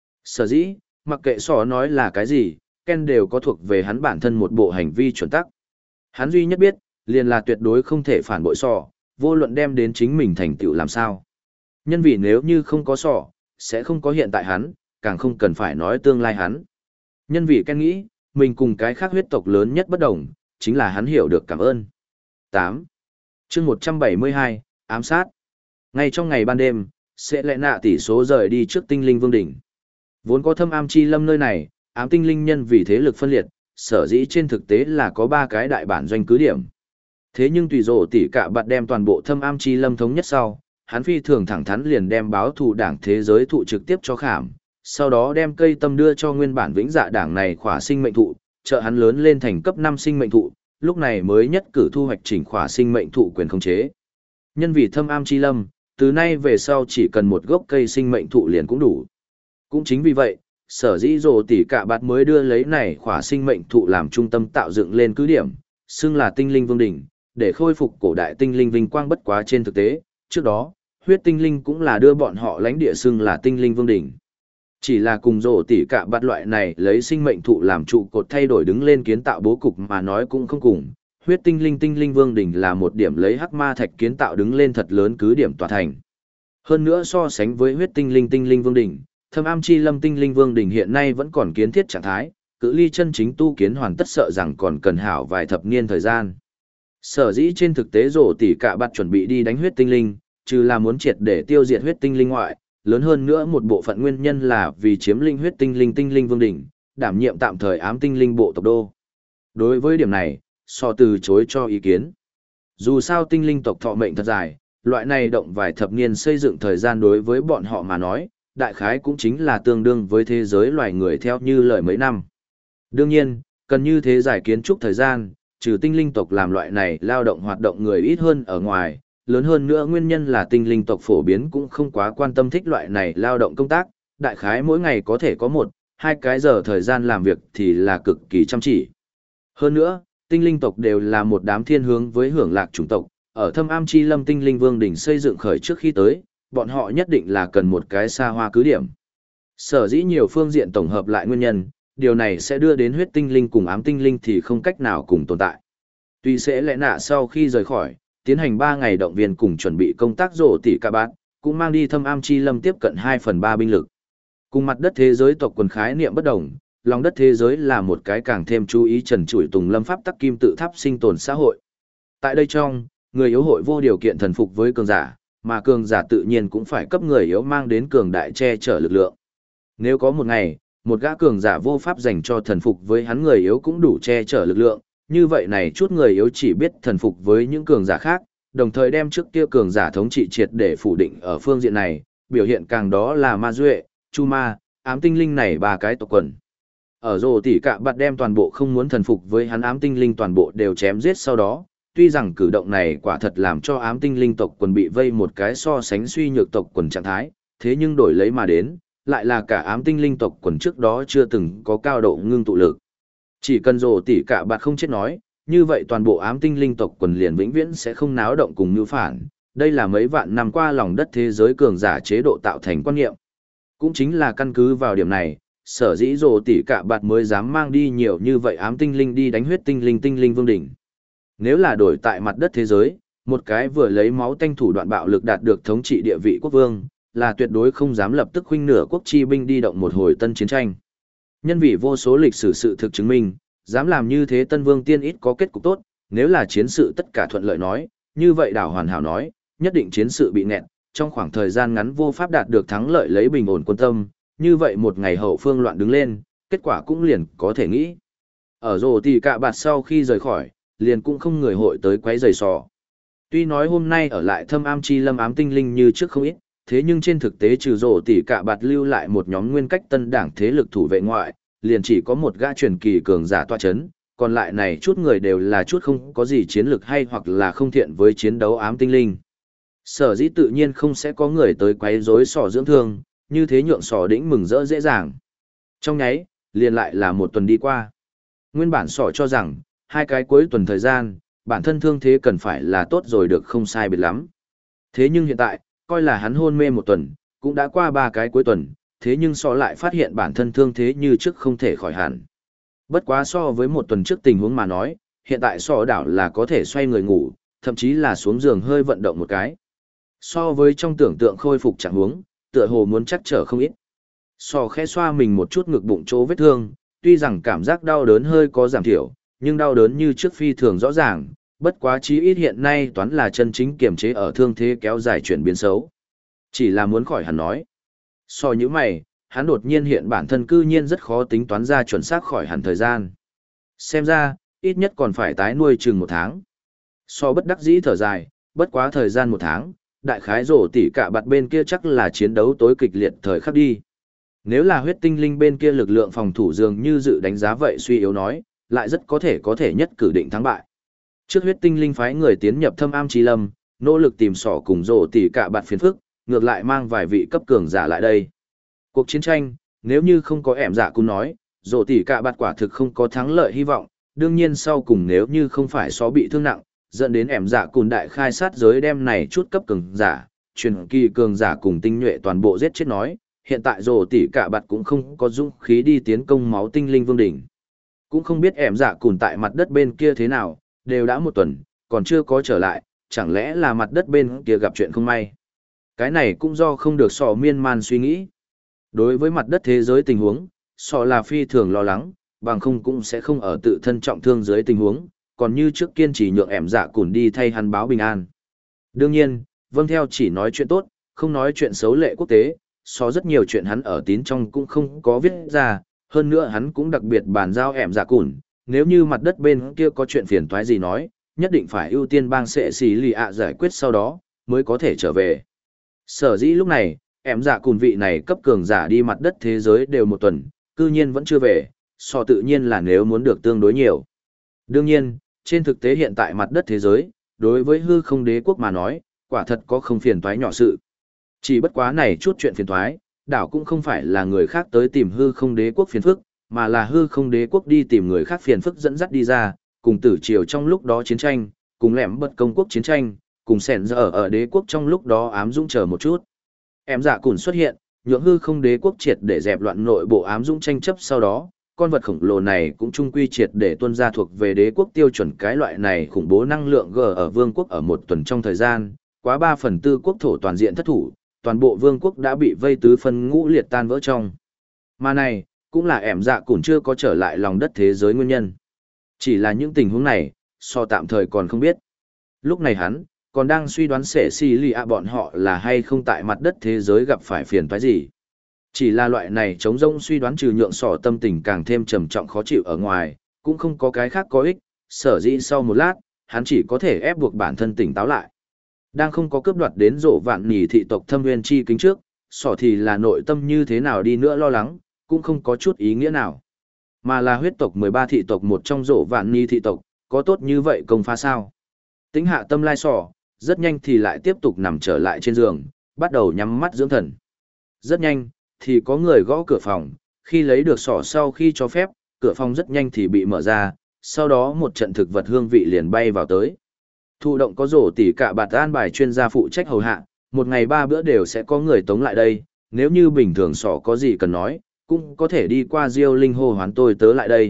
Sở dĩ, mặc kệ Sò nói là cái gì, Ken đều có thuộc về hắn bản thân một bộ hành vi chuẩn tắc. Hắn duy nhất biết, liền là tuyệt đối không thể phản bội Sò, vô luận đem đến chính mình thành tựu làm sao. Nhân vì nếu như không có Sò, sẽ không có hiện tại hắn, càng không cần phải nói tương lai hắn. Nhân vì Ken nghĩ, mình cùng cái khác huyết tộc lớn nhất bất đồng, chính là hắn hiểu được cảm ơn. 8. chương 172, ám sát. Ngay trong ngày ban đêm, sẽ lẽ nạ tỷ số rời đi trước tinh linh vương đỉnh. Vốn có Thâm Am Chi Lâm nơi này, ám tinh linh nhân vì thế lực phân liệt, sở dĩ trên thực tế là có 3 cái đại bản doanh cứ điểm. Thế nhưng tùy rổ tỷ cả bạn đem toàn bộ Thâm Am Chi Lâm thống nhất sau, hắn phi thường thẳng thắn liền đem báo thù đảng thế giới thụ trực tiếp cho Khảm, sau đó đem cây tâm đưa cho nguyên bản vĩnh dạ đảng này khỏa sinh mệnh thụ, trợ hắn lớn lên thành cấp 5 sinh mệnh thụ, lúc này mới nhất cử thu hoạch chỉnh khỏa sinh mệnh thụ quyền khống chế. Nhân vì Thâm Am Chi Lâm, từ nay về sau chỉ cần một gốc cây sinh mệnh thụ liền cũng đủ. Cũng chính vì vậy, sở dĩ rồ tỷ cả bạt mới đưa lấy này khỏa sinh mệnh thụ làm trung tâm tạo dựng lên cứ điểm, xưng là tinh linh vương đỉnh, để khôi phục cổ đại tinh linh vinh quang bất quá trên thực tế, trước đó, huyết tinh linh cũng là đưa bọn họ lãnh địa xưng là tinh linh vương đỉnh. Chỉ là cùng rổ tỉ cả bạt loại này lấy sinh mệnh thụ làm trụ cột thay đổi đứng lên kiến tạo bố cục mà nói cũng không cùng. Huyết tinh linh vương đỉnh là một điểm lấy hắc ma thạch kiến tạo đứng lên thật lớn cứ điểm tòa thành. Hơn nữa so sánh với huyết tinh linh vương đỉnh, Thâm Am Chi Lâm tinh linh vương đỉnh hiện nay vẫn còn kiến thiết trạng thái, cự ly chân chính tu kiến hoàn tất sợ rằng còn cần hảo vài thập niên thời gian. Sở dĩ trên thực tế rổ tỉ cả bạt chuẩn bị đi đánh huyết tinh linh, trừ là muốn triệt để tiêu diệt huyết tinh linh ngoại, lớn hơn nữa một bộ phận nguyên nhân là vì chiếm linh huyết tinh linh vương đỉnh, đảm nhiệm tạm thời ám tinh linh bộ tộc đô. Đối với điểm này, so từ chối cho ý kiến. Dù sao tinh linh tộc thọ mệnh thật dài, loại này động vài thập niên xây dựng thời gian đối với bọn họ mà nói, đại khái cũng chính là tương đương với thế giới loài người theo như lời mấy năm. Đương nhiên, cần như thế giải kiến trúc thời gian, trừ tinh linh tộc làm loại này lao động hoạt động người ít hơn ở ngoài, lớn hơn nữa nguyên nhân là tinh linh tộc phổ biến cũng không quá quan tâm thích loại này lao động công tác, đại khái mỗi ngày có thể có 1-2 cái giờ thời gian làm việc thì là cực kỳ chăm chỉ. Hơn nữa, tinh linh tộc đều là một đám thiên hướng với hưởng lạc chủng tộc, ở Thâm Am Chi Lâm tinh linh vương đỉnh xây dựng khởi trước khi tới, bọn họ nhất định là cần một cái xa hoa cứ điểm. Sở dĩ nhiều phương diện tổng hợp lại nguyên nhân, điều này sẽ đưa đến huyết tinh linh cùng ám tinh linh thì không cách nào cùng tồn tại. Tuy sẽ lẽ nạ sau khi rời khỏi, tiến hành 3 ngày động viên cùng chuẩn bị công tác rổ tỉ cả bát, cũng mang đi Thâm Am Chi Lâm tiếp cận 2/3 binh lực. Cùng mặt đất thế giới tộc quần khái niệm bất đồng, lòng đất thế giới là một cái càng thêm chú ý trần trụi tùng lâm pháp tắc kim tự tháp sinh tồn xã hội. Tại đây trong, người yếu hội vô điều kiện thần phục với cường giả, mà cường giả tự nhiên cũng phải cấp người yếu mang đến cường đại che chở lực lượng. Nếu có một ngày, một gã cường giả vô pháp dành cho thần phục với hắn người yếu cũng đủ che chở lực lượng, như vậy này chút người yếu chỉ biết thần phục với những cường giả khác, đồng thời đem trước kia cường giả thống trị triệt để phủ định ở phương diện này, biểu hiện càng đó là ma duệ, chu ma, ám tinh linh này 3 cái tộc quần. Ở rồ tỉ cả bạt đem toàn bộ không muốn thần phục với hắn ám tinh linh toàn bộ đều chém giết sau đó, tuy rằng cử động này quả thật làm cho ám tinh linh tộc quần bị vây một cái so sánh suy nhược tộc quần trạng thái, thế nhưng đổi lấy mà đến, lại là cả ám tinh linh tộc quần trước đó chưa từng có cao độ ngưng tụ lực. Chỉ cần rồ tỉ cả bạt không chết nói, như vậy toàn bộ ám tinh linh tộc quần liền vĩnh viễn sẽ không náo động cùng mưu phản, đây là mấy vạn năm qua lòng đất thế giới cường giả chế độ tạo thành quan niệm. Cũng chính là căn cứ vào điểm này, sở dĩ rồ tỉ cả bạt mới dám mang đi nhiều như vậy ám tinh linh đi đánh huyết tinh linh vương đỉnh. Nếu là đổi tại mặt đất thế giới, một cái vừa lấy máu tanh thủ đoạn bạo lực đạt được thống trị địa vị quốc vương, là tuyệt đối không dám lập tức khuynh nửa quốc chi binh đi động một hồi tân chiến tranh. Nhân vì vô số lịch sử sự thực chứng minh, dám làm như thế tân vương tiên ít có kết cục tốt, nếu là chiến sự tất cả thuận lợi nói, như vậy đảo hoàn hảo nói, nhất định chiến sự bị nghẹn, trong khoảng thời gian ngắn vô pháp đạt được thắng lợi lấy bình ổn quân tâm, như vậy một ngày hậu phương loạn đứng lên, kết quả cũng liền có thể nghĩ. Ở rồ tỉ cả bạt sau khi rời khỏi, liền cũng không người hội tới quấy rầy sò. Tuy nói hôm nay ở lại Thâm Am Chi Lâm ám tinh linh như trước không ít, thế nhưng trên thực tế trừ rồ tỉ cả bạt lưu lại một nhóm nguyên cách tân đảng thế lực thủ vệ ngoại, liền chỉ có một gã truyền kỳ cường giả tọa chấn, còn lại này chút người đều là chút không có gì chiến lược hay hoặc là không thiện với chiến đấu ám tinh linh. Sở dĩ tự nhiên không sẽ có người tới quấy rối sò dưỡng thương, như thế nhượng sò đĩnh mừng rỡ dễ dàng. Trong nháy, liền lại là một tuần đi qua. Nguyên bản sò cho rằng, 2 cái cuối tuần thời gian, bản thân thương thế cần phải là tốt rồi được không sai biệt lắm. Thế nhưng hiện tại, coi là hắn hôn mê 1 tuần, cũng đã qua 3 cái cuối tuần, thế nhưng so lại phát hiện bản thân thương thế như trước không thể khỏi hẳn. Bất quá so với 1 tuần trước tình huống mà nói, hiện tại so đảo là có thể xoay người ngủ, thậm chí là xuống giường hơi vận động một cái. So với trong tưởng tượng khôi phục trạng huống, tựa hồ muốn chắc trở không ít. So khẽ xoa mình một chút ngực bụng chỗ vết thương, tuy rằng cảm giác đau đớn hơi có giảm thiểu, nhưng đau đớn như trước phi thường rõ ràng, bất quá chí ít hiện nay toán là chân chính kiềm chế ở thương thế kéo dài chuyển biến xấu. Chỉ là muốn khỏi hẳn nói. So như mày, hắn đột nhiên hiện bản thân cư nhiên rất khó tính toán ra chuẩn xác khỏi hẳn thời gian. Xem ra, ít nhất còn phải tái nuôi chừng 1 tháng. So bất đắc dĩ thở dài, bất quá thời gian 1 tháng, đại khái rổ tỉ cả bạt bên kia chắc là chiến đấu tối kịch liệt thời khắc đi. Nếu là huyết tinh linh bên kia lực lượng phòng thủ dường như dự đánh giá vậy suy yếu nói, lại rất có thể nhất cử định thắng bại. Trước huyết tinh linh phái người tiến nhập Thâm Am Chi Lâm, nỗ lực tìm sỏ cùng rổ tỉ cả bạt phiền phức, ngược lại mang vài vị cấp cường giả lại đây. Cuộc chiến tranh, nếu như không có ẻm dạ cũng nói, rổ tỉ cả bạt quả thực không có thắng lợi hy vọng, đương nhiên sau cùng nếu như không phải xó bị thương nặng, dẫn đến ẻm dạ cùn đại khai sát giới đem này chút cấp cường giả, truyền kỳ cường giả cùng tinh nhuệ toàn bộ giết chết nói, hiện tại rồ tỷ cả bạt cũng không có dũng khí đi tiến công máu tinh linh vương đỉnh. Cũng không biết ẻm dạ cùn tại mặt đất bên kia thế nào, đều đã một tuần, còn chưa có trở lại, chẳng lẽ là mặt đất bên kia gặp chuyện không may. Cái này cũng do không được sọ miên man suy nghĩ. Đối với mặt đất thế giới tình huống, sọ là phi thường lo lắng, bằng không cũng sẽ không ở tự thân trọng thương dưới tình huống, còn như trước kiên trì nhượng ẻm dạ cùn đi thay hắn báo bình an. Đương nhiên, vâng theo chỉ nói chuyện tốt, không nói chuyện xấu lệ quốc tế, rất nhiều chuyện hắn ở tín trong cũng không có viết ra, hơn nữa hắn cũng đặc biệt bàn giao ẻm dạ cùn, nếu như mặt đất bên kia có chuyện phiền toái gì nói, nhất định phải ưu tiên bang sẽ xì lì ạ giải quyết sau đó, mới có thể trở về. Sở dĩ lúc này, ẻm dạ cùn vị này cấp cường giả đi mặt đất thế giới đều một tuần, cư nhiên vẫn chưa về, tự nhiên là nếu muốn được tương đối nhiều. Đương nhiên, trên thực tế hiện tại mặt đất thế giới, đối với hư không đế quốc mà nói, quả thật có không phiền toái nhỏ sự. Chỉ bất quá này chút chuyện phiền toái, đảo cũng không phải là người khác tới tìm hư không đế quốc phiền phức, mà là hư không đế quốc đi tìm người khác phiền phức dẫn dắt đi ra, cùng tử triều trong lúc đó chiến tranh, cùng lẻm bật công quốc chiến tranh, cùng sẻn giờ ở đế quốc trong lúc đó ám dũng chờ một chút. Em dạ cùn xuất hiện, nhượng hư không đế quốc triệt để dẹp loạn nội bộ ám dũng tranh chấp sau đó, con vật khổng lồ này cũng trung quy triệt để tuân ra thuộc về đế quốc tiêu chuẩn cái loại này khủng bố năng lượng G ở vương quốc ở một tuần trong thời gian, quá 3/4 quốc thổ toàn diện thất thủ, toàn bộ vương quốc đã bị vây tứ phân ngũ liệt tan vỡ trong. Mà này, cũng là ẻm dạ cùn chưa có trở lại lòng đất thế giới nguyên nhân. Chỉ là những tình huống này, tạm thời còn không biết. Lúc này hắn, còn đang suy đoán sẽ xì lì ạ bọn họ là hay không tại mặt đất thế giới gặp phải phiền toái gì. Chỉ là loại này chống rông suy đoán trừ nhượng tâm tình càng thêm trầm trọng khó chịu ở ngoài, cũng không có cái khác có ích, sở dĩ sau một lát, hắn chỉ có thể ép buộc bản thân tỉnh táo lại. Đang không có cướp đoạt đến rổ vạn nỉ thị tộc thâm nguyên chi kính trước, thì là nội tâm như thế nào đi nữa lo lắng, cũng không có chút ý nghĩa nào. Mà là huyết tộc 13 thị tộc một trong rổ vạn nỉ thị tộc, có tốt như vậy công phá sao? Tính hạ tâm lai rất nhanh thì lại tiếp tục nằm trở lại trên giường, bắt đầu nhắm mắt dưỡng thần. Rất nhanh, thì có người gõ cửa phòng, khi lấy được sau khi cho phép, cửa phòng rất nhanh thì bị mở ra, sau đó một trận thực vật hương vị liền bay vào tới. Thụ động có rổ tỉ cả bạt an bài chuyên gia phụ trách hầu hạ, một ngày 3 bữa đều sẽ có người tống lại đây, nếu như bình thường có gì cần nói, cũng có thể đi qua Diêu Linh hô hoán tôi tớ lại đây.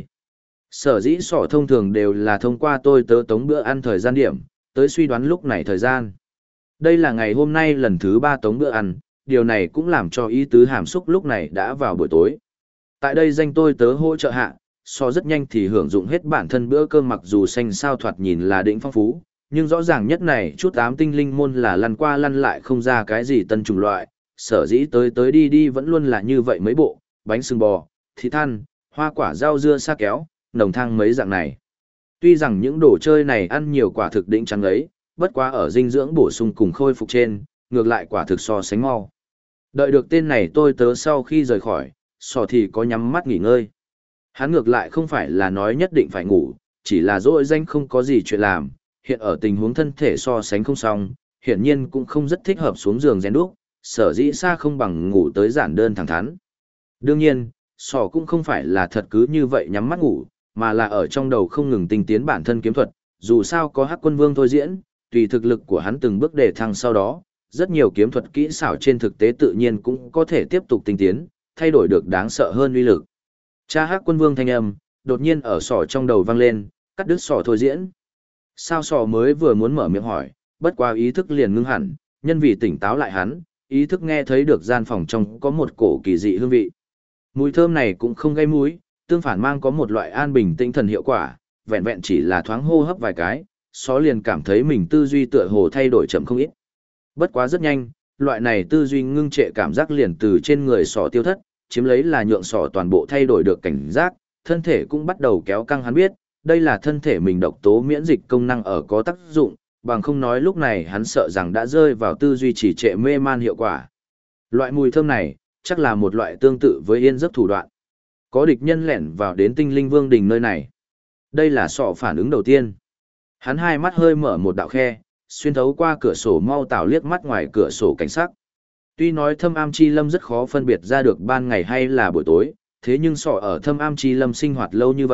Sở dĩ thông thường đều là thông qua tôi tớ tống bữa ăn thời gian điểm, tới suy đoán lúc này thời gian. Đây là ngày hôm nay lần thứ 3 tống bữa ăn, điều này cũng làm cho ý tứ hàm xúc lúc này đã vào buổi tối. Tại đây danh tôi tớ hỗ trợ hạ, rất nhanh thì hưởng dụng hết bản thân bữa cơm mặc dù xanh sao thoạt nhìn là đỉnh phong phú, nhưng rõ ràng nhất này chút ám tinh linh môn là lăn qua lăn lại không ra cái gì tân chủng loại, sở dĩ tới đi đi vẫn luôn là như vậy mấy bộ, bánh sừng bò, thịt than, hoa quả rau dưa sa kéo, nồng thang mấy dạng này. Tuy rằng những đồ chơi này ăn nhiều quả thực đỉnh trắng ấy, bất quá ở dinh dưỡng bổ sung cùng khôi phục trên, ngược lại quả thực so sánh mau. Đợi được tên này tôi tớ sau khi rời khỏi, thì có nhắm mắt nghỉ ngơi. Hắn ngược lại không phải là nói nhất định phải ngủ, chỉ là dỗi danh không có gì chuyện làm, hiện ở tình huống thân thể so sánh không xong, hiển nhiên cũng không rất thích hợp xuống giường rèn đúc, sở dĩ xa không bằng ngủ tới giản đơn thẳng thắn. Đương nhiên, cũng không phải là thật cứ như vậy nhắm mắt ngủ, mà là ở trong đầu không ngừng tinh tiến bản thân kiếm thuật, dù sao có Hắc Quân Vương thôi diễn, tùy thực lực của hắn từng bước để thăng sau đó, rất nhiều kiếm thuật kỹ xảo trên thực tế tự nhiên cũng có thể tiếp tục tinh tiến, thay đổi được đáng sợ hơn uy lực. Cha Hắc Quân Vương thanh âm, đột nhiên ở trong đầu vang lên, cắt đứt thôi diễn. Sao mới vừa muốn mở miệng hỏi, bất qua ý thức liền ngưng hẳn, nhân vì tỉnh táo lại hắn, ý thức nghe thấy được gian phòng trong có một cổ kỳ dị hương vị. Mùi thơm này cũng không gây mũi, tương phản mang có một loại an bình tinh thần hiệu quả, vẹn vẹn chỉ là thoáng hô hấp vài cái, liền cảm thấy mình tư duy tựa hồ thay đổi chậm không ít. Bất quá rất nhanh, loại này tư duy ngưng trệ cảm giác liền từ trên người tiêu thất, chiếm lấy là nhượng toàn bộ thay đổi được cảnh giác, thân thể cũng bắt đầu kéo căng hắn biết, đây là thân thể mình độc tố miễn dịch công năng ở có tác dụng, bằng không nói lúc này hắn sợ rằng đã rơi vào tư duy chỉ trệ mê man hiệu quả. Loại mùi thơm này, chắc là một loại tương tự với yên giấc thủ đoạn. Có địch nhân lẻn vào đến tinh linh vương đình nơi này. Đây là phản ứng đầu tiên. Hắn hai mắt hơi mở một đạo khe, xuyên thấu qua cửa sổ mau tảo liếc mắt ngoài cửa sổ cảnh sắc. Tuy nói thâm am chi lâm rất khó phân biệt ra được ban ngày hay là buổi tối, thế nhưng ở thâm am chi lâm sinh hoạt lâu như vậy,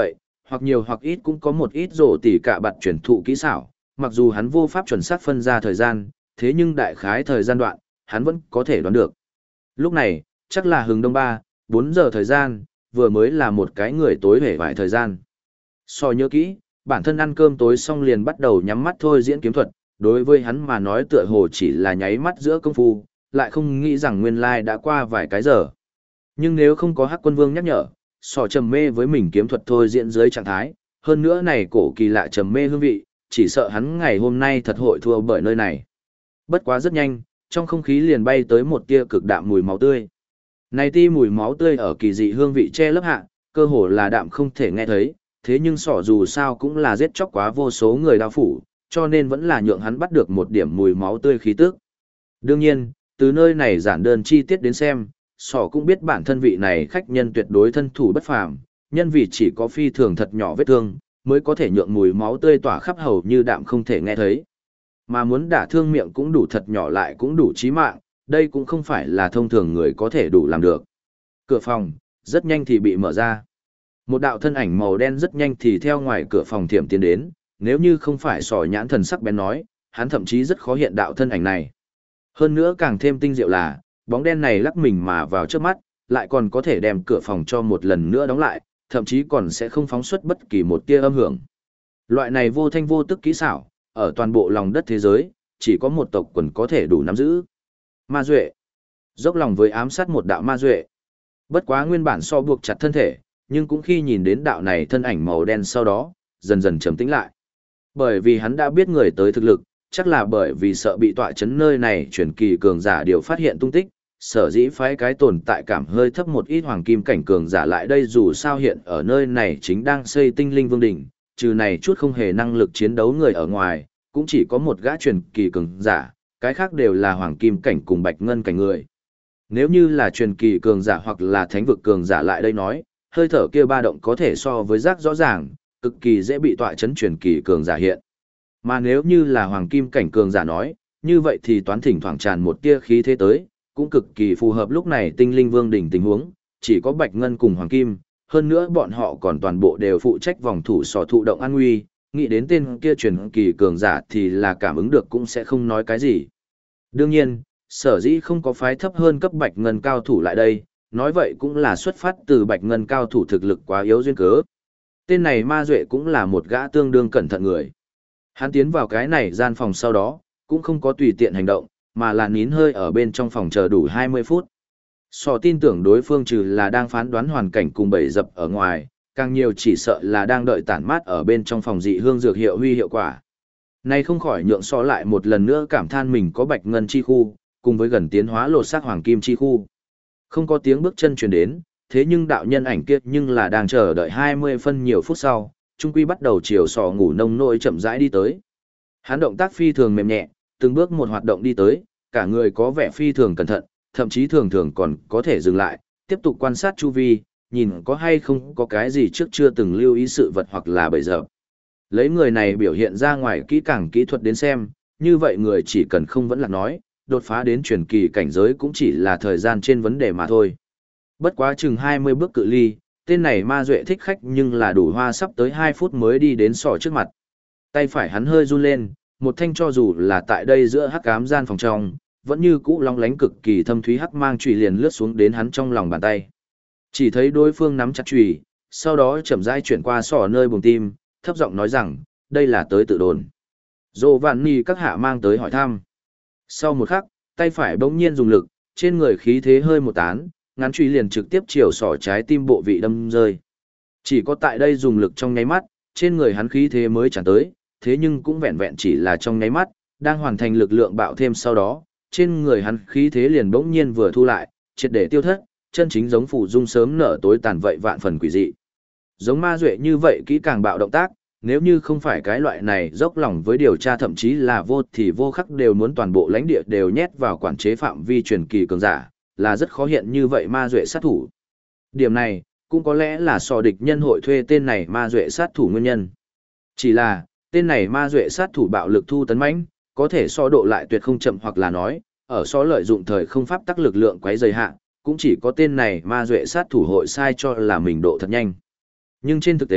hoặc nhiều hoặc ít cũng có một ít rổ tỉ cả bạt chuyển thụ kỹ xảo, mặc dù hắn vô pháp chuẩn xác phân ra thời gian, thế nhưng đại khái thời gian đoạn, hắn vẫn có thể đoán được. Lúc này, chắc là hừng đông 4 giờ thời gian, vừa mới là một cái người tối hể vài thời gian. So nhớ kỹ, bản thân ăn cơm tối xong liền bắt đầu nhắm mắt thôi diễn kiếm thuật, đối với hắn mà nói tựa hồ chỉ là nháy mắt giữa công phu, lại không nghĩ rằng nguyên lai đã qua vài cái giờ. Nhưng nếu không có Hắc Quân Vương nhắc nhở, sò trầm mê với mình kiếm thuật thôi diễn dưới trạng thái, hơn nữa này cổ kỳ lạ trầm mê hương vị, chỉ sợ hắn ngày hôm nay thật hội thua bởi nơi này. Bất quá rất nhanh, trong không khí liền bay tới một tia cực đạm mùi máu tươi. Này ti mùi máu tươi ở kỳ dị hương vị che lấp hạ, cơ hồ là đạm không thể nghe thấy, thế nhưng sỏ dù sao cũng là giết chóc quá vô số người đao phủ, cho nên vẫn là nhượng hắn bắt được một điểm mùi máu tươi khí tức. Đương nhiên, từ nơi này giản đơn chi tiết đến xem, sỏ cũng biết bản thân vị này khách nhân tuyệt đối thân thủ bất phàm, nhân vì chỉ có phi thường thật nhỏ vết thương, mới có thể nhượng mùi máu tươi tỏa khắp hầu như đạm không thể nghe thấy. Mà muốn đả thương miệng cũng đủ thật nhỏ lại cũng đủ chí mạng, đây cũng không phải là thông thường người có thể đủ làm được. Cửa phòng, rất nhanh thì bị mở ra. Một đạo thân ảnh màu đen rất nhanh thì theo ngoài cửa phòng thiểm tiến đến, nếu như không phải sò nhãn thần sắc bén nói, hắn thậm chí rất khó hiện đạo thân ảnh này. Hơn nữa càng thêm tinh diệu là, bóng đen này lắc mình mà vào trước mắt, lại còn có thể đem cửa phòng cho một lần nữa đóng lại, thậm chí còn sẽ không phóng xuất bất kỳ một tia âm hưởng. Loại này vô thanh vô tức kỹ xảo, ở toàn bộ lòng đất thế giới, chỉ có một tộc quần có thể đủ nắm giữ. Ma Duệ. Dốc lòng với ám sát một đạo Ma Duệ. Bất quá nguyên bản so buộc chặt thân thể, nhưng cũng khi nhìn đến đạo này thân ảnh màu đen sau đó, dần dần trầm tĩnh lại. Bởi vì hắn đã biết người tới thực lực, chắc là bởi vì sợ bị tọa chấn nơi này truyền kỳ cường giả điều phát hiện tung tích, sở dĩ phái cái tồn tại cảm hơi thấp một ít hoàng kim cảnh cường giả lại đây dù sao hiện ở nơi này chính đang xây tinh linh vương đỉnh, trừ này chút không hề năng lực chiến đấu người ở ngoài, cũng chỉ có một gã truyền kỳ cường giả, cái khác đều là hoàng kim cảnh cùng bạch ngân cảnh người. Nếu như là truyền kỳ cường giả hoặc là thánh vực cường giả lại đây nói, hơi thở kia ba động có thể so với rác rõ ràng, cực kỳ dễ bị tọa chấn truyền kỳ cường giả hiện. Mà nếu như là hoàng kim cảnh cường giả nói, như vậy thì toán thỉnh thoảng tràn một tia khí thế tới, cũng cực kỳ phù hợp lúc này tinh linh vương đỉnh tình huống, chỉ có bạch ngân cùng hoàng kim, hơn nữa bọn họ còn toàn bộ đều phụ trách vòng thủ sò thụ động an nguy, nghĩ đến tên kia truyền kỳ cường giả thì là cảm ứng được cũng sẽ không nói cái gì. Đương nhiên, sở dĩ không có phái thấp hơn cấp bạch ngân cao thủ lại đây, nói vậy cũng là xuất phát từ bạch ngân cao thủ thực lực quá yếu duyên cớ. Tên này Ma Duệ cũng là một gã tương đương cẩn thận người. Hắn tiến vào cái này gian phòng sau đó, cũng không có tùy tiện hành động, mà là nín hơi ở bên trong phòng chờ đủ 20 phút. Sò tin tưởng đối phương trừ là đang phán đoán hoàn cảnh cùng bẫy dập ở ngoài, càng nhiều chỉ sợ là đang đợi tản mát ở bên trong phòng dị hương dược hiệu huy hiệu quả. Này không khỏi nhượng Sò lại một lần nữa cảm than mình có bạch ngân chi khu, cùng với gần tiến hóa lột xác hoàng kim chi khu. Không có tiếng bước chân truyền đến, thế nhưng đạo nhân ảnh kia nhưng là đang chờ đợi 20 phân nhiều phút sau, trung quy bắt đầu chiều Sò ngủ nông nỗi chậm rãi đi tới. Hắn động tác phi thường mềm nhẹ, từng bước một hoạt động đi tới, cả người có vẻ phi thường cẩn thận, thậm chí thường thường còn có thể dừng lại, tiếp tục quan sát chu vi, nhìn có hay không có cái gì trước chưa từng lưu ý sự vật hoặc là bẫy dập. Lấy người này biểu hiện ra ngoài kỹ càng kỹ thuật đến xem, như vậy người chỉ cần không vẫn là nói, đột phá đến truyền kỳ cảnh giới cũng chỉ là thời gian trên vấn đề mà thôi. Bất quá chừng 20 bước cự ly, tên này Ma Duệ thích khách nhưng là đủ hoa sắp tới 2 phút mới đi đến Sò trước mặt. Tay phải hắn hơi run lên, một thanh cho dù là tại đây giữa hắc ám gian phòng trong, vẫn như cũ long lánh cực kỳ thâm thúy hắc mang chùy liền lướt xuống đến hắn trong lòng bàn tay. Chỉ thấy đối phương nắm chặt chùy, sau đó chậm rãi chuyển qua Sò nơi buồng tim, thấp giọng nói rằng, đây là tới tự đồn. Dô Vạn Nì các hạ mang tới hỏi thăm. Sau một khắc, tay phải bỗng nhiên dùng lực, trên người khí thế hơi một tán, ngắn chùy liền trực tiếp chiều Sò trái tim bộ vị đâm rơi. Chỉ có tại đây dùng lực trong nháy mắt, trên người hắn khí thế mới tràn tới, thế nhưng cũng vẹn vẹn chỉ là trong nháy mắt, đang hoàn thành lực lượng bạo thêm sau đó, trên người hắn khí thế liền bỗng nhiên vừa thu lại, triệt để tiêu thất, chân chính giống phủ dung sớm nở tối tàn vậy vạn phần quỷ dị. Giống Ma Duệ như vậy kỹ càng bạo động tác, nếu như không phải cái loại này dốc lòng với điều tra thậm chí là vô thì vô khắc đều muốn toàn bộ lãnh địa đều nhét vào quản chế phạm vi truyền kỳ cường giả, là rất khó hiện như vậy Ma Duệ sát thủ. Điểm này, cũng có lẽ là so địch nhân hội thuê tên này Ma Duệ sát thủ nguyên nhân. Chỉ là, tên này Ma Duệ sát thủ bạo lực thu tấn mãnh, có thể so độ lại tuyệt không chậm hoặc là nói, ở so lợi dụng thời không pháp tắc lực lượng quấy rầy hạ, cũng chỉ có tên này Ma Duệ sát thủ hội sai cho là mình độ thật nhanh. Nhưng trên thực tế,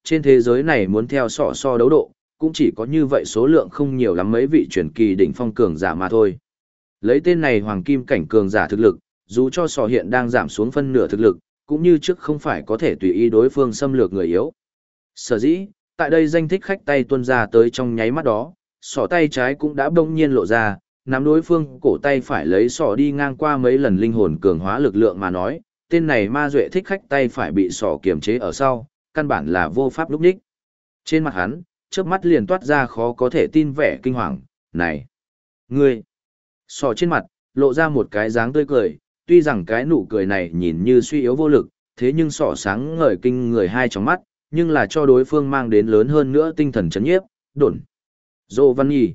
trên thế giới này muốn theo sọ so đấu độ, cũng chỉ có như vậy số lượng không nhiều lắm mấy vị truyền kỳ đỉnh phong cường giả mà thôi. Lấy tên này hoàng kim cảnh cường giả thực lực, dù cho sọ hiện đang giảm xuống phân nửa thực lực, cũng như trước không phải có thể tùy ý đối phương xâm lược người yếu. Sở dĩ, tại đây danh thích khách tay tuôn ra tới trong nháy mắt đó, sọ tay trái cũng đã bỗng nhiên lộ ra, nắm đối phương cổ tay phải lấy sọ đi ngang qua mấy lần linh hồn cường hóa lực lượng mà nói, tên này ma duệ thích khách tay phải bị sọ kiềm chế ở sau, căn bản là vô pháp lúc đích. Trên mặt hắn, chớp mắt liền toát ra khó có thể tin vẻ kinh hoàng, này, ngươi, sọ trên mặt, lộ ra một cái dáng tươi cười, tuy rằng cái nụ cười này nhìn như suy yếu vô lực, thế nhưng sọ sáng ngời kinh người hai trong mắt, nhưng là cho đối phương mang đến lớn hơn nữa tinh thần chấn nhiếp, đồn. Dô Văn Nhi,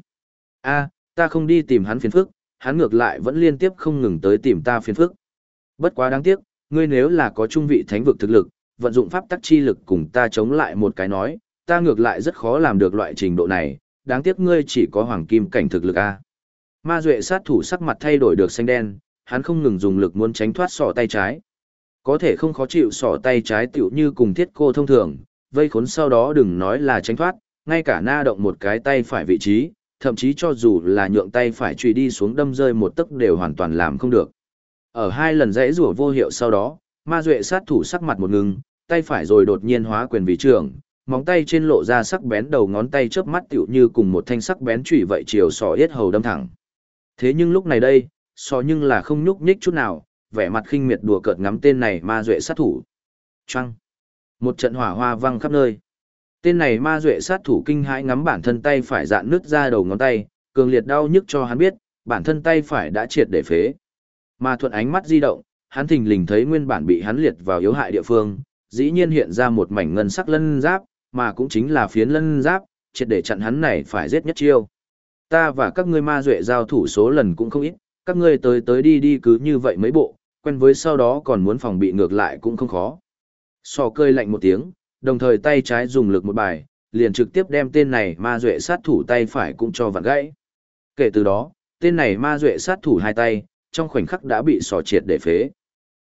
ta không đi tìm hắn phiền phức, hắn ngược lại vẫn liên tiếp không ngừng tới tìm ta phiền phức. Bất quá đáng tiếc, ngươi nếu là có trung vị thánh vực thực lực, vận dụng pháp tắc chi lực cùng ta chống lại một cái nói, ta ngược lại rất khó làm được loại trình độ này, đáng tiếc ngươi chỉ có hoàng kim cảnh thực lực a. Ma duệ sát thủ sắc mặt thay đổi được xanh đen, hắn không ngừng dùng lực muốn tránh thoát sọ tay trái. Có thể không khó chịu sọ tay trái tựu như cùng thiết cô thông thường, vây khốn sau đó đừng nói là tránh thoát, ngay cả na động một cái tay phải vị trí, thậm chí cho dù là nhượng tay phải chùy đi xuống đâm rơi một tấc đều hoàn toàn làm không được. Ở hai lần dãy rủa vô hiệu sau đó, ma duệ sát thủ sắc mặt một ngừng, tay phải rồi đột nhiên hóa quyền vì trường, móng tay trên lộ ra sắc bén đầu ngón tay chớp mắt tựu như cùng một thanh sắc bén chùy vậy chiều sọ yết hầu đâm thẳng. Thế nhưng lúc này đây, sọ nhưng là không nhúc nhích chút nào, vẻ mặt khinh miệt đùa cợt ngắm tên này ma duệ sát thủ. Choang! Một trận hỏa hoa văng khắp nơi. Tên này ma duệ sát thủ kinh hãi ngắm bản thân tay phải dạn nứt ra đầu ngón tay, cường liệt đau nhức cho hắn biết, bản thân tay phải đã triệt để phế. Mà thuận ánh mắt di động, hắn thình lình thấy nguyên bản bị hắn liệt vào yếu hại địa phương, dĩ nhiên hiện ra một mảnh ngân sắc lân giáp, mà cũng chính là phiến lân giáp, triệt để chặn hắn này phải giết nhất chiêu. Ta và các ngươi ma duệ giao thủ số lần cũng không ít, các ngươi tới tới đi đi cứ như vậy mấy bộ, quen với sau đó còn muốn phòng bị ngược lại cũng không khó. Sò cơi lạnh một tiếng, đồng thời tay trái dùng lực một bài, liền trực tiếp đem tên này ma duệ sát thủ tay phải cũng cho vặn gãy. Kể từ đó, tên này ma duệ sát thủ hai tay, trong khoảnh khắc đã bị sò triệt để phế.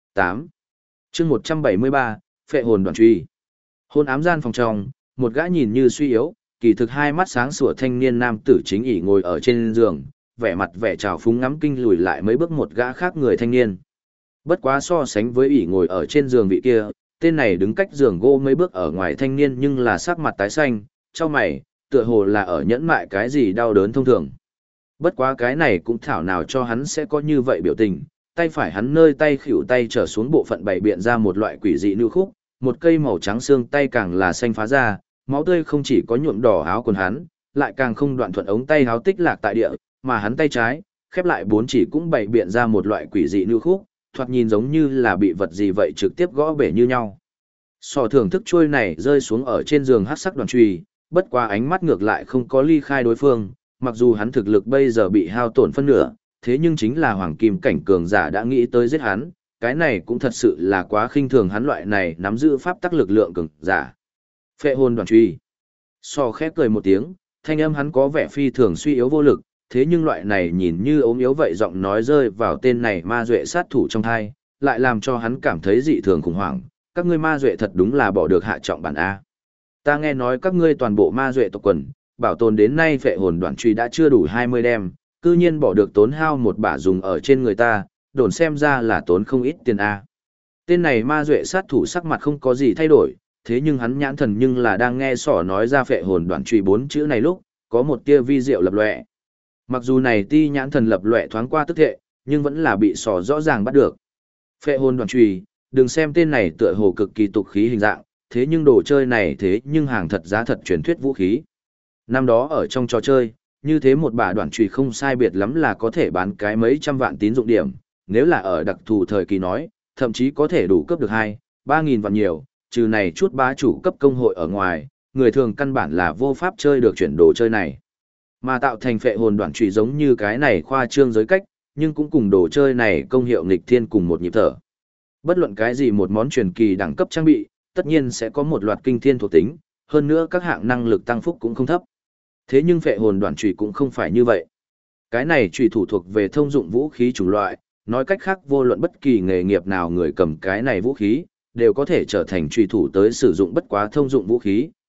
8. chương 173, phệ hồn đoạn truy. Hôn ám gian phòng trong, một gã nhìn như suy yếu, kỳ thực hai mắt sáng sủa thanh niên nam tử chính ỉ ngồi ở trên giường, vẻ mặt vẻ trào phúng ngắm kinh lùi lại mấy bước một gã khác người thanh niên. Bất quá so sánh với ỉ ngồi ở trên giường vị kia, tên này đứng cách giường gỗ mấy bước ở ngoài thanh niên nhưng là sắc mặt tái xanh, chau mày, tựa hồ là ở nhẫn mại cái gì đau đớn thông thường. Bất quá cái này cũng thảo nào cho hắn sẽ có như vậy biểu tình, tay phải hắn nơi tay khuỷu tay trở xuống bộ phận bày biện ra một loại quỷ dị lưu khúc, một cây màu trắng xương tay càng là xanh phá ra, máu tươi không chỉ có nhuộm đỏ áo quần hắn, lại càng không đoạn thuận ống tay áo tích lạc tại địa, mà hắn tay trái, khép lại bốn chỉ cũng bày biện ra một loại quỷ dị lưu khúc, thoạt nhìn giống như là bị vật gì vậy trực tiếp gõ bể như nhau. Sò thưởng thức chuôi này rơi xuống ở trên giường hắc sắc đoàn chùy, bất qua ánh mắt ngược lại không có ly khai đối phương, mặc dù hắn thực lực bây giờ bị hao tổn phân nửa, thế nhưng chính là hoàng kim cảnh cường giả đã nghĩ tới giết hắn, cái này cũng thật sự là quá khinh thường hắn loại này nắm giữ pháp tắc lực lượng cường giả. Phệ hồn đoàn truy. Sò khép cười một tiếng, thanh âm hắn có vẻ phi thường suy yếu vô lực, thế nhưng loại này nhìn như ốm yếu vậy giọng nói rơi vào tên này ma duệ sát thủ trong thai, lại làm cho hắn cảm thấy dị thường khủng hoảng. Các ngươi ma duệ thật đúng là bỏ được hạ trọng bản A. Ta nghe nói các ngươi toàn bộ ma duệ tộc quần, bảo tồn đến nay phệ hồn đoạn truy đã chưa đủ 20 đem, cư nhiên bỏ được tốn hao một bả dùng ở trên người ta, đồn xem ra là tốn không ít tiền A. Tên này ma duệ sát thủ sắc mặt không có gì thay đổi, thế nhưng hắn nhãn thần nhưng là đang nghe sỏ nói ra phệ hồn đoạn truy 4 chữ này lúc, có một tia vi diệu lập lòe. Mặc dù này ti nhãn thần lập lòe thoáng qua tức thệ, nhưng vẫn là bị sỏ rõ ràng bắt được. Phệ hồn đoạn truy, đừng xem tên này tựa hồ cực kỳ tục khí hình dạng, thế nhưng đồ chơi này thế nhưng hàng thật giá thật truyền thuyết vũ khí. Năm đó ở trong trò chơi, như thế một bả đoạn truy không sai biệt lắm là có thể bán cái mấy trăm vạn tín dụng điểm, nếu là ở đặc thù thời kỳ nói, thậm chí có thể đủ cấp được 2-3 nghìn vạn nhiều, trừ này chút bá chủ cấp công hội ở ngoài, người thường căn bản là vô pháp chơi được chuyển đồ chơi này. Mà tạo thành phệ hồn đoạn truy giống như cái này khoa trương giới cách, nhưng cũng cùng đồ chơi này công hiệu nghịch thiên cùng một nhịp thở. Bất luận cái gì một món truyền kỳ đẳng cấp trang bị, tất nhiên sẽ có một loạt kinh thiên thuộc tính, hơn nữa các hạng năng lực tăng phúc cũng không thấp. Thế nhưng phệ hồn đoạn chùy cũng không phải như vậy. Cái này chùy thủ thuộc về thông dụng vũ khí chủng loại, nói cách khác vô luận bất kỳ nghề nghiệp nào người cầm cái này vũ khí, đều có thể trở thành chùy thủ tới sử dụng bất quá thông dụng vũ khí,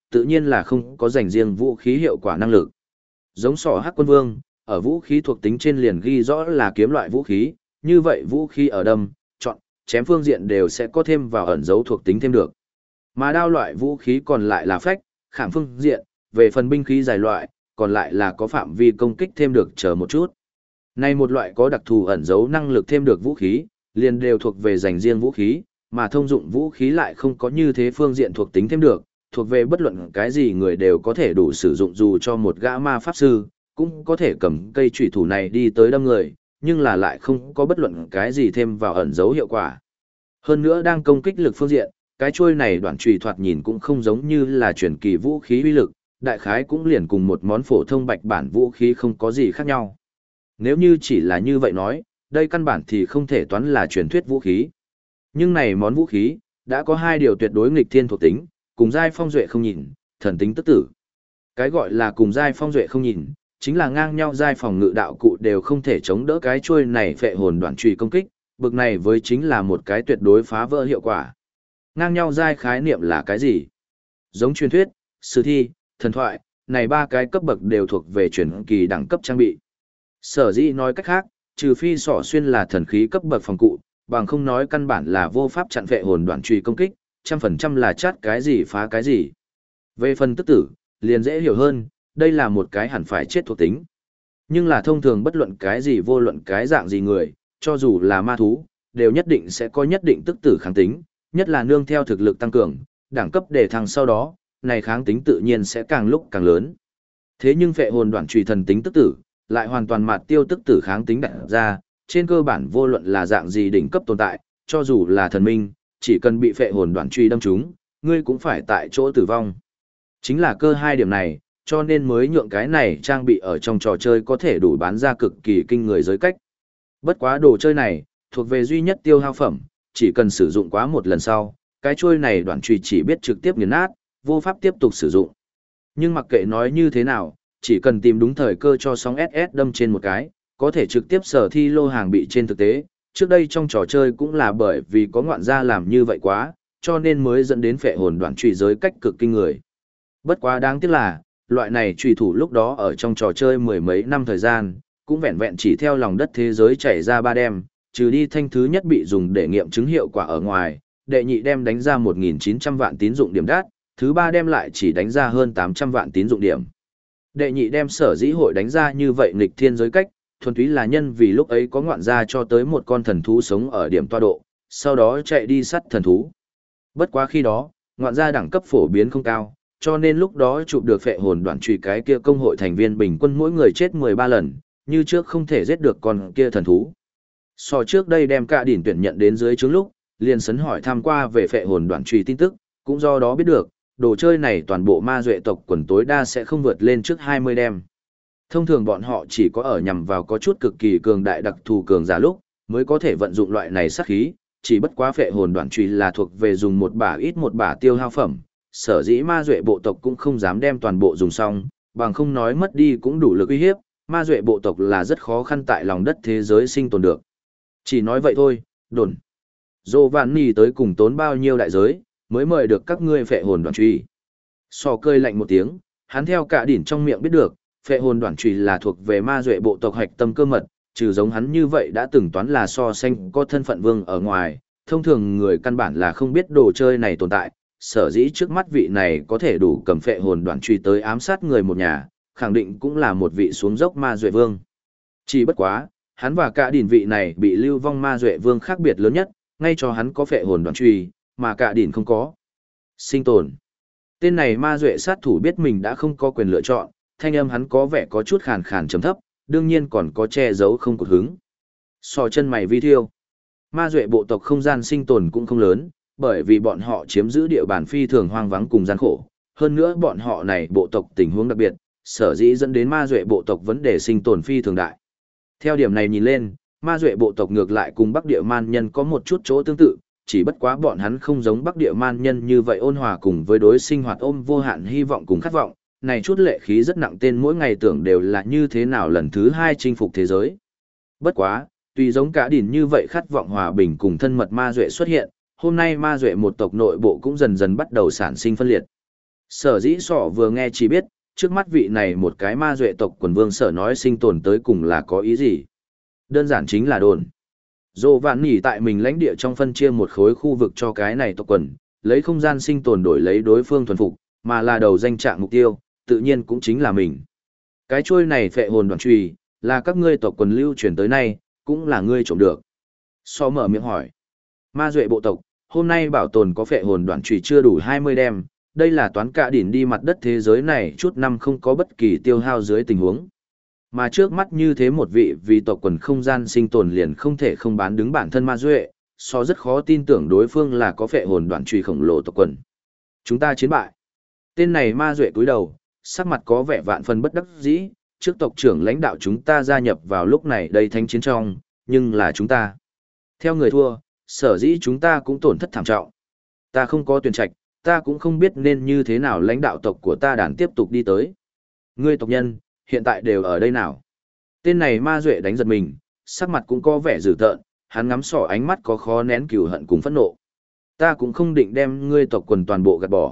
tự nhiên là không có dành riêng vũ khí hiệu quả năng lực. Giống sỏ Hắc Quân Vương, ở vũ khí thuộc tính trên liền ghi rõ là kiếm loại vũ khí, như vậy vũ khí ở đâm, chọn, chém phương diện đều sẽ có thêm vào ẩn dấu thuộc tính thêm được. Mà đao loại vũ khí còn lại là phách, khảm phương diện, về phần binh khí dài loại, còn lại là có phạm vi công kích thêm được chờ một chút. Này một loại có đặc thù ẩn dấu năng lực thêm được vũ khí, liền đều thuộc về dành riêng vũ khí, mà thông dụng vũ khí lại không có như thế phương diện thuộc tính thêm được, thuộc về bất luận cái gì người đều có thể đủ sử dụng, dù cho một gã ma pháp sư, cũng có thể cầm cây chủy thủ này đi tới đâm người, nhưng là lại không có bất luận cái gì thêm vào ẩn dấu hiệu quả. Hơn nữa đang công kích lực phương diện, cái chuôi này đoạn chùy thoạt nhìn cũng không giống như là truyền kỳ vũ khí uy lực, đại khái cũng liền cùng một món phổ thông bạch bản vũ khí không có gì khác nhau. Nếu như chỉ là như vậy nói, đây căn bản thì không thể toán là truyền thuyết vũ khí. Nhưng này món vũ khí, đã có hai điều tuyệt đối nghịch thiên thuộc tính, cùng giai phong duệ không nhìn, thần tính tức tử. Cái gọi là cùng giai phong duệ không nhìn, chính là ngang nhau giai phòng ngự đạo cụ đều không thể chống đỡ cái chuôi này phệ hồn đoạn chùy công kích, bực này với chính là một cái tuyệt đối phá vỡ hiệu quả. Ngang nhau giai khái niệm là cái gì? Giống truyền thuyết, sử thi, thần thoại, này ba cái cấp bậc đều thuộc về truyền kỳ đẳng cấp trang bị. Sở dĩ nói cách khác, trừ phi sỏ xuyên là thần khí cấp bậc phòng cụ, bằng không nói căn bản là vô pháp chặn phệ hồn đoạn chùy công kích, 100% là chát cái gì phá cái gì. Về phần tức tử, liền dễ hiểu hơn, đây là một cái hẳn phải chết thuộc tính. Nhưng là thông thường bất luận cái gì vô luận cái dạng gì người, cho dù là ma thú, đều nhất định sẽ có nhất định tức tử kháng tính, nhất là nương theo thực lực tăng cường, đẳng cấp để thăng sau đó, này kháng tính tự nhiên sẽ càng lúc càng lớn. Thế nhưng phệ hồn đoạn chùy thần tính tức tử, lại hoàn toàn mạt tiêu tức tử kháng tính đặt ra, trên cơ bản vô luận là dạng gì đỉnh cấp tồn tại, cho dù là thần minh, chỉ cần bị phệ hồn đoạn chùy đâm trúng, ngươi cũng phải tại chỗ tử vong. Chính là cơ hai điểm này, cho nên mới nhượng cái này trang bị ở trong trò chơi có thể đủ bán ra cực kỳ kinh người giới cách. Bất quá đồ chơi này, thuộc về duy nhất tiêu hao phẩm, chỉ cần sử dụng quá một lần sau, cái chuôi này đoạn chùy chỉ biết trực tiếp nghiền nát, vô pháp tiếp tục sử dụng. Nhưng mặc kệ nói như thế nào, chỉ cần tìm đúng thời cơ cho sóng SS đâm trên một cái, có thể trực tiếp sở thi lô hàng bị trên thực tế. Trước đây trong trò chơi cũng là bởi vì có ngoạn gia làm như vậy quá, cho nên mới dẫn đến phệ hồn đoạn chùy giới cách cực kinh người. Bất quá đáng tiếc là, loại này chùy thủ lúc đó ở trong trò chơi mười mấy năm thời gian, cũng vẹn vẹn chỉ theo lòng đất thế giới chảy ra 3 đem, trừ đi thanh thứ nhất bị dùng để nghiệm chứng hiệu quả ở ngoài, đệ nhị đem đánh ra 1.900 vạn tín dụng điểm đát, thứ ba đem lại chỉ đánh ra hơn 800 vạn tín dụng điểm. Đệ nhị đem sở dĩ hội đánh ra như vậy nghịch thiên giới cách, thuần túy là nhân vì lúc ấy có ngoạn gia cho tới một con thần thú sống ở điểm toa độ, sau đó chạy đi sắt thần thú. Bất quá khi đó, ngoạn gia đẳng cấp phổ biến không cao, cho nên lúc đó chụp được phệ hồn đoạn chùy cái kia công hội thành viên bình quân mỗi người chết 13 lần, như trước không thể giết được con kia thần thú. So trước đây đem cả đỉnh tuyển nhận đến dưới trướng lúc, liền sấn hỏi tham qua về phệ hồn đoạn chùy tin tức, cũng do đó biết được, đồ chơi này toàn bộ ma duệ tộc quần tối đa sẽ không vượt lên trước 20 đem. Thông thường bọn họ chỉ có ở nhằm vào có chút cực kỳ cường đại đặc thù cường giả lúc, mới có thể vận dụng loại này sát khí, chỉ bất quá phệ hồn đoạn chùy là thuộc về dùng một bả ít một bả tiêu hao phẩm, sở dĩ ma duệ bộ tộc cũng không dám đem toàn bộ dùng xong, bằng không nói mất đi cũng đủ lực uy hiếp, ma duệ bộ tộc là rất khó khăn tại lòng đất thế giới sinh tồn được. Chỉ nói vậy thôi, đồn. Giovanni tới cùng tốn bao nhiêu đại giới, mới mời được các ngươi phệ hồn đoạn chùy. So cơi lạnh một tiếng, hắn theo cả đỉnh trong miệng biết được, phệ hồn đoạn chùy là thuộc về ma duệ bộ tộc hạch tâm cơ mật, trừ giống hắn như vậy đã từng toán là so sánh có thân phận vương ở ngoài, thông thường người căn bản là không biết đồ chơi này tồn tại, sở dĩ trước mắt vị này có thể đủ cầm phệ hồn đoạn chùy tới ám sát người một nhà, khẳng định cũng là một vị xuống dốc ma duệ vương. Chỉ bất quá, hắn và cả đỉnh vị này bị lưu vong ma duệ vương khác biệt lớn nhất, ngay cho hắn có phệ hồn đoạn chùy, mà cả đỉnh không có. Sinh tồn. Tên này ma duệ sát thủ biết mình đã không có quyền lựa chọn, thanh âm hắn có vẻ có chút khàn khàn trầm thấp, đương nhiên còn có che giấu không cột hứng. So chân mày vi thiêu. Ma duệ bộ tộc không gian sinh tồn cũng không lớn, bởi vì bọn họ chiếm giữ địa bàn phi thường hoang vắng cùng gian khổ. Hơn nữa bọn họ này bộ tộc tình huống đặc biệt, sở dĩ dẫn đến ma duệ bộ tộc vấn đề sinh tồn phi thường đại. Theo điểm này nhìn lên, ma duệ bộ tộc ngược lại cùng Bắc Địa Man nhân có một chút chỗ tương tự, chỉ bất quá bọn hắn không giống Bắc Địa Man nhân như vậy ôn hòa cùng với đối sinh hoạt ôm vô hạn hy vọng cùng khát vọng, này chút lệ khí rất nặng tên mỗi ngày tưởng đều là như thế nào lần thứ hai chinh phục thế giới. Bất quá, tùy giống cả đỉnh như vậy khát vọng hòa bình cùng thân mật ma duệ xuất hiện, hôm nay ma duệ một tộc nội bộ cũng dần dần bắt đầu sản sinh phân liệt. Sở dĩ sọ vừa nghe chỉ biết, trước mắt vị này một cái ma duệ tộc quần vương sở nói sinh tồn tới cùng là có ý gì. Đơn giản chính là đồn. Dô vạn nỉ tại mình lãnh địa trong phân chia một khối khu vực cho cái này tộc quần, lấy không gian sinh tồn đổi lấy đối phương thuần phục, mà là đầu danh trạng mục tiêu, tự nhiên cũng chính là mình. Cái chuôi này phệ hồn đoạn trùy, là các ngươi tộc quần lưu truyền tới nay, cũng là ngươi trộm được. So mở miệng hỏi. Ma duệ bộ tộc, hôm nay bảo tồn có phệ hồn đoạn trùy chưa đủ 20 đem, đây là toán cả đỉnh đi mặt đất thế giới này chút năm không có bất kỳ tiêu hao dưới tình huống. Mà trước mắt như thế một vị vì tộc quần không gian sinh tồn liền không thể không bán đứng bản thân ma duệ, so rất khó tin tưởng đối phương là có phệ hồn đoạn trùy khổng lồ tộc quần. Chúng ta chiến bại. Tên này ma duệ cúi đầu, sắc mặt có vẻ vạn phần bất đắc dĩ, trước tộc trưởng lãnh đạo chúng ta gia nhập vào lúc này đây thánh chiến trong, nhưng là chúng ta. Theo người thua, sở dĩ chúng ta cũng tổn thất thảm trọng. Ta không có tuyển trạch, ta cũng không biết nên như thế nào lãnh đạo tộc của ta đàn tiếp tục đi tới. Ngươi tộc nhân, hiện tại đều ở đây nào? Tên này ma duệ đánh giật mình, sắc mặt cũng có vẻ dữ tợn, hắn ngắm sỏ ánh mắt có khó nén cừu hận cùng phẫn nộ. Ta cũng không định đem ngươi tộc quần toàn bộ gạt bỏ.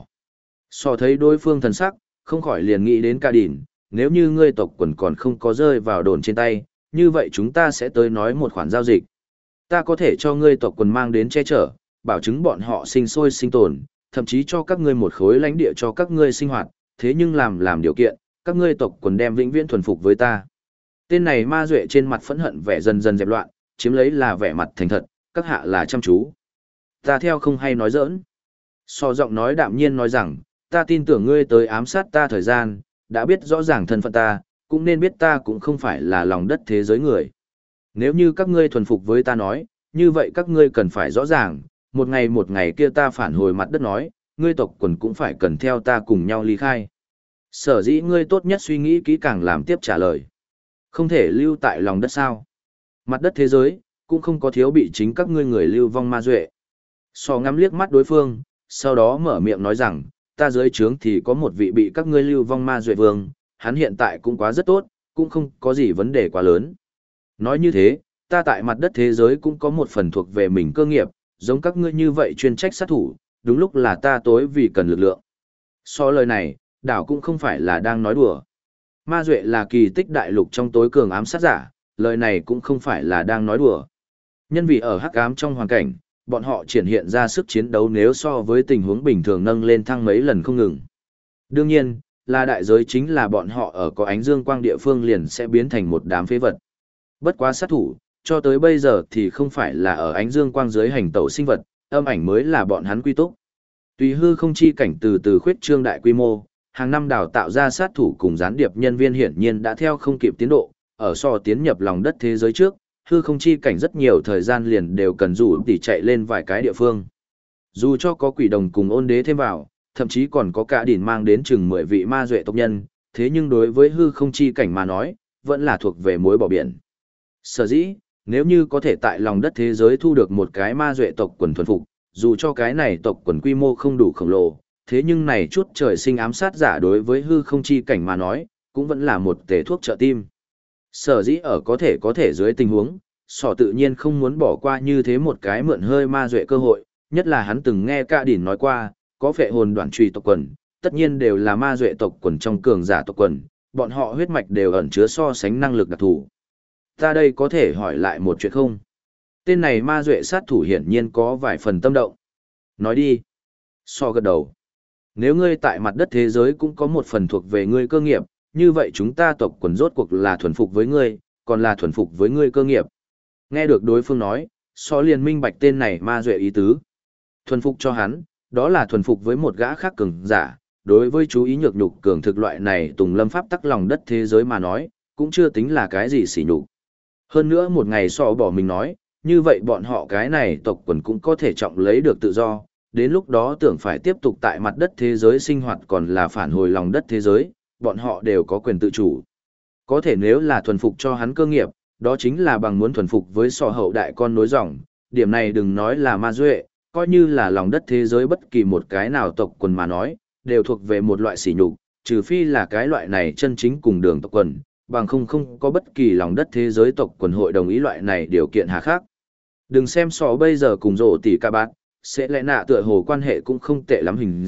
So thấy đối phương thần sắc, không khỏi liền nghĩ đến Ca Đỉnh, nếu như ngươi tộc quần còn không có rơi vào đồn trên tay, như vậy chúng ta sẽ tới nói một khoản giao dịch. Ta có thể cho ngươi tộc quần mang đến che chở, bảo chứng bọn họ sinh sôi sinh tồn, thậm chí cho các ngươi một khối lãnh địa cho các ngươi sinh hoạt, thế nhưng làm điều kiện, các ngươi tộc quần đem vĩnh viễn thuần phục với ta. Tên này ma duệ trên mặt phẫn hận vẻ dần dần dẹp loạn, chiếm lấy là vẻ mặt thành thật, các hạ là chăm chú. Ta theo không hay nói giỡn. So giọng nói đạm nhiên nói rằng, ta tin tưởng ngươi tới ám sát ta thời gian, đã biết rõ ràng thân phận ta, cũng nên biết ta cũng không phải là lòng đất thế giới người. Nếu như các ngươi thuần phục với ta nói, như vậy các ngươi cần phải rõ ràng, một ngày kia ta phản hồi mặt đất nói, ngươi tộc quần cũng phải cần theo ta cùng nhau ly khai. Sở dĩ ngươi tốt nhất suy nghĩ kỹ càng làm tiếp trả lời. Không thể lưu tại lòng đất sao. Mặt đất thế giới, cũng không có thiếu bị chính các ngươi người lưu vong ma duệ. So ngắm liếc mắt đối phương, sau đó mở miệng nói rằng, ta dưới trướng thì có một vị bị các ngươi lưu vong ma duệ vương, hắn hiện tại cũng quá rất tốt, cũng không có gì vấn đề quá lớn. Nói như thế, ta tại mặt đất thế giới cũng có một phần thuộc về mình cơ nghiệp, giống các ngươi như vậy chuyên trách sát thủ, đúng lúc là ta tối vì cần lực lượng. So lời này, đảo cũng không phải là đang nói đùa. Ma duệ là kỳ tích đại lục trong tối cường ám sát giả, lời này cũng không phải là đang nói đùa. Nhân vì ở hắc ám trong hoàn cảnh, bọn họ triển hiện ra sức chiến đấu nếu so với tình huống bình thường nâng lên thăng mấy lần không ngừng. Đương nhiên, là đại giới chính là bọn họ ở có ánh dương quang địa phương liền sẽ biến thành một đám phế vật. Bất quá sát thủ, cho tới bây giờ thì không phải là ở ánh dương quang dưới hành tẩu sinh vật, âm ảnh mới là bọn hắn quy túc. Tùy hư không chi cảnh từ từ khuyết trương đại quy mô, hàng năm đào tạo ra sát thủ cùng gián điệp nhân viên hiển nhiên đã theo không kịp tiến độ, ở so tiến nhập lòng đất thế giới trước, hư không chi cảnh rất nhiều thời gian liền đều cần rủ tỉ chạy lên vài cái địa phương. Dù cho có quỷ đồng cùng ôn đế thêm vào, thậm chí còn có cả đỉnh mang đến chừng 10 vị ma duệ tộc nhân, thế nhưng đối với hư không chi cảnh mà nói, vẫn là thuộc về mối bỏ biển. Sở dĩ, nếu như có thể tại lòng đất thế giới thu được một cái ma duệ tộc quần thuần phục, dù cho cái này tộc quần quy mô không đủ khổng lồ, thế nhưng này chút trời sinh ám sát giả đối với hư không chi cảnh mà nói, cũng vẫn là một tể thuốc trợ tim. Sở dĩ ở có thể dưới tình huống, sỏ tự nhiên không muốn bỏ qua như thế một cái mượn hơi ma duệ cơ hội, nhất là hắn từng nghe Ca Đỉnh nói qua, có phệ hồn đoạn trùy tộc quần, tất nhiên đều là ma duệ tộc quần trong cường giả tộc quần, bọn họ huyết mạch đều ẩn chứa so sánh năng lực đặc thù. Ta đây có thể hỏi lại một chuyện không? Tên này ma duệ sát thủ hiển nhiên có vài phần tâm động. Nói đi. So gật đầu. Nếu ngươi tại mặt đất thế giới cũng có một phần thuộc về ngươi cơ nghiệp, như vậy chúng ta tộc quần rốt cuộc là thuần phục với ngươi, còn là thuần phục với ngươi cơ nghiệp. Nghe được đối phương nói, so liền minh bạch tên này ma duệ ý tứ. Thuần phục cho hắn, đó là thuần phục với một gã khác cường giả, đối với chú ý nhược nhục cường thực loại này tùng lâm pháp tắc lòng đất thế giới mà nói, cũng chưa tính là cái gì sỉ nhục. Hơn nữa một ngày so bỏ mình nói, như vậy bọn họ cái này tộc quần cũng có thể trọng lấy được tự do, đến lúc đó tưởng phải tiếp tục tại mặt đất thế giới sinh hoạt còn là phản hồi lòng đất thế giới, bọn họ đều có quyền tự chủ. Có thể nếu là thuần phục cho hắn cơ nghiệp, đó chính là bằng muốn thuần phục với sò hậu đại con nối dòng, điểm này đừng nói là ma duệ, coi như là lòng đất thế giới bất kỳ một cái nào tộc quần mà nói, đều thuộc về một loại sỉ nhục, trừ phi là cái loại này chân chính cùng đường tộc quần, bằng không có bất kỳ lòng đất thế giới tộc quần hội đồng ý loại này điều kiện hà khắc. Đừng xem sò bây giờ cùng rổ tỉ ca bát, sẽ lẽ nạ tựa hồ quan hệ cũng không tệ lắm hình dạng,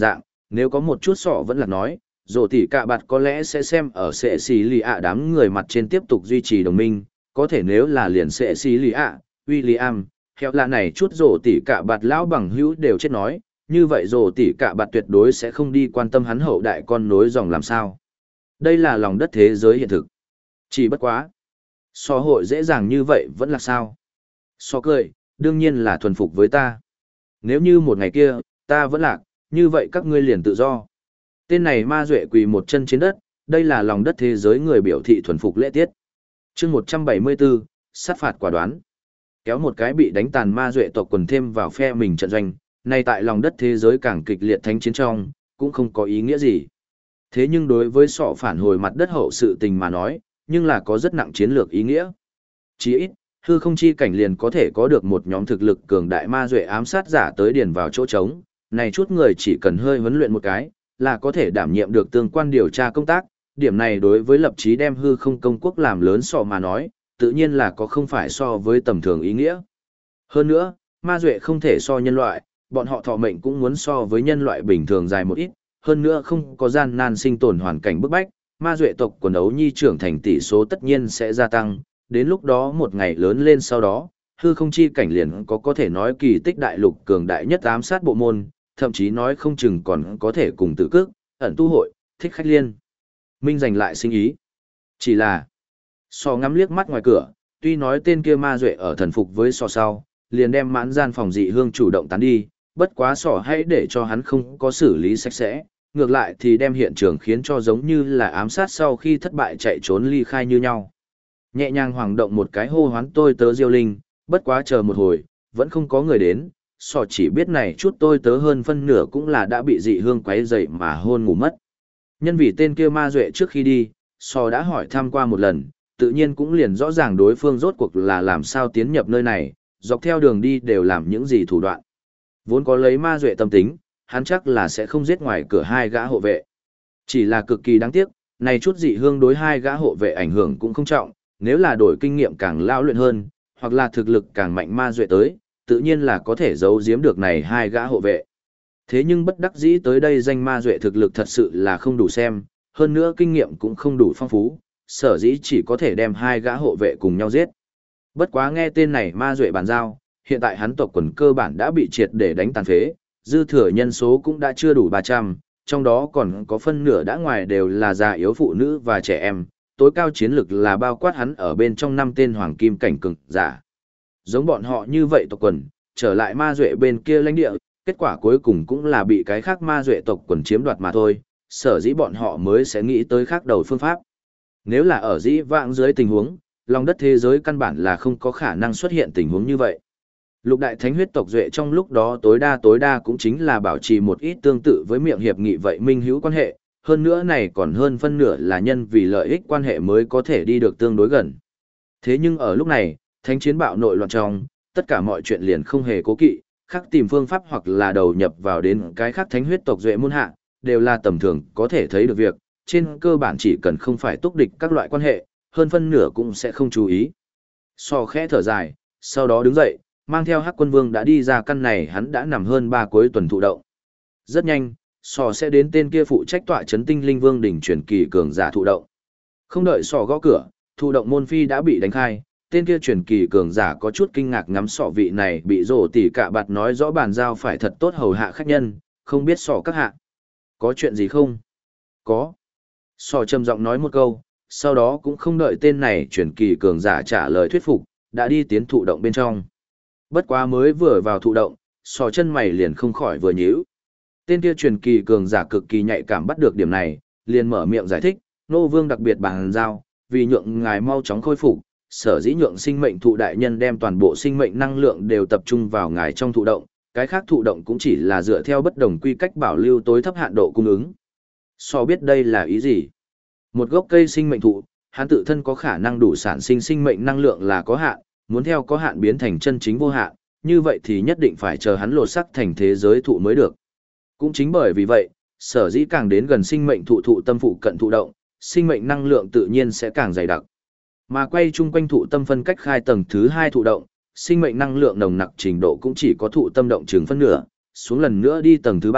Nếu có một chút sọ vẫn là nói, rổ tỉ cả bạt có lẽ sẽ xem ở sệ xì lì ạ đám người mặt trên tiếp tục duy trì đồng minh, có thể nếu là liền sệ xì lì ạ, William, theo là này chút rổ tỉ cả bạt lão bằng hữu đều chết nói, như vậy rổ tỉ cả bạt tuyệt đối sẽ không đi quan tâm hắn hậu đại con nối dòng làm sao. Đây là lòng đất thế giới hiện thực. Chỉ bất quá. So hội dễ dàng như vậy vẫn là sao? So cười, đương nhiên là thuần phục với ta. Nếu như một ngày kia, ta vẫn lạc, như vậy các ngươi liền tự do. Tên này ma duệ quỳ một chân trên đất, đây là lòng đất thế giới người biểu thị thuần phục lễ tiết. chương 174, sát phạt quả đoán. Kéo một cái bị đánh tàn ma duệ tộc quần thêm vào phe mình trận doanh, nay tại lòng đất thế giới càng kịch liệt thánh chiến trong, cũng không có ý nghĩa gì. Thế nhưng đối với sọ phản hồi mặt đất hậu sự tình mà nói, nhưng là có rất nặng chiến lược ý nghĩa. Chỉ ít, hư không chi cảnh liền có thể có được một nhóm thực lực cường đại ma duệ ám sát giả tới điền vào chỗ trống, này chút người chỉ cần hơi huấn luyện một cái, là có thể đảm nhiệm được tương quan điều tra công tác, điểm này đối với lập chí đem hư không công quốc làm lớn sọ mà nói, tự nhiên là có không phải so với tầm thường ý nghĩa. Hơn nữa, ma duệ không thể so nhân loại, bọn họ thọ mệnh cũng muốn so với nhân loại bình thường dài một ít, hơn nữa không có gian nan sinh tồn hoàn cảnh bức bách, ma duệ tộc quần ấu nhi trưởng thành tỷ số tất nhiên sẽ gia tăng, đến lúc đó một ngày lớn lên sau đó, hư không chi cảnh liền có thể nói kỳ tích đại lục cường đại nhất ám sát bộ môn, thậm chí nói không chừng còn có thể cùng tử cước, ẩn tu hội, thích khách liên. Minh giành lại sinh ý. Chỉ là, so ngắm liếc mắt ngoài cửa, tuy nói tên kia ma duệ ở thần phục với so sau, liền đem mãn gian phòng dị hương chủ động tán đi, bất quá sỏ hãy để cho hắn không có xử lý sạch sẽ, ngược lại thì đem hiện trường khiến cho giống như là ám sát sau khi thất bại chạy trốn ly khai như nhau. Nhẹ nhàng hoảng động một cái hô hoán tôi tớ diêu linh, bất quá chờ một hồi, vẫn không có người đến, sỏ chỉ biết này chút tôi tớ hơn phân nửa cũng là đã bị dị hương quấy dậy mà hôn ngủ mất. Nhân vì tên kia ma duệ trước khi đi, sỏ đã hỏi thăm qua một lần, tự nhiên cũng liền rõ ràng đối phương rốt cuộc là làm sao tiến nhập nơi này, dọc theo đường đi đều làm những gì thủ đoạn. Vốn có lấy ma duệ tâm tính, hắn chắc là sẽ không giết ngoài cửa hai gã hộ vệ. Chỉ là cực kỳ đáng tiếc, này chút dị hương đối hai gã hộ vệ ảnh hưởng cũng không trọng, nếu là đổi kinh nghiệm càng lao luyện hơn, hoặc là thực lực càng mạnh ma duệ tới, tự nhiên là có thể giấu giếm được này hai gã hộ vệ. Thế nhưng bất đắc dĩ tới đây danh ma duệ thực lực thật sự là không đủ xem, hơn nữa kinh nghiệm cũng không đủ phong phú, sở dĩ chỉ có thể đem hai gã hộ vệ cùng nhau giết. Bất quá nghe tên này ma duệ bàn giao, hiện tại hắn tộc quần cơ bản đã bị triệt để đánh tàn phế, dư thừa nhân số cũng đã chưa đủ 300, trong đó còn có phân nửa đã ngoài đều là già yếu phụ nữ và trẻ em, tối cao chiến lực là bao quát hắn ở bên trong 5 tên hoàng kim cảnh cường giả. Giống bọn họ như vậy tộc quần, trở lại ma duệ bên kia lãnh địa, kết quả cuối cùng cũng là bị cái khác ma duệ tộc quần chiếm đoạt mà thôi, sở dĩ bọn họ mới sẽ nghĩ tới khác đầu phương pháp. Nếu là ở dĩ vãng dưới tình huống, lòng đất thế giới căn bản là không có khả năng xuất hiện tình huống như vậy. Lục đại thánh huyết tộc duệ trong lúc đó tối đa cũng chính là bảo trì một ít tương tự với miệng hiệp nghị vậy minh hữu quan hệ, hơn nữa này còn hơn phân nửa là nhân vì lợi ích quan hệ mới có thể đi được tương đối gần. Thế nhưng ở lúc này, thánh chiến bạo nội loạn trong, tất cả mọi chuyện liền không hề cố kỵ, khác tìm phương pháp hoặc là đầu nhập vào đến cái khác thánh huyết tộc duệ môn hạ, đều là tầm thường có thể thấy được việc, trên cơ bản chỉ cần không phải túc địch các loại quan hệ, hơn phân nửa cũng sẽ không chú ý. So khẽ thở dài, sau đó đứng dậy, mang theo Hắc Quân Vương đã đi ra căn này hắn đã nằm hơn 3 cuối tuần thụ động. Rất nhanh, Sò sẽ đến tên kia phụ trách tọa chấn Tinh Linh Vương đỉnh truyền kỳ cường giả thụ động. Không đợi Sò gõ cửa, thụ động môn phi đã bị đánh khai, tên kia truyền kỳ cường giả có chút kinh ngạc ngắm Sò vị này bị rổ tỉ cả bạt nói rõ bàn giao phải thật tốt hầu hạ khách nhân, không biết Sò các hạ. Có chuyện gì không? Có. Sò trầm giọng nói một câu, sau đó cũng không đợi tên này truyền kỳ cường giả trả lời thuyết phục, đã đi tiến thụ động bên trong. Bất quá mới vừa vào thụ động, Sò chân mày liền không khỏi vừa nhíu. Tên kia truyền kỳ cường giả cực kỳ nhạy cảm bắt được điểm này, liền mở miệng giải thích, nô vương đặc biệt bàn giao, vì nhượng ngài mau chóng khôi phục, sở dĩ nhượng sinh mệnh thụ đại nhân đem toàn bộ sinh mệnh năng lượng đều tập trung vào ngài trong thụ động, cái khác thụ động cũng chỉ là dựa theo bất đồng quy cách bảo lưu tối thấp hạn độ cung ứng. Sò biết đây là ý gì? Một gốc cây sinh mệnh thụ, hắn tự thân có khả năng đủ sản sinh sinh mệnh năng lượng là có hạn, muốn theo có hạn biến thành chân chính vô hạn, như vậy thì nhất định phải chờ hắn lột sắc thành thế giới thụ mới được. Cũng chính bởi vì vậy, sở dĩ càng đến gần sinh mệnh thụ tâm phụ cận thụ động, sinh mệnh năng lượng tự nhiên sẽ càng dày đặc. Mà quay chung quanh thụ tâm phân cách khai tầng thứ 2 thụ động, sinh mệnh năng lượng nồng nặc trình độ cũng chỉ có thụ tâm động chừng phân nửa, xuống lần nữa đi tầng thứ 3,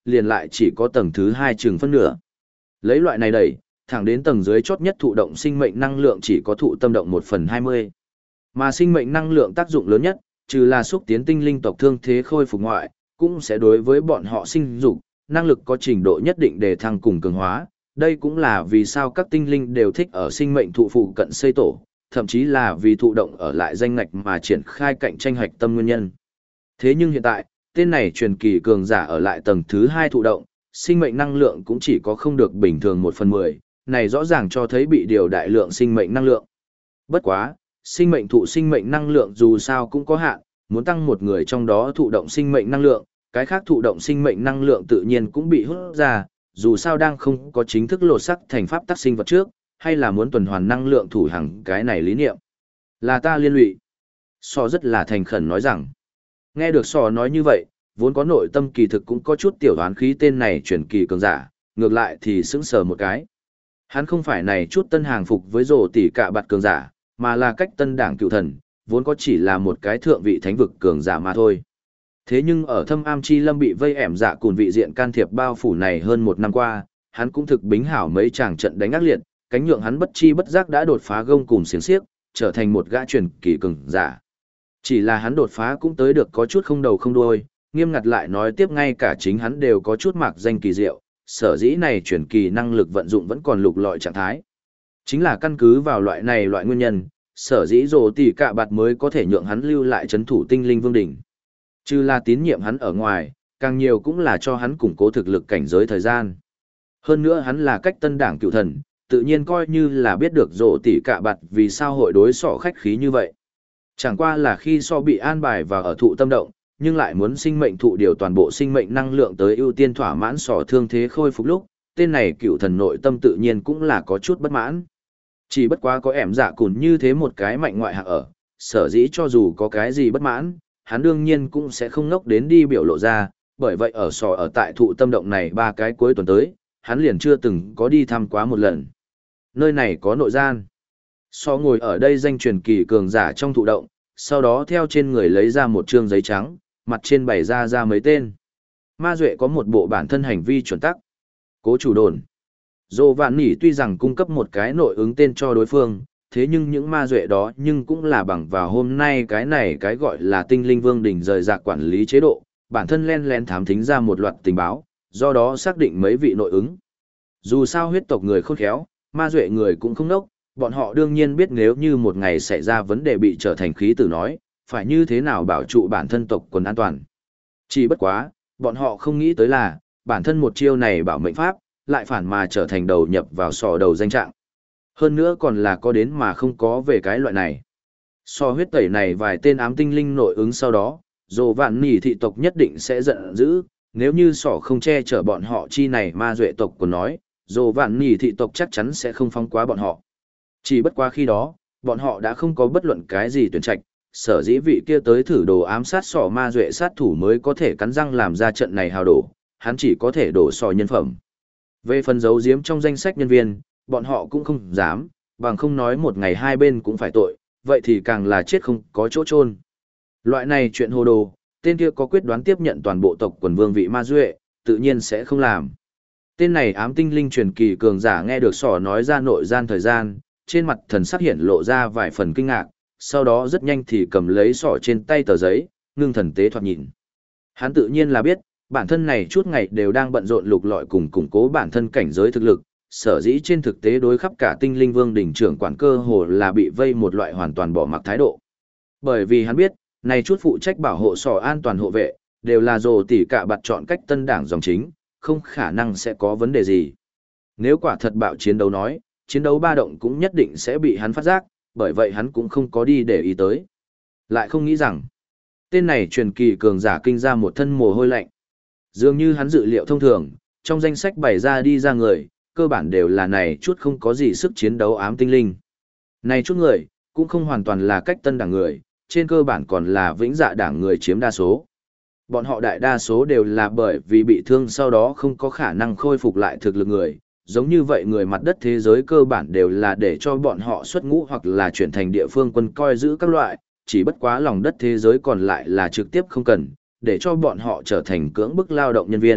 liền lại chỉ có tầng thứ 2 chừng phân nửa. Lấy loại này đẩy, thẳng đến tầng dưới chót nhất thụ động sinh mệnh năng lượng chỉ có thụ tâm động 1/20. Mà sinh mệnh năng lượng tác dụng lớn nhất, trừ là xúc tiến tinh linh tộc thương thế khôi phục ngoại, cũng sẽ đối với bọn họ sinh dục, năng lực có trình độ nhất định để thăng cùng cường hóa. Đây cũng là vì sao các tinh linh đều thích ở sinh mệnh thụ phụ cận xây tổ, thậm chí là vì thụ động ở lại danh ngạch mà triển khai cạnh tranh hạch tâm nguyên nhân. Thế nhưng hiện tại, tên này truyền kỳ cường giả ở lại tầng thứ 2 thụ động, sinh mệnh năng lượng cũng chỉ có không được bình thường 1/10, này rõ ràng cho thấy bị điều đại lượng sinh mệnh năng lượng. Bất quá, sinh mệnh thụ sinh mệnh năng lượng dù sao cũng có hạn, muốn tăng một người trong đó thụ động sinh mệnh năng lượng, cái khác thụ động sinh mệnh năng lượng tự nhiên cũng bị hút ra, dù sao đang không có chính thức lột sắc thành pháp tắc sinh vật trước, hay là muốn tuần hoàn năng lượng thủ hằng cái này lý niệm. Là ta liên lụy. So rất là thành khẩn nói rằng. Nghe được So nói như vậy, vốn có nội tâm kỳ thực cũng có chút tiểu đoán khí tên này chuyển kỳ cường giả, ngược lại thì sững sờ một cái. Hắn không phải này chút tân hàng phục với rổ tỷ cả bạt cường giả, mà là cách tân đảng cựu thần, vốn có chỉ là một cái thượng vị thánh vực cường giả mà thôi. Thế nhưng ở thâm am chi lâm bị vây ẻm dạ cùn vị diện can thiệp bao phủ này hơn một năm qua, hắn cũng thực bính hảo mấy chàng trận đánh ác liệt, cánh nhượng hắn bất chi bất giác đã đột phá gông cùng xiềng xiếc, trở thành một gã truyền kỳ cường giả. Chỉ là hắn đột phá cũng tới được có chút không đầu không đuôi, nghiêm ngặt lại nói tiếp ngay cả chính hắn đều có chút mạc danh kỳ diệu, sở dĩ này truyền kỳ năng lực vận dụng vẫn còn lục lọi trạng thái. Chính là căn cứ vào loại này loại nguyên nhân, sở dĩ rồ tỷ cạ bạt mới có thể nhượng hắn lưu lại chấn thủ tinh linh vương đỉnh. Trừ là tín nhiệm hắn ở ngoài, càng nhiều cũng là cho hắn củng cố thực lực cảnh giới thời gian. Hơn nữa hắn là cách tân đảng cựu thần, tự nhiên coi như là biết được rồ tỷ cạ bạt vì sao hội đối sọ khách khí như vậy. Chẳng qua là khi so bị an bài vào ở thụ tâm động, nhưng lại muốn sinh mệnh thụ điều toàn bộ sinh mệnh năng lượng tới ưu tiên thỏa mãn sọ thương thế khôi phục lúc, tên này cựu thần nội tâm tự nhiên cũng là có chút bất mãn. Chỉ bất quá có ẻm dạ cùn như thế một cái mạnh ngoại hạng ở, sở dĩ cho dù có cái gì bất mãn, hắn đương nhiên cũng sẽ không ngốc đến đi biểu lộ ra, bởi vậy ở sò ở tại thụ tâm động này 3 cái cuối tuần tới, hắn liền chưa từng có đi thăm quá một lần. Nơi này có nội gian. So ngồi ở đây danh truyền kỳ cường giả trong thụ động, sau đó theo trên người lấy ra một trương giấy trắng, mặt trên bày ra mấy tên. Ma Duệ có một bộ bản thân hành vi chuẩn tắc. Cố chủ đồn. Dô Vạn Nỉ tuy rằng cung cấp một cái nội ứng tên cho đối phương, thế nhưng những ma duệ đó nhưng cũng là bằng vào hôm nay cái này cái gọi là tinh linh vương đỉnh rời rạc quản lý chế độ, bản thân len lén thám thính ra một loạt tình báo, do đó xác định mấy vị nội ứng. Dù sao huyết tộc người khôn khéo, ma duệ người cũng không nốc, bọn họ đương nhiên biết nếu như một ngày xảy ra vấn đề bị trở thành khí tử nói, phải như thế nào bảo trụ bản thân tộc quần an toàn. Chỉ bất quá, bọn họ không nghĩ tới là, bản thân một chiêu này bảo mệnh pháp, lại phản mà trở thành đầu nhập vào sò đầu danh trạng. Hơn nữa còn là có đến mà không có về cái loại này. So huyết tẩy này vài tên ám tinh linh nội ứng sau đó, Dồ Vạn Nỉ thị tộc nhất định sẽ giận dữ, nếu như sỏ không che chở bọn họ chi này ma duệ tộc của nói, Dồ Vạn Nỉ thị tộc chắc chắn sẽ không phóng quá bọn họ. Chỉ bất quá khi đó, bọn họ đã không có bất luận cái gì tuyển trạch, sở dĩ vị kia tới thử đồ ám sát sỏ ma duệ sát thủ mới có thể cắn răng làm ra trận này hào đổ, hắn chỉ có thể đổ sò nhân phẩm. Về phần giấu giếm trong danh sách nhân viên, bọn họ cũng không dám, bằng không nói một ngày hai bên cũng phải tội, vậy thì càng là chết không có chỗ chôn. Loại này chuyện hồ đồ, tên kia có quyết đoán tiếp nhận toàn bộ tộc quần vương vị ma duệ, tự nhiên sẽ không làm. Tên này ám tinh linh truyền kỳ cường giả nghe được sỏ nói ra nội gian thời gian, trên mặt thần sắc hiện lộ ra vài phần kinh ngạc, sau đó rất nhanh thì cầm lấy sỏ trên tay tờ giấy, ngưng thần tế thoạt nhìn. Hắn tự nhiên là biết, bản thân này chút ngày đều đang bận rộn lục lọi cùng củng cố bản thân cảnh giới thực lực, sở dĩ trên thực tế đối khắp cả tinh linh vương đỉnh trưởng quản cơ hồ là bị vây một loại hoàn toàn bỏ mặc thái độ. Bởi vì hắn biết, này chút phụ trách bảo hộ sò an toàn hộ vệ, đều là rồ tỉ cả bạt chọn cách tân đảng dòng chính, không khả năng sẽ có vấn đề gì. Nếu quả thật bạo chiến đấu nói, chiến đấu ba động cũng nhất định sẽ bị hắn phát giác, bởi vậy hắn cũng không có đi để ý tới. Lại không nghĩ rằng, tên này truyền kỳ cường giả kinh ra một thân mồ hôi lạnh. Dường như hắn dự liệu thông thường, trong danh sách bày ra đi ra người, cơ bản đều là này chút không có gì sức chiến đấu ám tinh linh. Này chút người, cũng không hoàn toàn là cách tân đảng người, trên cơ bản còn là vĩnh dạ đảng người chiếm đa số. Bọn họ đại đa số đều là bởi vì bị thương sau đó không có khả năng khôi phục lại thực lực người, giống như vậy người mặt đất thế giới cơ bản đều là để cho bọn họ xuất ngũ hoặc là chuyển thành địa phương quân coi giữ các loại, chỉ bất quá lòng đất thế giới còn lại là trực tiếp không cần, để cho bọn họ trở thành cưỡng bức lao động nhân viên.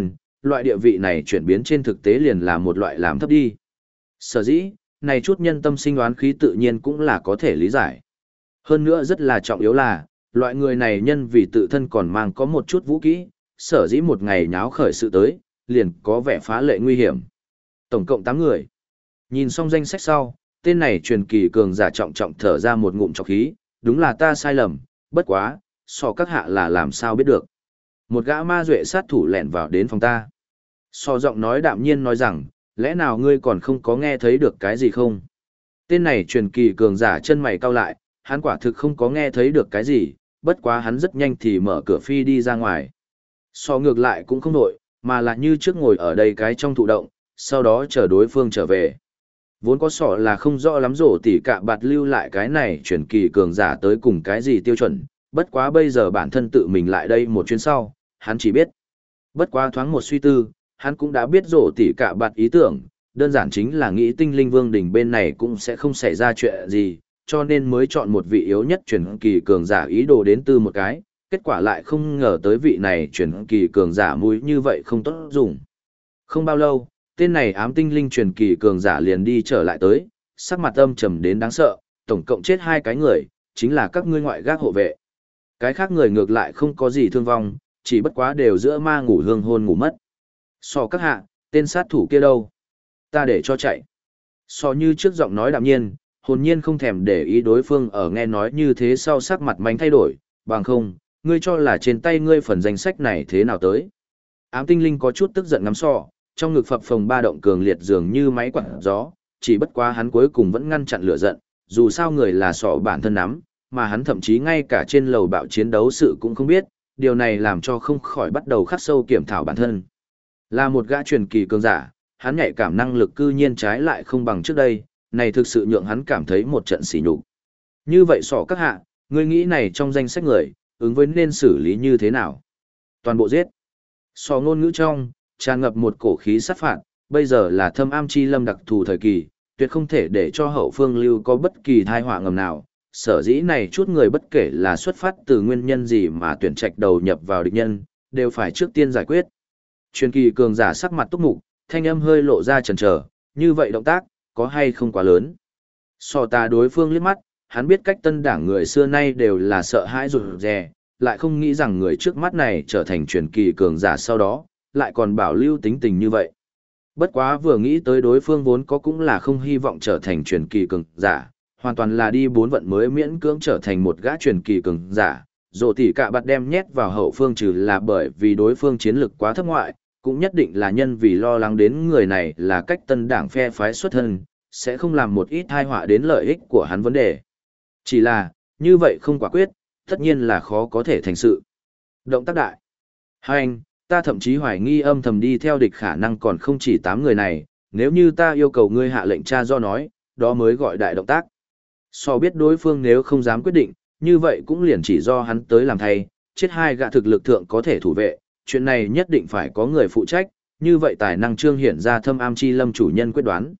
loại địa vị này chuyển biến trên thực tế liền là một loại làm thấp đi. Sở dĩ, này chút nhân tâm sinh đoán khí tự nhiên cũng là có thể lý giải. Hơn nữa rất là trọng yếu là, loại người này nhân vì tự thân còn mang có một chút vũ kỹ, sở dĩ một ngày nháo khởi sự tới, liền có vẻ phá lệ nguy hiểm. Tổng cộng 8 người. Nhìn xong danh sách sau, tên này truyền kỳ cường giả trọng trọng thở ra một ngụm trọc khí, đúng là ta sai lầm, bất quá, so các hạ là làm sao biết được. Một gã ma duệ sát thủ lẻn vào đến phòng ta. So giọng nói đạm nhiên nói rằng, lẽ nào ngươi còn không có nghe thấy được cái gì không? Tên này truyền kỳ cường giả chân mày cau lại, hắn quả thực không có nghe thấy được cái gì, bất quá hắn rất nhanh thì mở cửa phi đi ra ngoài. So ngược lại cũng không đổi, mà là như trước ngồi ở đây cái trong thụ động, sau đó chờ đối phương trở về. Vốn có sọ là không rõ lắm rổ tỉ cả bạt lưu lại cái này truyền kỳ cường giả tới cùng cái gì tiêu chuẩn, bất quá bây giờ bản thân tự mình lại đây một chuyến sau, hắn chỉ biết. Bất quá thoáng một suy tư, hắn cũng đã biết rổ tỉ cả bạt ý tưởng, đơn giản chính là nghĩ tinh linh vương đỉnh bên này cũng sẽ không xảy ra chuyện gì, cho nên mới chọn một vị yếu nhất truyền kỳ cường giả ý đồ đến từ một cái, kết quả lại không ngờ tới vị này truyền kỳ cường giả mũi như vậy không tốt dùng. Không bao lâu, tên này ám tinh linh truyền kỳ cường giả liền đi trở lại tới, sắc mặt âm trầm đến đáng sợ, tổng cộng chết 2 cái người, chính là các ngươi ngoại gác hộ vệ. Cái khác người ngược lại không có gì thương vong, chỉ bất quá đều giữa ma ngủ hương hôn ngủ mất. So các hạ, tên sát thủ kia đâu? Ta để cho chạy. So như trước giọng nói đạm nhiên, hồn nhiên không thèm để ý đối phương ở nghe nói như thế sau sắc mặt mánh thay đổi, bằng không, ngươi cho là trên tay ngươi phần danh sách này thế nào tới. Ám tinh linh có chút tức giận ngắm So, trong ngực phập phồng ba động cường liệt dường như máy quạt gió, chỉ bất quá hắn cuối cùng vẫn ngăn chặn lửa giận, dù sao người là sọ bản thân nắm, mà hắn thậm chí ngay cả trên lầu bạo chiến đấu sự cũng không biết, điều này làm cho không khỏi bắt đầu khắc sâu kiểm thảo bản thân. Là một gã truyền kỳ cường giả, hắn nhạy cảm năng lực cư nhiên trái lại không bằng trước đây, này thực sự nhượng hắn cảm thấy một trận sỉ nhục. Như vậy sọ các hạ, ngươi nghĩ này trong danh sách người, ứng với nên xử lý như thế nào? Toàn bộ giết. Sọ ngôn ngữ trong, tràn ngập một cổ khí sát phạt, bây giờ là thâm am chi lâm đặc thù thời kỳ, tuyệt không thể để cho hậu phương lưu có bất kỳ thai họa ngầm nào. Sở dĩ này chút người bất kể là xuất phát từ nguyên nhân gì mà tuyển trạch đầu nhập vào địch nhân, đều phải trước tiên giải quyết. Truyền kỳ cường giả sắc mặt túc mục, thanh âm hơi lộ ra chần chờ, như vậy động tác, có hay không quá lớn. So ta đối phương liếc mắt, hắn biết cách tân đảng người xưa nay đều là sợ hãi rụt rè, lại không nghĩ rằng người trước mắt này trở thành truyền kỳ cường giả sau đó, lại còn bảo lưu tính tình như vậy. Bất quá vừa nghĩ tới đối phương vốn có cũng là không hy vọng trở thành truyền kỳ cường giả, hoàn toàn là đi 4 vận mới miễn cưỡng trở thành một gã truyền kỳ cường giả. Dù tỉ cả bạt đem nhét vào hậu phương trừ là bởi vì đối phương chiến lực quá thấp ngoại, cũng nhất định là nhân vì lo lắng đến người này là cách tân đảng phe phái xuất thân, sẽ không làm một ít tai họa đến lợi ích của hắn vấn đề. Chỉ là, như vậy không quả quyết, tất nhiên là khó có thể thành sự. Động tác đại. Hai anh, ta thậm chí hoài nghi âm thầm đi theo địch khả năng còn không chỉ 8 người này, nếu như ta yêu cầu ngươi hạ lệnh tra do nói, đó mới gọi đại động tác. So biết đối phương nếu không dám quyết định, như vậy cũng liền chỉ do hắn tới làm thay, chết 2 gã thực lực thượng có thể thủ vệ, chuyện này nhất định phải có người phụ trách, như vậy tài năng trương hiển ra thâm am chi lâm chủ nhân quyết đoán.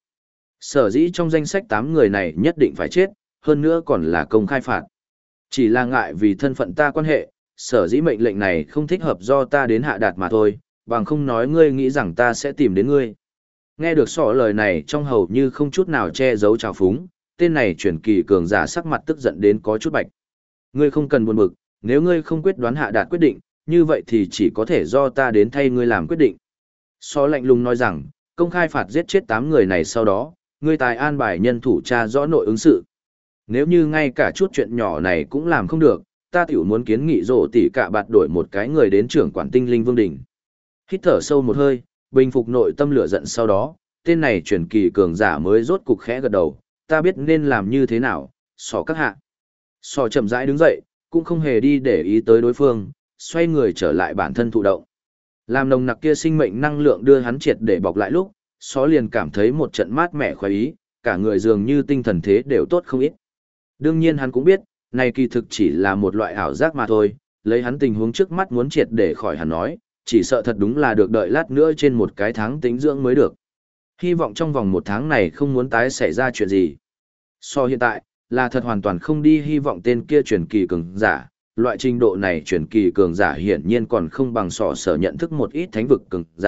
Sở dĩ trong danh sách 8 người này nhất định phải chết, hơn nữa còn là công khai phạt. Chỉ là ngại vì thân phận ta quan hệ, sở dĩ mệnh lệnh này không thích hợp do ta đến hạ đạt mà thôi, bằng không nói ngươi nghĩ rằng ta sẽ tìm đến ngươi. Nghe được sọ lời này trong hầu như không chút nào che giấu trào phúng, tên này truyền kỳ cường giả sắc mặt tức giận đến có chút bạch. Ngươi không cần buồn bực, nếu ngươi không quyết đoán hạ đạt quyết định, như vậy thì chỉ có thể do ta đến thay ngươi làm quyết định. Sọ lạnh lùng nói rằng, công khai phạt giết chết 8 người này sau đó, ngươi tài an bài nhân thủ tra rõ nội ứng sự. Nếu như ngay cả chút chuyện nhỏ này cũng làm không được, ta tiểu muốn kiến nghị rổ tỉ cả bạt đổi một cái người đến trưởng quản tinh linh vương đỉnh. Hít thở sâu một hơi, bình phục nội tâm lửa giận sau đó, tên này truyền kỳ cường giả mới rốt cục khẽ gật đầu, ta biết nên làm như thế nào, sọ các hạ. Sọ chậm rãi đứng dậy, cũng không hề đi để ý tới đối phương, xoay người trở lại bản thân thụ động. Làm nồng nặc kia sinh mệnh năng lượng đưa hắn triệt để bọc lại lúc, Sọ liền cảm thấy một trận mát mẻ khoái ý, cả người dường như tinh thần thế đều tốt không ít. Đương nhiên hắn cũng biết, này kỳ thực chỉ là một loại ảo giác mà thôi, lấy hắn tình huống trước mắt muốn triệt để khỏi hắn nói, chỉ sợ thật đúng là được đợi lát nữa trên một cái tháng tính dưỡng mới được. Hy vọng trong vòng 1 tháng này không muốn tái xảy ra chuyện gì. So hiện tại, là thật hoàn toàn không đi hy vọng tên kia truyền kỳ cường giả, loại trình độ này truyền kỳ cường giả hiển nhiên còn không bằng sở nhận thức một ít thánh vực cường giả,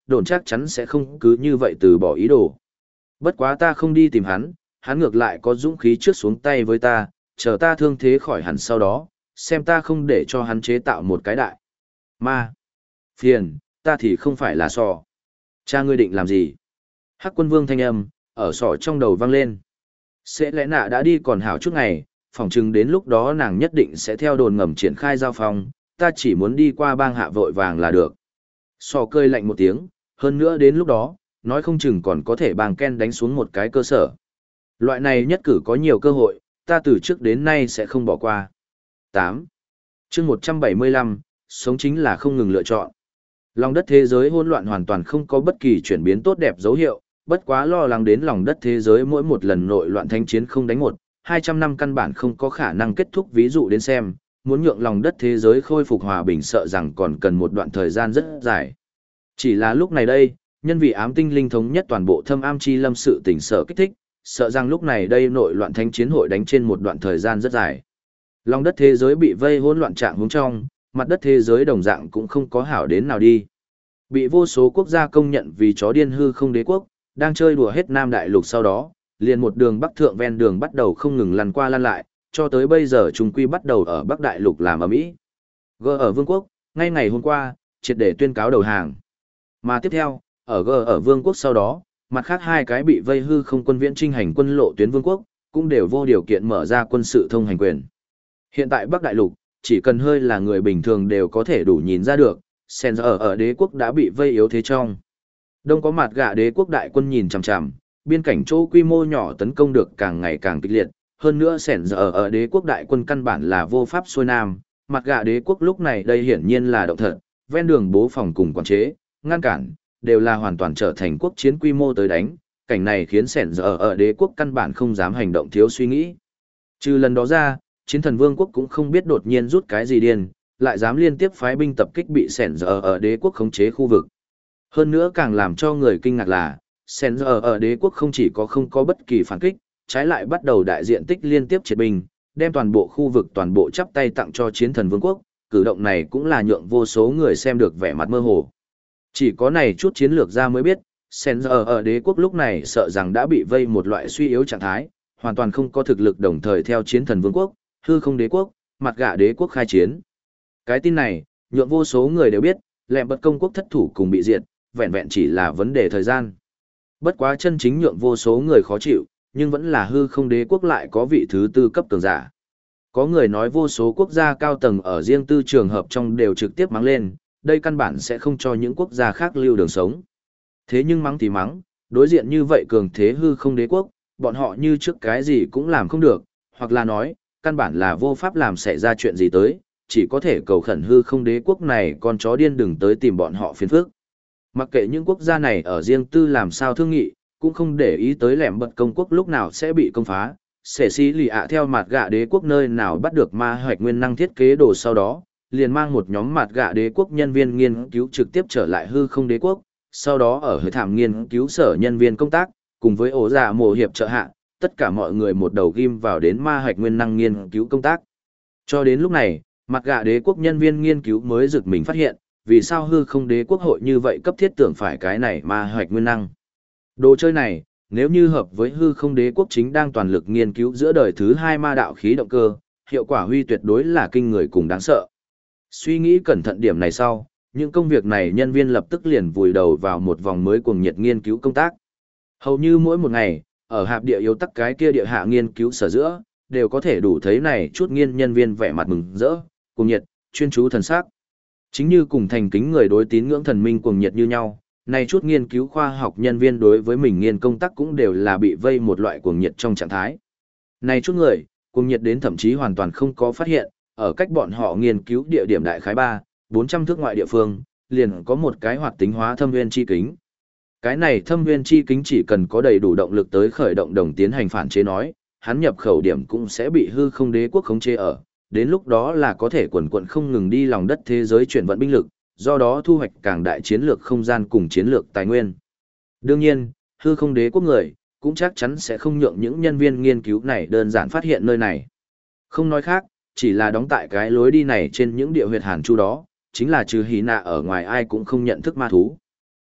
đồn chắc chắn sẽ không cứ như vậy từ bỏ ý đồ. Bất quá ta không đi tìm hắn, hắn ngược lại có dũng khí trước xuống tay với ta, chờ ta thương thế khỏi hẳn sau đó, xem ta không để cho hắn chế tạo một cái đại. Ma. Phiền, ta thì không phải là sò. Cha ngươi định làm gì? Hắc Quân Vương thanh âm, ở sỏ trong đầu vang lên. Sẽ lẽ nạ đã đi còn hảo chút ngày, phỏng chừng đến lúc đó nàng nhất định sẽ theo đồn ngầm triển khai giao phong, ta chỉ muốn đi qua bang hạ vội vàng là được. Sò cơi lạnh một tiếng, hơn nữa đến lúc đó, nói không chừng còn có thể bang Ken đánh xuống một cái cơ sở. Loại này nhất cử có nhiều cơ hội, ta từ trước đến nay sẽ không bỏ qua. 8. chương 175, sống chính là không ngừng lựa chọn. Lòng đất thế giới hỗn loạn hoàn toàn không có bất kỳ chuyển biến tốt đẹp dấu hiệu, bất quá lo lắng đến lòng đất thế giới mỗi một lần nội loạn thanh chiến không đánh 200 năm căn bản không có khả năng kết thúc, ví dụ đến xem, muốn nhượng lòng đất thế giới khôi phục hòa bình sợ rằng còn cần một đoạn thời gian rất dài. Chỉ là lúc này đây, nhân vì ám tinh linh thống nhất toàn bộ thâm am chi lâm sự tỉnh sở kích thích, sợ rằng lúc này đây nội loạn thanh chiến hội đánh trên một đoạn thời gian rất dài. Lòng đất thế giới bị vây hỗn loạn trạng hướng trong, mặt đất thế giới đồng dạng cũng không có hảo đến nào đi. Bị vô số quốc gia công nhận vì chó điên hư không đế quốc, đang chơi đùa hết Nam Đại Lục sau đó, liền một đường Bắc Thượng ven đường bắt đầu không ngừng lăn qua lăn lại, cho tới bây giờ chúng quy bắt đầu ở Bắc Đại Lục làm ầm ĩ. G ở Vương quốc, ngay ngày hôm qua, triệt để tuyên cáo đầu hàng. Mà tiếp theo, ở G ở Vương quốc sau đó, mặt khác hai cái bị vây hư không quân viễn trinh hành quân lộ tuyến Vương quốc, cũng đều vô điều kiện mở ra quân sự thông hành quyền. Hiện tại Bắc Đại Lục, chỉ cần hơi là người bình thường đều có thể đủ nhìn ra được, Sen ở đế quốc đã bị vây yếu thế trong. Đông có mặt gạ đế quốc đại quân nhìn chằm chằm, biên cảnh chỗ quy mô nhỏ tấn công được càng ngày càng kịch liệt, hơn nữa Sen ở đế quốc đại quân căn bản là vô pháp xuôi nam, mặt gạ đế quốc lúc này đây hiển nhiên là động thật, ven đường bố phòng cùng quản chế, ngăn cản, đều là hoàn toàn trở thành quốc chiến quy mô tới đánh, cảnh này khiến Sen ở đế quốc căn bản không dám hành động thiếu suy nghĩ. Trừ lần đó ra, Chiến Thần Vương quốc cũng không biết đột nhiên rút cái gì điên, lại dám liên tiếp phái binh tập kích bị Sen ở đế quốc khống chế khu vực. Hơn nữa càng làm cho người kinh ngạc là, Sen ở đế quốc không chỉ không có bất kỳ phản kích, trái lại bắt đầu đại diện tích liên tiếp triệt binh, đem toàn bộ khu vực toàn bộ chắp tay tặng cho Chiến Thần Vương quốc, cử động này cũng là nhượng vô số người xem được vẻ mặt mơ hồ. Chỉ có này chút chiến lược ra mới biết, Sen ở đế quốc lúc này sợ rằng đã bị vây một loại suy yếu trạng thái, hoàn toàn không có thực lực đồng thời theo Chiến Thần Vương quốc, hư không đế quốc, mặt gạ đế quốc khai chiến. Cái tin này, nhượng vô số người đều biết, lẹm bật công quốc thất thủ cùng bị diệt, vẹn vẹn chỉ là vấn đề thời gian. Bất quá chân chính nhượng vô số người khó chịu, nhưng vẫn là hư không đế quốc lại có vị thứ tư cấp cường giả. Có người nói vô số quốc gia cao tầng ở riêng tư trường hợp trong đều trực tiếp mắng lên, đây căn bản sẽ không cho những quốc gia khác lưu đường sống. Thế nhưng mắng thì mắng, đối diện như vậy cường thế hư không đế quốc, bọn họ như trước cái gì cũng làm không được, hoặc là nói, căn bản là vô pháp làm xảy ra chuyện gì tới, chỉ có thể cầu khẩn hư không đế quốc này con chó điên đừng tới tìm bọn họ phiền phức. Mặc kệ những quốc gia này ở riêng tư làm sao thương nghị, cũng không để ý tới lẻm bật công quốc lúc nào sẽ bị công phá. Sẻ xí lì ạ theo mặt gạ đế quốc nơi nào bắt được ma hoạch nguyên năng thiết kế đồ sau đó, liền mang một nhóm mặt gạ đế quốc nhân viên nghiên cứu trực tiếp trở lại hư không đế quốc, sau đó ở hơi thảm nghiên cứu sở nhân viên công tác, cùng với ổ giả mộ hiệp trợ hạ, tất cả mọi người một đầu ghim vào đến ma hoạch nguyên năng nghiên cứu công tác. Cho đến lúc này, mặt gạ đế quốc nhân viên nghiên cứu mới rực mình phát hiện, vì sao hư không đế quốc hội như vậy cấp thiết tưởng phải cái này ma hoạch nguyên năng. Đồ chơi này, nếu như hợp với hư không đế quốc chính đang toàn lực nghiên cứu giữa đời thứ hai ma đạo khí động cơ, hiệu quả huy tuyệt đối là kinh người cùng đáng sợ. Suy nghĩ cẩn thận điểm này sau, những công việc này nhân viên lập tức liền vùi đầu vào một vòng mới cuồng nhiệt nghiên cứu công tác. Hầu như mỗi một ngày, ở hạp địa yếu tắc cái kia địa hạ nghiên cứu sở giữa, đều có thể đủ thấy này chút nghiên nhân viên vẻ mặt mừng rỡ, cuồng nhiệt, chuyên chú thần sắc. Chính như cùng thành kính người đối tín ngưỡng thần minh cuồng nhiệt như nhau, này chút nghiên cứu khoa học nhân viên đối với mình nghiên công tác cũng đều là bị vây một loại cuồng nhiệt trong trạng thái. Này chút người, cuồng nhiệt đến thậm chí hoàn toàn không có phát hiện, ở cách bọn họ nghiên cứu địa điểm đại khái 400 thước ngoại địa phương, liền có một cái hoạt tính hóa thâm nguyên chi kính. Cái này thâm nguyên chi kính chỉ cần có đầy đủ động lực tới khởi động đồng tiến hành phản chế nói, hắn nhập khẩu điểm cũng sẽ bị hư không đế quốc khống chế ở, đến lúc đó là có thể quần quận không ngừng đi lòng đất thế giới chuyển vận binh lực, do đó thu hoạch càng đại chiến lược không gian cùng chiến lược tài nguyên. Đương nhiên, hư không đế quốc người, cũng chắc chắn sẽ không nhượng những nhân viên nghiên cứu này đơn giản phát hiện nơi này. Không nói khác, chỉ là đóng tại cái lối đi này trên những địa huyệt hàn chu đó, chính là trừ hí nạ ở ngoài ai cũng không nhận thức ma thú.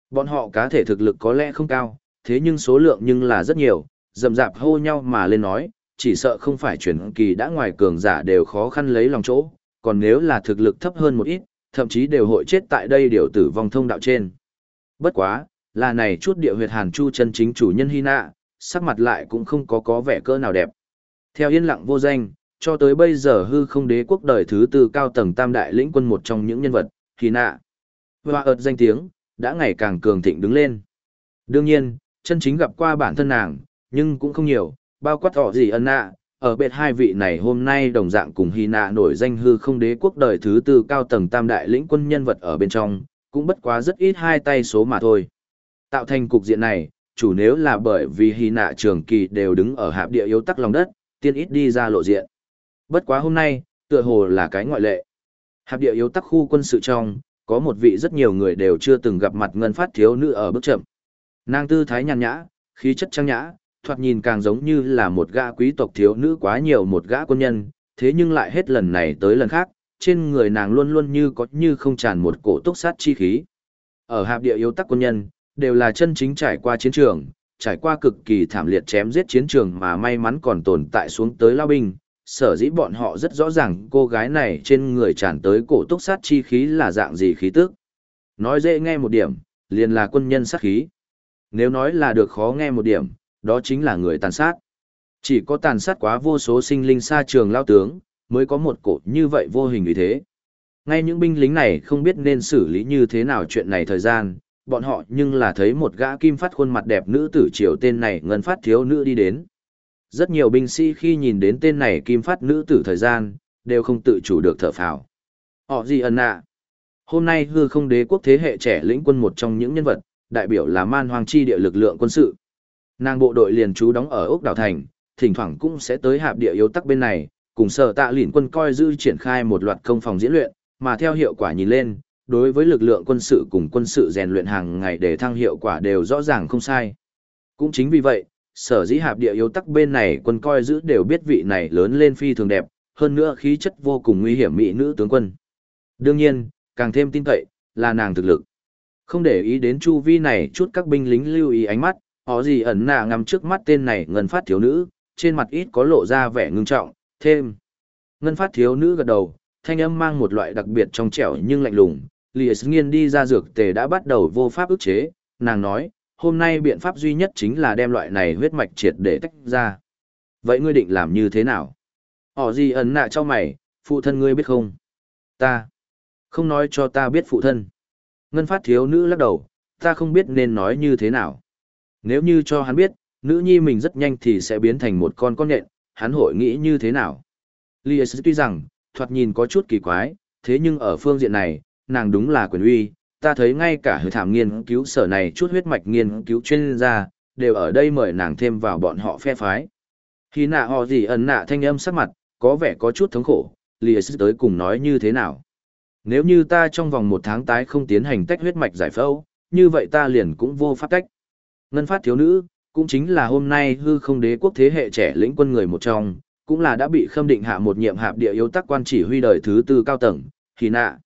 Bọn họ cá thể thực lực có lẽ không cao, thế nhưng số lượng nhưng là rất nhiều, rầm rạp hô nhau mà lên nói, chỉ sợ không phải chuyển kỳ đã ngoài cường giả đều khó khăn lấy lòng chỗ, còn nếu là thực lực thấp hơn một ít, thậm chí đều hội chết tại đây điều tử vong thông đạo trên. Bất quá, là này chút địa huyệt Hàn Chu chân chính chủ nhân Hy Nạ, sắc mặt lại cũng không có vẻ cỡ nào đẹp. Theo yên lặng vô danh, cho tới bây giờ hư không đế quốc đời thứ tư cao tầng tam đại lĩnh quân một trong những nhân vật, Hy Nạ. Và ợt danh tiếng, đã ngày càng cường thịnh đứng lên. Đương nhiên, chân chính gặp qua bản thân nàng, nhưng cũng không nhiều, bao quát họ gì ân nạ, ở bên hai vị này hôm nay đồng dạng cùng Hy Nạ nổi danh hư không đế quốc đời thứ tư cao tầng tam đại lĩnh quân nhân vật ở bên trong, cũng bất quá rất ít hai tay số mà thôi. Tạo thành cục diện này, chủ nếu là bởi vì Hy Nạ trường kỳ đều đứng ở hạp địa yếu tắc lòng đất, tiên ít đi ra lộ diện. Bất quá hôm nay, tựa hồ là cái ngoại lệ. Hạp địa yếu tắc khu quân sự trong, có một vị rất nhiều người đều chưa từng gặp mặt ngân phát thiếu nữ ở bước chậm. Nàng tư thái nhàn nhã, khí chất trang nhã, thoạt nhìn càng giống như là một gã quý tộc thiếu nữ quá nhiều một gã quân nhân, thế nhưng lại hết lần này tới lần khác, trên người nàng luôn luôn như có như không tràn một cổ túc sát chi khí. Ở hạp địa yếu tắc quân nhân, đều là chân chính trải qua chiến trường, trải qua cực kỳ thảm liệt chém giết chiến trường mà may mắn còn tồn tại xuống tới lao binh. Sở dĩ bọn họ rất rõ ràng cô gái này trên người tràn tới cổ túc sát chi khí là dạng gì khí tức. Nói dễ nghe một điểm, liền là quân nhân sát khí. Nếu nói là được khó nghe một điểm, đó chính là người tàn sát. Chỉ có tàn sát quá vô số sinh linh xa trường lao tướng, mới có một cổ như vậy vô hình như thế. Ngay những binh lính này không biết nên xử lý như thế nào chuyện này thời gian, bọn họ nhưng là thấy một gã kim phát khuôn mặt đẹp nữ tử triều tên này ngân phát thiếu nữ đi đến. Rất nhiều binh sĩ khi nhìn đến tên này kim phát nữ tử thời gian, đều không tự chủ được thở phào. Họ gì ẩn nạ. Hôm nay hư không đế quốc thế hệ trẻ lĩnh quân một trong những nhân vật, đại biểu là man hoang chi địa lực lượng quân sự. Nàng bộ đội liền trú đóng ở ốc đảo thành, thỉnh thoảng cũng sẽ tới hạp địa yếu tắc bên này, cùng sở tạ lĩnh quân coi giữ triển khai một loạt công phòng diễn luyện, mà theo hiệu quả nhìn lên, đối với lực lượng quân sự cùng quân sự rèn luyện hàng ngày để thăng hiệu quả đều rõ ràng không sai. Cũng chính vì vậy, sở dĩ hạp địa yếu tắc bên này quân coi giữ đều biết vị này lớn lên phi thường đẹp, hơn nữa khí chất vô cùng nguy hiểm mỹ nữ tướng quân. Đương nhiên, càng thêm tin cậy, là nàng thực lực. Không để ý đến chu vi này chút các binh lính lưu ý ánh mắt, họ gì ẩn nạ ngắm trước mắt tên này ngân phát thiếu nữ, trên mặt ít có lộ ra vẻ ngưng trọng, thêm. Ngân phát thiếu nữ gật đầu, thanh âm mang một loại đặc biệt trong trẻo nhưng lạnh lùng, Lies nghiên đi ra dược tề đã bắt đầu vô pháp ức chế, nàng nói, hôm nay biện pháp duy nhất chính là đem loại này huyết mạch triệt để tách ra. Vậy ngươi định làm như thế nào? Họ gì ẩn nạ cho mày, phụ thân ngươi biết không? Ta. Không nói cho ta biết phụ thân. Ngân phát thiếu nữ lắc đầu, ta không biết nên nói như thế nào. Nếu như cho hắn biết, nữ nhi mình rất nhanh thì sẽ biến thành một con nhện, hắn hội nghĩ như thế nào? Lies tuy rằng, thoạt nhìn có chút kỳ quái, thế nhưng ở phương diện này, nàng đúng là quyền uy, ta thấy ngay cả hơi thảm nghiên cứu sở này chút huyết mạch nghiên cứu chuyên gia, đều ở đây mời nàng thêm vào bọn họ phe phái. Khi nạ họ gì ẩn nạ thanh âm sắc mặt, có vẻ có chút thống khổ, Lies tới cùng nói như thế nào. Nếu như ta trong vòng 1 tháng tái không tiến hành tách huyết mạch giải phẫu, như vậy ta liền cũng vô pháp tách. Ngân phát thiếu nữ, cũng chính là hôm nay hư không đế quốc thế hệ trẻ lĩnh quân người một trong, cũng là đã bị khâm định hạ một nhiệm hạp địa yếu tắc quan chỉ huy đời thứ tư cao tầng, Khi nạ.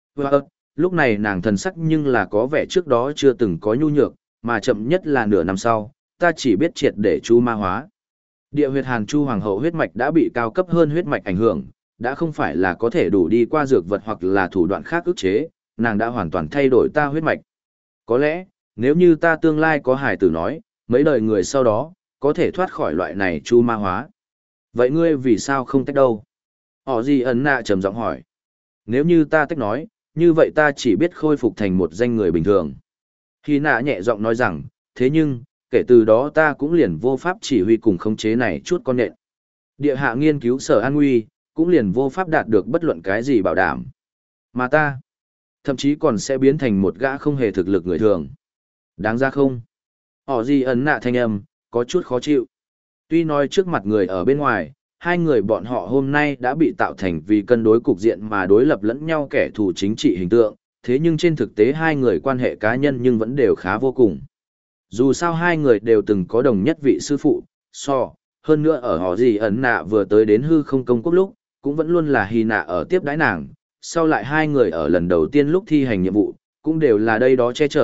Lúc này nàng thần sắc nhưng là có vẻ trước đó chưa từng có nhu nhược, mà chậm nhất là nửa năm sau, ta chỉ biết triệt để chu ma hóa. Địa huyệt Hàn Chu hoàng hậu huyết mạch đã bị cao cấp hơn huyết mạch ảnh hưởng, đã không phải là có thể đủ đi qua dược vật hoặc là thủ đoạn khác ức chế, nàng đã hoàn toàn thay đổi ta huyết mạch. Có lẽ, nếu như ta tương lai có hài tử nói, mấy đời người sau đó, có thể thoát khỏi loại này chu ma hóa. Vậy ngươi vì sao không tách đâu? Họ gì ẩn nạ trầm giọng hỏi. Nếu như ta tách nói, như vậy ta chỉ biết khôi phục thành một danh người bình thường. Khi nạ nhẹ giọng nói rằng, thế nhưng, kể từ đó ta cũng liền vô pháp chỉ huy cùng khống chế này chút con nện. Địa hạ nghiên cứu sở an nguy, cũng liền vô pháp đạt được bất luận cái gì bảo đảm. Mà ta, thậm chí còn sẽ biến thành một gã không hề thực lực người thường. Đáng ra không? Họ gì ấn nạ thanh âm, có chút khó chịu. Tuy nói trước mặt người ở bên ngoài, hai người bọn họ hôm nay đã bị tạo thành vì cân đối cục diện mà đối lập lẫn nhau kẻ thù chính trị hình tượng, thế nhưng trên thực tế hai người quan hệ cá nhân nhưng vẫn đều khá vô cùng. Dù sao hai người đều từng có đồng nhất vị sư phụ, hơn nữa ở họ gì ấn nạ vừa tới đến hư không công quốc lúc, cũng vẫn luôn là Hy nạ ở tiếp đãi nàng, sau lại hai người ở lần đầu tiên lúc thi hành nhiệm vụ, cũng đều là đây đó che chở,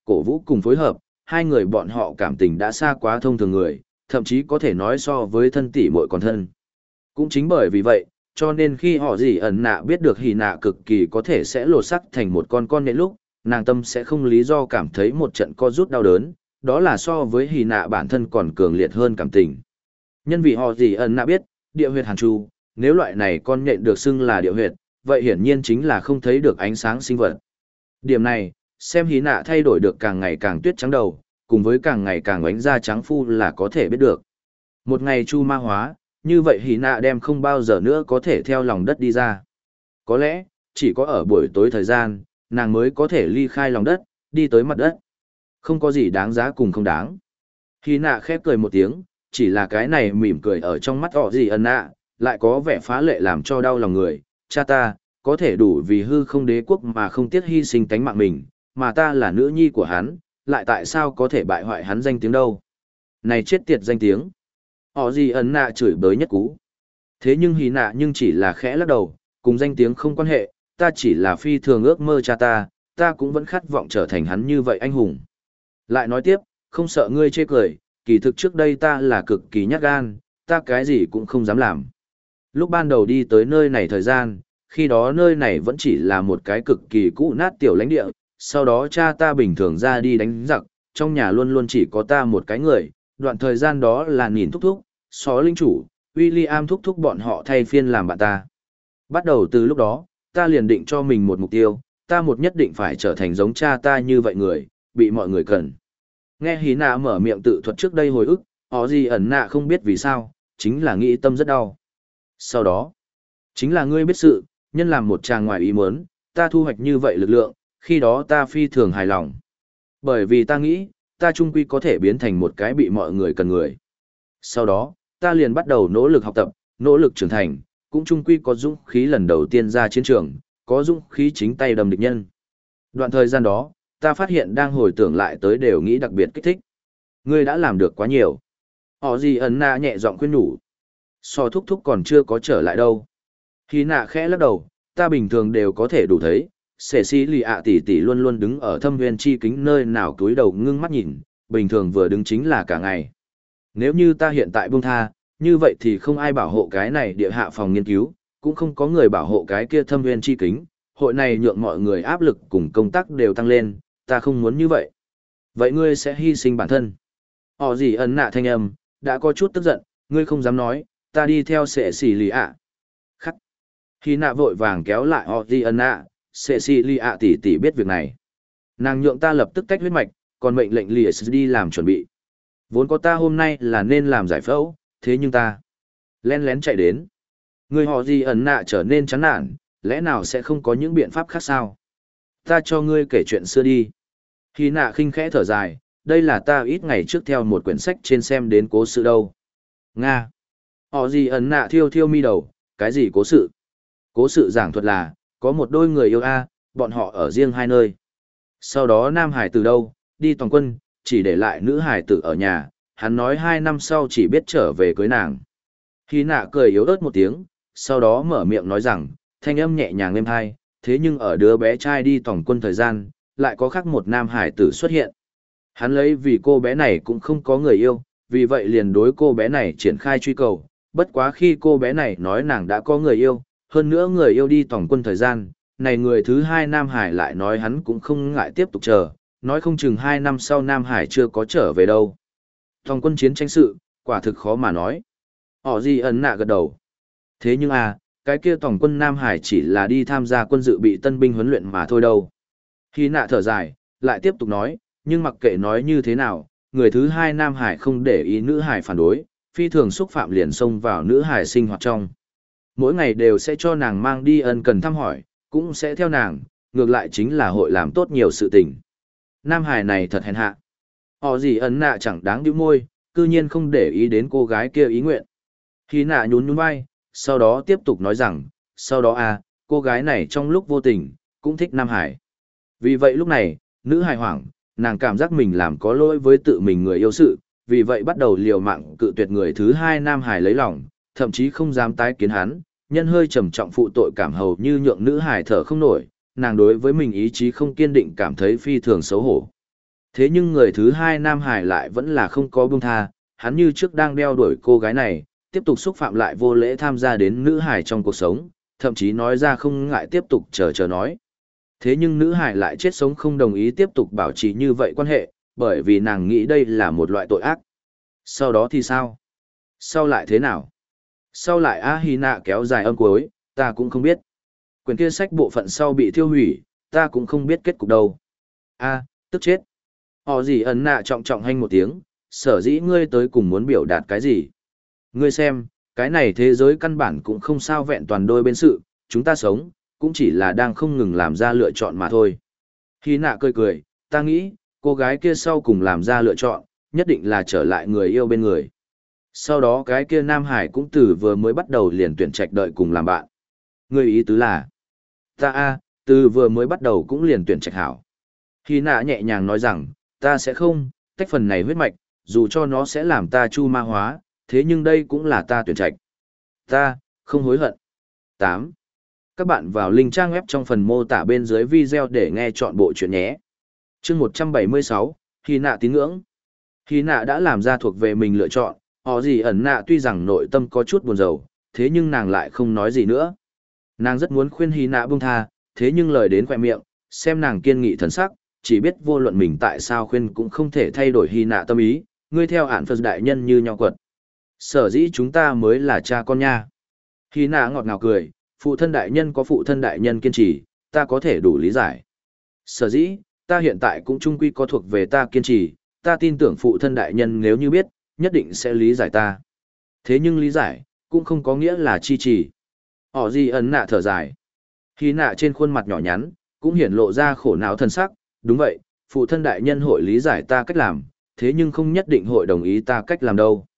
cổ vũ cùng phối hợp, hai người bọn họ cảm tình đã xa quá thông thường người, thậm chí có thể nói so với thân tỷ muội còn thân. Cũng chính bởi vì vậy, cho nên khi họ gì ẩn nạ biết được hỉ nạ cực kỳ có thể sẽ lột sắc thành một con nhện lúc, nàng tâm sẽ không lý do cảm thấy một trận co rút đau đớn, đó là so với hỉ nạ bản thân còn cường liệt hơn cảm tình. Nhân vì họ gì ẩn nạ biết, địa huyệt hàn chu, nếu loại này con nhện được xưng là địa huyệt, vậy hiển nhiên chính là không thấy được ánh sáng sinh vật. Điểm này, xem hỉ nạ thay đổi được càng ngày càng tuyết trắng đầu, cùng với càng ngày càng ánh da trắng phu là có thể biết được. Một ngày chu ma hóa, như vậy hỉ nạ đem không bao giờ nữa có thể theo lòng đất đi ra. Có lẽ, chỉ có ở buổi tối thời gian, nàng mới có thể ly khai lòng đất, đi tới mặt đất. Không có gì đáng giá cùng không đáng. Hỉ nạ khép cười một tiếng, chỉ là cái này mỉm cười ở trong mắt họ gì ẩn nạ, lại có vẻ phá lệ làm cho đau lòng người. Cha ta, có thể đủ vì hư không đế quốc mà không tiếc hy sinh tánh mạng mình, mà ta là nữ nhi của hắn, lại tại sao có thể bại hoại hắn danh tiếng đâu. Này chết tiệt danh tiếng. Họ gì ẩn nạ chửi bới nhất cú. Thế nhưng hỉ nạ nhưng chỉ là khẽ lắc đầu, cùng danh tiếng không quan hệ, ta chỉ là phi thường ước mơ cha ta cũng vẫn khát vọng trở thành hắn như vậy anh hùng. Lại nói tiếp, không sợ ngươi chê cười, kỳ thực trước đây ta là cực kỳ nhát gan, ta cái gì cũng không dám làm. Lúc ban đầu đi tới nơi này thời gian, khi đó nơi này vẫn chỉ là một cái cực kỳ cũ nát tiểu lãnh địa, sau đó cha ta bình thường ra đi đánh giặc, trong nhà luôn luôn chỉ có ta một cái người, đoạn thời gian đó là nhìn thúc thúc, xó linh chủ, William thúc thúc bọn họ thay phiên làm bạn ta. Bắt đầu từ lúc đó, ta liền định cho mình một mục tiêu, ta một nhất định phải trở thành giống cha ta như vậy người, bị mọi người cần. Nghe hí nạ mở miệng tự thuật trước đây hồi ức, họ gì ẩn nạ không biết vì sao, chính là nghĩ tâm rất đau. Sau đó, chính là ngươi biết sự, nhân làm một chàng ngoài ý muốn, ta thu hoạch như vậy lực lượng, khi đó ta phi thường hài lòng. Bởi vì ta nghĩ, ta trung quy có thể biến thành một cái bị mọi người cần người. Sau đó, ta liền bắt đầu nỗ lực học tập, nỗ lực trưởng thành, cũng trung quy có dũng khí lần đầu tiên ra chiến trường, có dũng khí chính tay đâm địch nhân. Đoạn thời gian đó, ta phát hiện đang hồi tưởng lại tới đều nghĩ đặc biệt kích thích. Ngươi đã làm được quá nhiều. Họ gì ẩn nạ nhẹ giọng khuyên nhủ. So thúc thúc còn chưa có trở lại đâu. Khi nạ khẽ lắc đầu, ta bình thường đều có thể đủ thấy. Sẻ xí lì ạ tỷ tỷ luôn luôn đứng ở thâm viên chi kính nơi nào túi đầu ngưng mắt nhìn, bình thường vừa đứng chính là cả ngày. Nếu như ta hiện tại buông tha, như vậy thì không ai bảo hộ cái này địa hạ phòng nghiên cứu, cũng không có người bảo hộ cái kia thâm viên chi kính, hội này nhượng mọi người áp lực cùng công tác đều tăng lên, ta không muốn như vậy. Vậy ngươi sẽ hy sinh bản thân. Họ gì ẩn nạ thanh âm, đã có chút tức giận, ngươi không dám nói, ta đi theo sẻ xì lì ạ. Khắc. Khi nạ vội vàng kéo lại họ gì ẩn nạ, sẻ xì lì ạ tỷ tỷ biết việc này. Nàng nhượng ta lập tức tách huyết mạch, còn mệnh lệnh lì đi làm chuẩn bị. Vốn có ta hôm nay là nên làm giải phẫu, thế nhưng ta len lén chạy đến. Người họ gì ẩn nạ trở nên chán nản, lẽ nào sẽ không có những biện pháp khác sao? Ta cho ngươi kể chuyện xưa đi. Khi nạ khinh khẽ thở dài, đây là ta ít ngày trước theo một quyển sách trên xem đến cố sự đâu. Nga. Họ gì ẩn nạ thiêu thiêu mi đầu, cái gì cố sự? Cố sự giảng thuật là, có một đôi người yêu bọn họ ở riêng hai nơi. Sau đó nam hải từ đâu, đi toàn quân, chỉ để lại nữ hải tử ở nhà, hắn nói 2 năm sau chỉ biết trở về cưới nàng. Khi nạ cười yếu ớt một tiếng, sau đó mở miệng nói rằng, thanh âm nhẹ nhàng êm hai, thế nhưng ở đứa bé trai đi tổng quân thời gian, lại có khác một nam hải tử xuất hiện. Hắn lấy vì cô bé này cũng không có người yêu, vì vậy liền đối cô bé này triển khai truy cầu, bất quá khi cô bé này nói nàng đã có người yêu, hơn nữa người yêu đi tổng quân thời gian, này người thứ hai nam hải lại nói hắn cũng không ngại tiếp tục chờ, nói không chừng 2 năm sau nam hải chưa có trở về đâu. Tổng quân chiến tranh sự, quả thực khó mà nói. Họ gì ẩn nạ gật đầu. Thế nhưng cái kia tổng quân Nam Hải chỉ là đi tham gia quân dự bị tân binh huấn luyện mà thôi đâu. Khi nạ thở dài, lại tiếp tục nói, nhưng mặc kệ nói như thế nào, người thứ hai Nam Hải không để ý nữ Hải phản đối, phi thường xúc phạm liền xông vào nữ Hải sinh hoạt trong. Mỗi ngày đều sẽ cho nàng mang đi ân cần thăm hỏi, cũng sẽ theo nàng, ngược lại chính là hội làm tốt nhiều sự tình. Nam Hải này thật hèn hạ. Họ gì ẩn nạ chẳng đáng nhíu môi, cư nhiên không để ý đến cô gái kia ý nguyện. Khi nạ nhún nhún vai, sau đó tiếp tục nói rằng, sau đó cô gái này trong lúc vô tình, cũng thích Nam Hải. Vì vậy lúc này, nữ hài hoảng, nàng cảm giác mình làm có lỗi với tự mình người yêu sự, vì vậy bắt đầu liều mạng cự tuyệt người thứ hai Nam Hải lấy lòng, thậm chí không dám tái kiến hắn, nhân hơi trầm trọng phụ tội cảm hầu như nhượng nữ hài thở không nổi, nàng đối với mình ý chí không kiên định cảm thấy phi thường xấu hổ. Thế nhưng người thứ hai Nam Hải lại vẫn là không có buông tha, hắn như trước đang đeo đuổi cô gái này, tiếp tục xúc phạm lại vô lễ tham gia đến nữ hải trong cuộc sống, thậm chí nói ra không ngại tiếp tục chờ nói. Thế nhưng nữ hải lại chết sống không đồng ý tiếp tục bảo trì như vậy quan hệ, bởi vì nàng nghĩ đây là một loại tội ác. Sau đó thì sao? Sau lại thế nào? Sau lại A Hi Nạ kéo dài âm cuối, ta cũng không biết. Quyển kia sách bộ phận sau bị thiêu hủy, ta cũng không biết kết cục đâu. A, tức chết. Họ gì ẩn nạ trọng trọng hanh một tiếng, sở dĩ ngươi tới cùng muốn biểu đạt cái gì? Ngươi xem, cái này thế giới căn bản cũng không sao vẹn toàn đôi bên sự, chúng ta sống, cũng chỉ là đang không ngừng làm ra lựa chọn mà thôi. Hi nạ cười cười, ta nghĩ, cô gái kia sau cùng làm ra lựa chọn, nhất định là trở lại người yêu bên người. Sau đó cái kia Nam Hải cũng từ vừa mới bắt đầu liền tuyển trạch đợi cùng làm bạn. Ngươi ý tứ là, từ vừa mới bắt đầu cũng liền tuyển trạch hảo. Hi nạ nhẹ nhàng nói rằng, ta sẽ không, tách phần này huyết mạch, dù cho nó sẽ làm ta chu ma hóa, thế nhưng đây cũng là ta tuyển trạch. Ta, không hối hận. 8. Các bạn vào link trang web trong phần mô tả bên dưới video để nghe chọn bộ chuyện nhé. Chương 176, Hy nạ tín ngưỡng. Hy nạ đã làm ra thuộc về mình lựa chọn, họ gì ẩn nạ tuy rằng nội tâm có chút buồn rầu, thế nhưng nàng lại không nói gì nữa. Nàng rất muốn khuyên Hy nạ buông tha, thế nhưng lời đến khỏe miệng, xem nàng kiên nghị thần sắc, chỉ biết vô luận mình tại sao khuyên cũng không thể thay đổi Hy nạ tâm ý, ngươi theo ản Phật đại nhân như nhau quật. Sở dĩ chúng ta mới là cha con nha. Hy nạ ngọt ngào cười, phụ thân đại nhân có phụ thân đại nhân kiên trì, ta có thể đủ lý giải. Sở dĩ, ta hiện tại cũng chung quy có thuộc về ta kiên trì, ta tin tưởng phụ thân đại nhân nếu như biết, nhất định sẽ lý giải ta. Thế nhưng lý giải, cũng không có nghĩa là chi trì. Họ gì ấn nạ thở dài. Hy nạ trên khuôn mặt nhỏ nhắn, cũng hiển lộ ra khổ não thân sắc, đúng vậy, phụ thân đại nhân hội lý giải ta cách làm, thế nhưng không nhất định hội đồng ý ta cách làm đâu.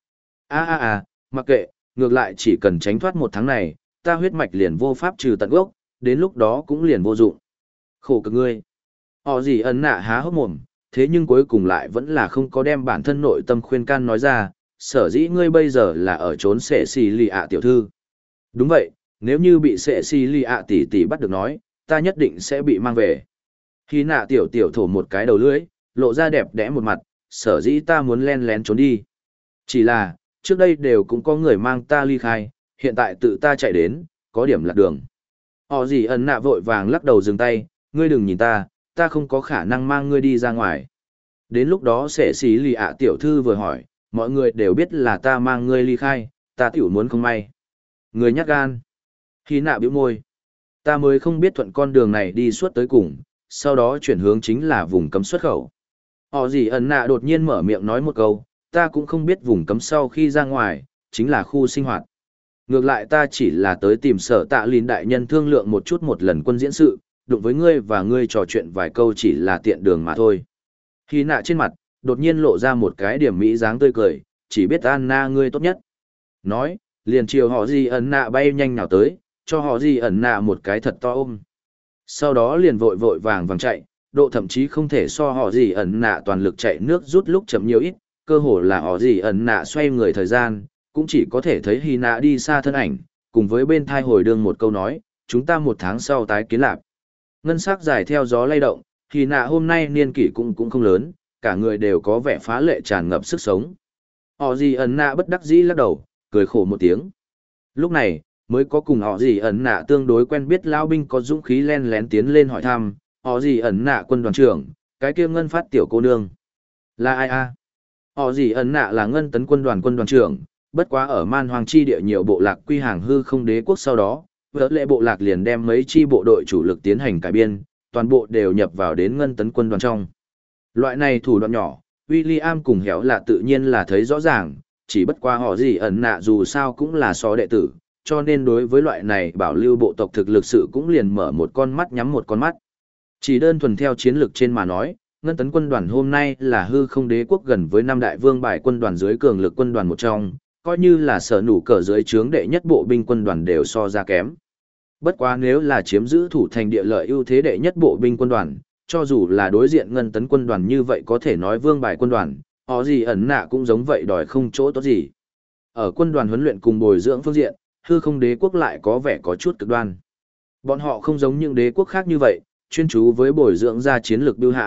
Mặc kệ, ngược lại chỉ cần tránh thoát một tháng này, ta huyết mạch liền vô pháp trừ tận gốc, đến lúc đó cũng liền vô dụng. Khổ cực ngươi. Họ gì ấn nạ há hốc mồm, thế nhưng cuối cùng lại vẫn là không có đem bản thân nội tâm khuyên can nói ra, sở dĩ ngươi bây giờ là ở trốn sệ xì lì ạ tiểu thư. Đúng vậy, nếu như bị sệ xì lì ạ tỷ tỷ bắt được nói, ta nhất định sẽ bị mang về. Khi nạ tiểu thổ một cái đầu lưỡi, lộ ra đẹp đẽ một mặt, sở dĩ ta muốn len lén trốn đi. Chỉ là, trước đây đều cũng có người mang ta ly khai, hiện tại tự ta chạy đến, có điểm lạc đường. Họ gì ẩn nạ vội vàng lắc đầu dừng tay, ngươi đừng nhìn ta không có khả năng mang ngươi đi ra ngoài. Đến lúc đó sẽ xí lì ạ tiểu thư vừa hỏi, mọi người đều biết là ta mang ngươi ly khai, ta tiểu muốn không may. Ngươi nhát gan. Khi nạ bĩu môi. Ta mới không biết thuận con đường này đi suốt tới cùng, sau đó chuyển hướng chính là vùng cấm xuất khẩu. Họ gì ẩn nạ đột nhiên mở miệng nói một câu, ta cũng không biết vùng cấm sau khi ra ngoài, chính là khu sinh hoạt. Ngược lại ta chỉ là tới tìm sở tạ lìn đại nhân thương lượng một chút một lần quân diễn sự, đụng với ngươi và ngươi trò chuyện vài câu chỉ là tiện đường mà thôi. Khi nạ trên mặt, đột nhiên lộ ra một cái điểm mỹ dáng tươi cười, chỉ biết Anna ngươi tốt nhất. Nói, liền chiều họ gì ẩn nạ bay nhanh nào tới, cho họ gì ẩn nạ một cái thật to ôm. Sau đó liền vội vội vàng vàng chạy, độ thậm chí không thể so họ gì ẩn nạ toàn lực chạy nước rút lúc chậm nhiều ít, cơ hồ là họ gì ẩn nạ xoay người thời gian, cũng chỉ có thể thấy Hy nạ đi xa thân ảnh, cùng với bên thai hồi đương một câu nói, chúng ta một tháng sau tái kiến lạc. Ngân sắc dài theo gió lay động, Hy nạ hôm nay niên kỷ cũng không lớn, cả người đều có vẻ phá lệ tràn ngập sức sống. Họ gì ẩn nạ bất đắc dĩ lắc đầu, cười khổ một tiếng. Lúc này, mới có cùng họ gì ẩn nạ tương đối quen biết lão binh có dũng khí len lén tiến lên hỏi thăm, họ gì ẩn nạ quân đoàn trưởng, cái kia ngân phát tiểu cô nương. Là ai a? Họ gì ẩn nạ là ngân tấn quân đoàn trưởng, bất quá ở man hoàng chi địa nhiều bộ lạc quy hàng hư không đế quốc sau đó, vỡ lệ bộ lạc liền đem mấy chi bộ đội chủ lực tiến hành cải biên, toàn bộ đều nhập vào đến ngân tấn quân đoàn trong. Loại này thủ đoạn nhỏ, William cùng héo là tự nhiên là thấy rõ ràng, chỉ bất quá họ gì ẩn nạ dù sao cũng là xó đệ tử, cho nên đối với loại này bảo lưu bộ tộc thực lực sự cũng liền mở một con mắt nhắm một con mắt. Chỉ đơn thuần theo chiến lược trên mà nói, ngân tấn quân đoàn hôm nay là hư không đế quốc gần với năm đại vương bài quân đoàn dưới cường lực quân đoàn một trong, coi như là sở nủ cờ dưới trướng đệ nhất bộ binh quân đoàn đều so ra kém. Bất quá nếu là chiếm giữ thủ thành địa lợi ưu thế đệ nhất bộ binh quân đoàn, cho dù là đối diện ngân tấn quân đoàn như vậy có thể nói vương bài quân đoàn, họ gì ẩn nạ cũng giống vậy đòi không chỗ tốt gì. Ở quân đoàn huấn luyện cùng bồi dưỡng phương diện, hư không đế quốc lại có vẻ có chút cực đoan. Bọn họ không giống những đế quốc khác như vậy, chuyên chú với bồi dưỡng ra chiến lược bưu hãn,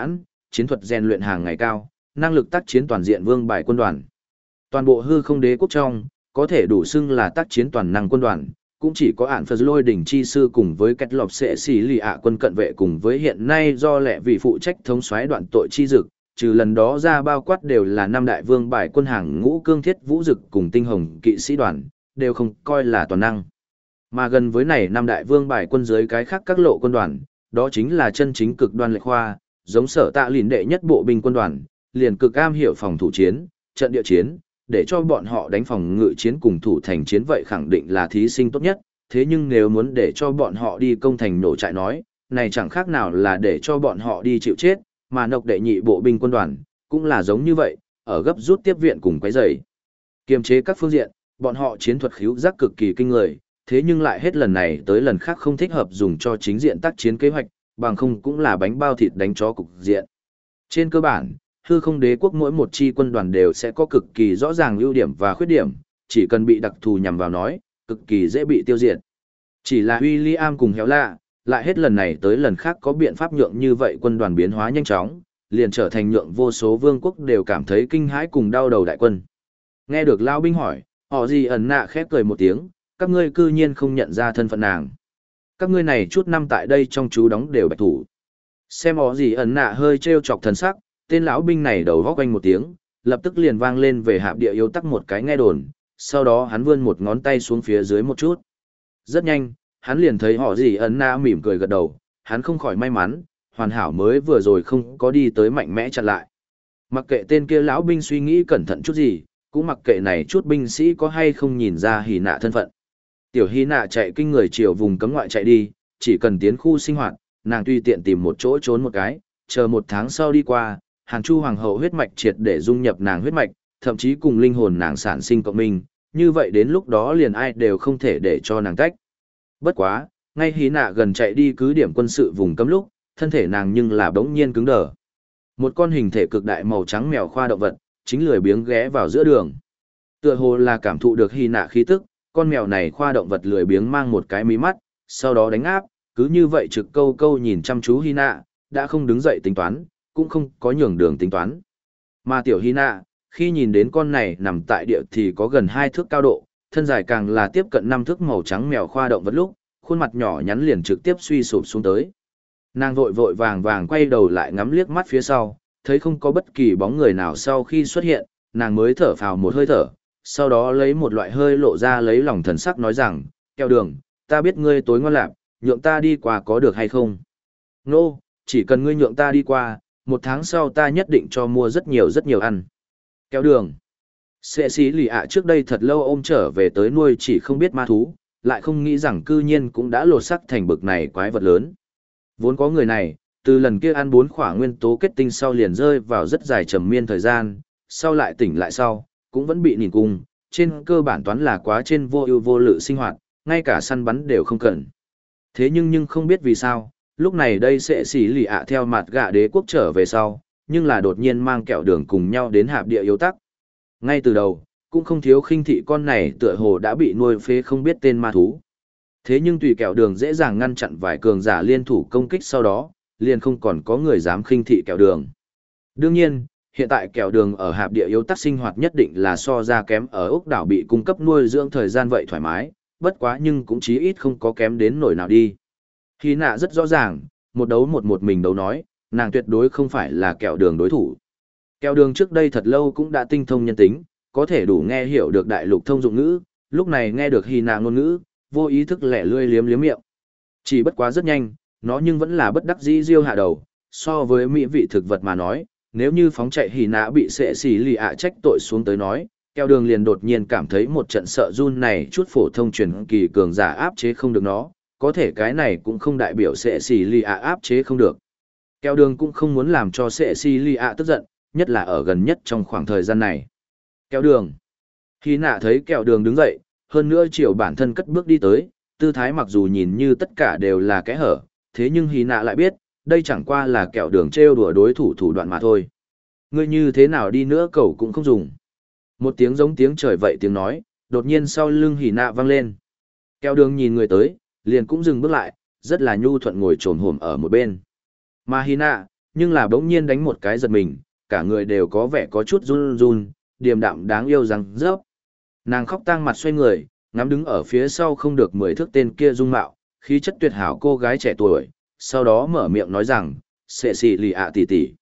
chiến thuật rèn luyện hàng ngày cao, năng lực tác chiến toàn diện vương bài quân đoàn. Toàn bộ hư không đế quốc trong, có thể đủ xưng là tác chiến toàn năng quân đoàn, cũng chỉ có ản Phật Lôi đỉnh chi sư cùng với kết lọc sẽ xì lì ạ quân cận vệ cùng với hiện nay do lệ vị phụ trách thống soái đoạn tội chi dực, trừ lần đó ra bao quát đều là năm đại vương bài quân hàng ngũ cương thiết vũ dực cùng tinh hồng kỵ sĩ đoàn, đều không coi là toàn năng. Mà gần với này năm đại vương bài quân dưới cái khác các lộ quân đoàn, đó chính là chân chính cực đoan lệch khoa, giống Sở Tạ Lìn đệ nhất bộ binh quân đoàn, liền cực am hiểu phòng thủ chiến, trận địa chiến, để cho bọn họ đánh phòng ngự chiến cùng thủ thành chiến vậy khẳng định là thí sinh tốt nhất, thế nhưng nếu muốn để cho bọn họ đi công thành nổ trại nói, này chẳng khác nào là để cho bọn họ đi chịu chết, mà Nộc đệ nhị bộ binh quân đoàn, cũng là giống như vậy, ở gấp rút tiếp viện cùng quấy rầy. Kiềm chế các phương diện, bọn họ chiến thuật khíu giác cực kỳ kinh người, thế nhưng lại hết lần này tới lần khác không thích hợp dùng cho chính diện tác chiến kế hoạch, bằng không cũng là bánh bao thịt đánh chó cục diện. Trên cơ bản, hư không đế quốc mỗi một chi quân đoàn đều sẽ có cực kỳ rõ ràng ưu điểm và khuyết điểm, chỉ cần bị đặc thù nhằm vào nói, cực kỳ dễ bị tiêu diệt. Chỉ là William cùng Héo Lạ, lại hết lần này tới lần khác có biện pháp nhượng như vậy quân đoàn biến hóa nhanh chóng, liền trở thành nhượng vô số vương quốc đều cảm thấy kinh hãi cùng đau đầu đại quân. Nghe được Lao binh hỏi, họ gì ẩn nạ khép cười một tiếng, các ngươi cư nhiên không nhận ra thân phận nàng. Các ngươi này chút năm tại đây trong chú đóng đều bạch thủ. Xem họ gì ẩn nạ hơi trêu chọc thần sắc, tên lão binh này đầu góc quanh một tiếng, lập tức liền vang lên về hạp địa yếu tắc một cái nghe đồn, sau đó hắn vươn một ngón tay xuống phía dưới một chút. Rất nhanh, hắn liền thấy họ gì ẩn nạ mỉm cười gật đầu, hắn không khỏi may mắn, hoàn hảo mới vừa rồi không có đi tới mạnh mẽ chặn lại. Mặc kệ tên kia lão binh suy nghĩ cẩn thận chút gì, cũng mặc kệ này chút binh sĩ có hay không nhìn ra Hy Nạ thân phận. Tiểu Hy Nạ chạy kinh người chiều vùng cấm ngoại chạy đi, chỉ cần tiến khu sinh hoạt, nàng tùy tiện tìm một chỗ trốn một cái, chờ một tháng sau đi qua, Hàn Chu hoàng hậu huyết mạch triệt để dung nhập nàng huyết mạch, thậm chí cùng linh hồn nàng sản sinh cộng minh, như vậy đến lúc đó liền ai đều không thể để cho nàng tách. Bất quá, ngay Hy Nạ gần chạy đi cứ điểm quân sự vùng cấm lúc, thân thể nàng nhưng là bỗng nhiên cứng đờ. Một con hình thể cực đại màu trắng mèo khoa động vật, chính lười biếng ghé vào giữa đường. Tựa hồ là cảm thụ được Hy Nạ khí tức, con mèo này khoa động vật lười biếng mang một cái mí mắt, sau đó đánh áp, cứ như vậy trực câu câu nhìn chăm chú Hy Nạ, đã không đứng dậy tính toán, cũng không có nhường đường tính toán. Mà tiểu Hy Nạ, khi nhìn đến con này nằm tại địa thì có gần 2 thước cao độ, thân dài càng là tiếp cận 5 thước màu trắng mèo khoa động vật lúc, khuôn mặt nhỏ nhắn liền trực tiếp suy sụp xuống tới. Nàng vội vội vàng vàng quay đầu lại ngắm liếc mắt phía sau, thấy không có bất kỳ bóng người nào sau khi xuất hiện, nàng mới thở phào một hơi thở, sau đó lấy một loại hơi lộ ra lấy lòng thần sắc nói rằng, keo đường, ta biết ngươi tối ngoan lạc, nhượng ta đi qua có được hay không? Nô, chỉ cần ngươi nhượng ta đi qua, 1 tháng sau ta nhất định cho mua rất nhiều ăn. Keo đường. Sệ sĩ lì ạ trước đây thật lâu ôm trở về tới nuôi chỉ không biết ma thú, lại không nghĩ rằng cư nhiên cũng đã lột sắc thành bực này quái vật lớn. Vốn có người này, từ lần kia ăn 4 khỏa nguyên tố kết tinh sau liền rơi vào rất dài trầm miên thời gian, sau lại tỉnh lại sau, cũng vẫn bị nhìn cung, trên cơ bản toán là quá trên vô ưu vô lự sinh hoạt, ngay cả săn bắn đều không cần. Thế nhưng không biết vì sao, lúc này đây sẽ xỉ lì ạ theo mặt gạ đế quốc trở về sau, nhưng là đột nhiên mang kẹo đường cùng nhau đến hạp địa yếu tắc. Ngay từ đầu, cũng không thiếu khinh thị con này tựa hồ đã bị nuôi phế không biết tên ma thú. Thế nhưng tùy kẹo đường dễ dàng ngăn chặn vài cường giả liên thủ công kích sau đó, liền không còn có người dám khinh thị kẹo đường. Đương nhiên, hiện tại kẹo đường ở hạp địa yếu tắc sinh hoạt nhất định là so ra kém ở ốc đảo bị cung cấp nuôi dưỡng thời gian vậy thoải mái, bất quá nhưng cũng chí ít không có kém đến nổi nào đi. Hy Nạ rất rõ ràng, một đấu một mình đấu nói, nàng tuyệt đối không phải là kẹo đường đối thủ. Kẹo đường trước đây thật lâu cũng đã tinh thông nhân tính, có thể đủ nghe hiểu được đại lục thông dụng ngữ, lúc này nghe được Hy Nạ ngôn ngữ, vô ý thức lẻ lươi liếm miệng. Chỉ bất quá rất nhanh, nó nhưng vẫn là bất đắc dĩ riêu hạ đầu, so với mỹ vị thực vật mà nói, nếu như phóng chạy Hy Nạ bị sệ xỉ lì ạ trách tội xuống tới nói, kẹo đường liền đột nhiên cảm thấy một trận sợ run này chút phổ thông truyền kỳ cường giả áp chế không được nó, có thể cái này cũng không đại biểu sệ xỉ lì ạ áp chế không được. Kẹo đường cũng không muốn làm cho sệ xỉ lì ạ tức giận, nhất là ở gần nhất trong khoảng thời gian này. Kẹo đường. Hy Nạ thấy kẹo đường đứng dậy, hơn nữa chiều bản thân cất bước đi tới, tư thái mặc dù nhìn như tất cả đều là kẽ hở, thế nhưng Hy Nạ lại biết, đây chẳng qua là kẹo đường trêu đùa đối thủ thủ đoạn mà thôi. Ngươi như thế nào đi nữa cậu cũng không dùng. Một tiếng giống tiếng trời vậy tiếng nói, đột nhiên sau lưng Hy Nạ vang lên. Kẹo đường nhìn người tới, liền cũng dừng bước lại, rất là nhu thuận ngồi trồm hổm ở một bên. Mà Hy Nạ, nhưng là bỗng nhiên đánh một cái giật mình, cả người đều có vẻ có chút run run, điềm đạm đáng yêu răng rớp. Nàng khóc tang mặt xoay người, ngắm đứng ở phía sau không được 10 thước tên kia dung mạo, khí chất tuyệt hảo cô gái trẻ tuổi, sau đó mở miệng nói rằng, "Sệ xì lì ạ tỷ tỷ.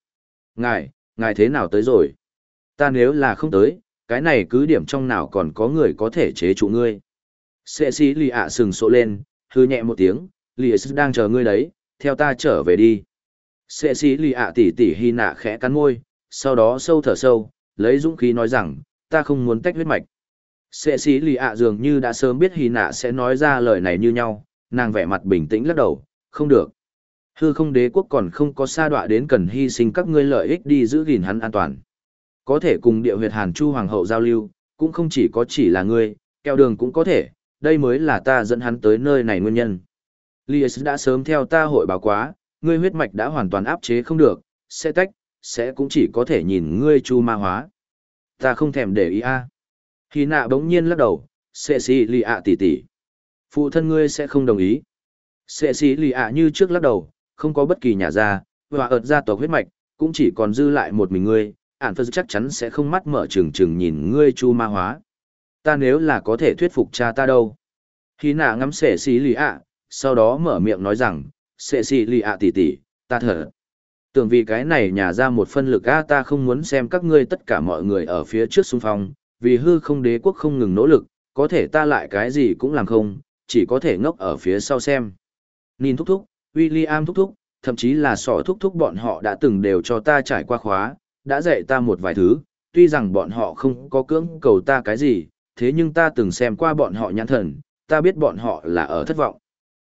Ngài thế nào tới rồi? Ta nếu là không tới, cái này cứ điểm trong nào còn có người có thể chế trụ ngươi." Sệ xì lì ạ sừng sộ lên, hư nhẹ một tiếng, "Lì sư đang chờ ngươi đấy, theo ta trở về đi." Sệ xì lì ạ tỷ tỷ hy nạ khẽ cắn môi, sau đó sâu thở sâu, lấy dũng khí nói rằng, "Ta không muốn tách huyết mạch." Sệ xì lì ạ dường như đã sớm biết hy nạ sẽ nói ra lời này như nhau, nàng vẻ mặt bình tĩnh lắc đầu, "Không được. Hư không đế quốc còn không có sa đọa đến cần hy sinh các ngươi lợi ích đi giữ gìn hắn an toàn. Có thể cùng địa huyệt Hàn Chu Hoàng hậu giao lưu, cũng không chỉ là ngươi, keo đường cũng có thể, đây mới là ta dẫn hắn tới nơi này nguyên nhân. Lies đã sớm theo ta hội báo quá, ngươi huyết mạch đã hoàn toàn áp chế không được, sẽ tách, sẽ cũng chỉ có thể nhìn ngươi chu ma hóa." "Ta không thèm để ý a." Hy nạ bỗng nhiên lắc đầu, "Sệ xì lì ạ tỷ tỷ. Phụ thân ngươi sẽ không đồng ý." Sệ xì lì ạ như trước lắc đầu, "Không có bất kỳ nhà gia, và ợt gia tộc huyết mạch, cũng chỉ còn dư lại một mình ngươi, ản phật chắc chắn sẽ không mắt mở trừng trừng nhìn ngươi chu ma hóa. Ta nếu là có thể thuyết phục cha ta đâu." Hy nạ ngắm sệ xì lì ạ, sau đó mở miệng nói rằng, "Sệ xì lì ạ tỷ tỷ, ta thở. Tưởng vì cái này nhà ra một phân lực a, ta không muốn xem các ngươi tất cả mọi người ở phía trước xung phong, vì hư không đế quốc không ngừng nỗ lực, có thể ta lại cái gì cũng làm không, chỉ có thể ngốc ở phía sau xem. Nhìn thúc thúc, William thúc thúc, thậm chí là sọ thúc thúc bọn họ đã từng đều cho ta trải qua khóa, đã dạy ta một vài thứ, tuy rằng bọn họ không có cưỡng cầu ta cái gì, thế nhưng ta từng xem qua bọn họ nhãn thần, ta biết bọn họ là ở thất vọng."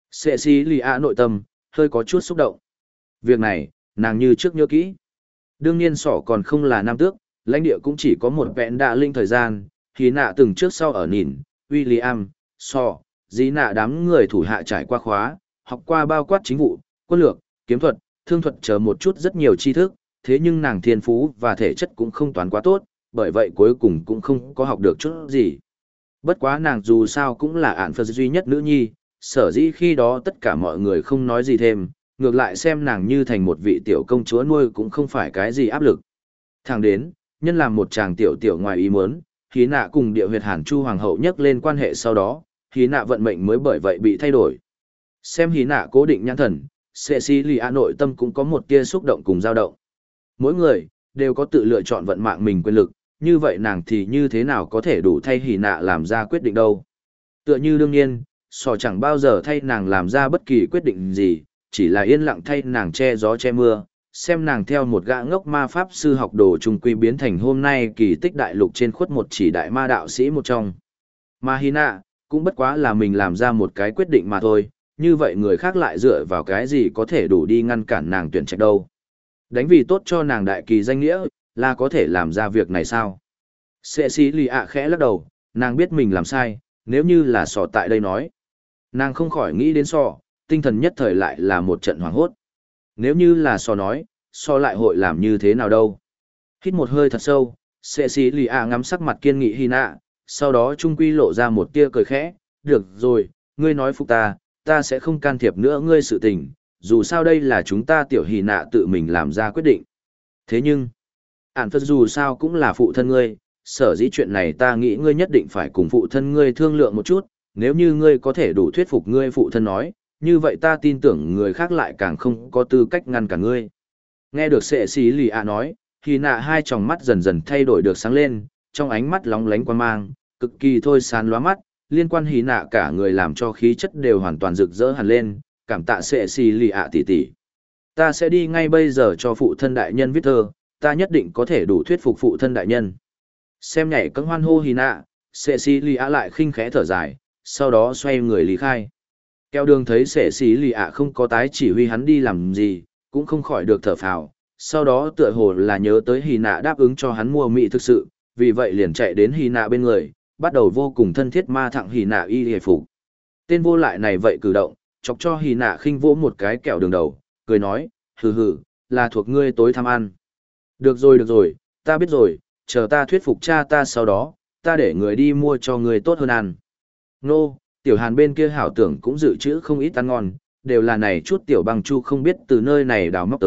Cecilia nội tâm, hơi có chút xúc động. Việc này, nàng như trước nhớ kỹ. Đương nhiên sọ còn không là nam tước, lãnh địa cũng chỉ có một vẹn đạ linh thời gian, khi nạ từng trước sau ở nhìn, William, sọ, dĩ nạ đám người thủ hạ trải qua khóa, học qua bao quát chính vụ, quân lược, kiếm thuật, thương thuật chờ một chút rất nhiều tri thức, thế nhưng nàng thiên phú và thể chất cũng không toán quá tốt, bởi vậy cuối cùng cũng không có học được chút gì. Bất quá nàng dù sao cũng là ản phật duy nhất nữ nhi, sở dĩ khi đó tất cả mọi người không nói gì thêm, ngược lại xem nàng như thành một vị tiểu công chúa nuôi cũng không phải cái gì áp lực. Thẳng đến, nhân làm một chàng tiểu tiểu ngoài ý muốn, Hí Nạ cùng địa huyệt Hàn Chu Hoàng hậu nhắc lên quan hệ sau đó, Hí Nạ vận mệnh mới bởi vậy bị thay đổi. Xem Hí Nạ cố định nhãn thần, Cecilia nội tâm cũng có một tia xúc động cùng dao động. Mỗi người, đều có tự lựa chọn vận mạng mình quyền lực, như vậy nàng thì như thế nào có thể đủ thay Hí Nạ làm ra quyết định đâu. Tựa như đương nhiên, sò chẳng bao giờ thay nàng làm ra bất kỳ quyết định gì, chỉ là yên lặng thay nàng che gió che mưa, xem nàng theo một gã ngốc ma pháp sư học đồ trung quy biến thành hôm nay kỳ tích đại lục trên khuất một chỉ đại ma đạo sĩ một trong. Mà Hina, cũng bất quá là mình làm ra một cái quyết định mà thôi, như vậy người khác lại dựa vào cái gì có thể đủ đi ngăn cản nàng tuyển trạch đâu. Đánh vì tốt cho nàng đại kỳ danh nghĩa, là có thể làm ra việc này sao? Cecilia khẽ lắc đầu, nàng biết mình làm sai, nếu như là sò tại đây nói. Nàng không khỏi nghĩ đến sò, tinh thần nhất thời lại là một trận hoảng hốt. Nếu như là sò nói, sò lại hội làm như thế nào đâu? Hít một hơi thật sâu, Cecilia ngắm sắc mặt kiên nghị Hina, sau đó trung quy lộ ra một tia cười khẽ, "Được rồi, ngươi nói phục ta, ta sẽ không can thiệp nữa ngươi sự tình, dù sao đây là chúng ta tiểu Hina tự mình làm ra quyết định. Thế nhưng, ản phật dù sao cũng là phụ thân ngươi, sở dĩ chuyện này ta nghĩ ngươi nhất định phải cùng phụ thân ngươi thương lượng một chút, nếu như ngươi có thể đủ thuyết phục ngươi phụ thân nói, như vậy ta tin tưởng người khác lại càng không có tư cách ngăn cản ngươi." Nghe được sệ xí lì ạ nói, thì nạ hai tròng mắt dần dần thay đổi được sáng lên, trong ánh mắt lóng lánh quan mang, cực kỳ thôi sán lóa mắt, liên quan hí nạ cả người làm cho khí chất đều hoàn toàn rực rỡ hẳn lên, cảm tạ sệ xí lì ạ tỷ tỷ. Ta sẽ đi ngay bây giờ cho phụ thân đại nhân viết thơ, ta nhất định có thể đủ thuyết phục phụ thân đại nhân. Xem nhảy cẫng hoan hô hí nạ, sệ xí lì ạ lại khinh khẽ thở dài, sau đó xoay người lý khai. Keo đường thấy sệ xí lì ạ không có tái chỉ huy hắn đi làm gì, cũng không khỏi được thở phào, sau đó tựa hồ là nhớ tới Hy Nạ đáp ứng cho hắn mua mỹ thực sự, vì vậy liền chạy đến Hy Nạ bên người, bắt đầu vô cùng thân thiết ma thẳng Hy Nạ y hề phục. Tên vô lại này vậy cử động, chọc cho Hy Nạ khinh vỗ một cái kẹo đường đầu, cười nói, hừ hừ, là thuộc ngươi tối tham ăn. Được rồi, ta biết rồi, chờ ta thuyết phục cha ta sau đó, ta để người đi mua cho ngươi tốt hơn ăn. Nô, tiểu Hàn bên kia hảo tưởng cũng dự trữ không ít ăn ngon, đều là này chút tiểu băng chu không biết từ nơi này đào móc tới,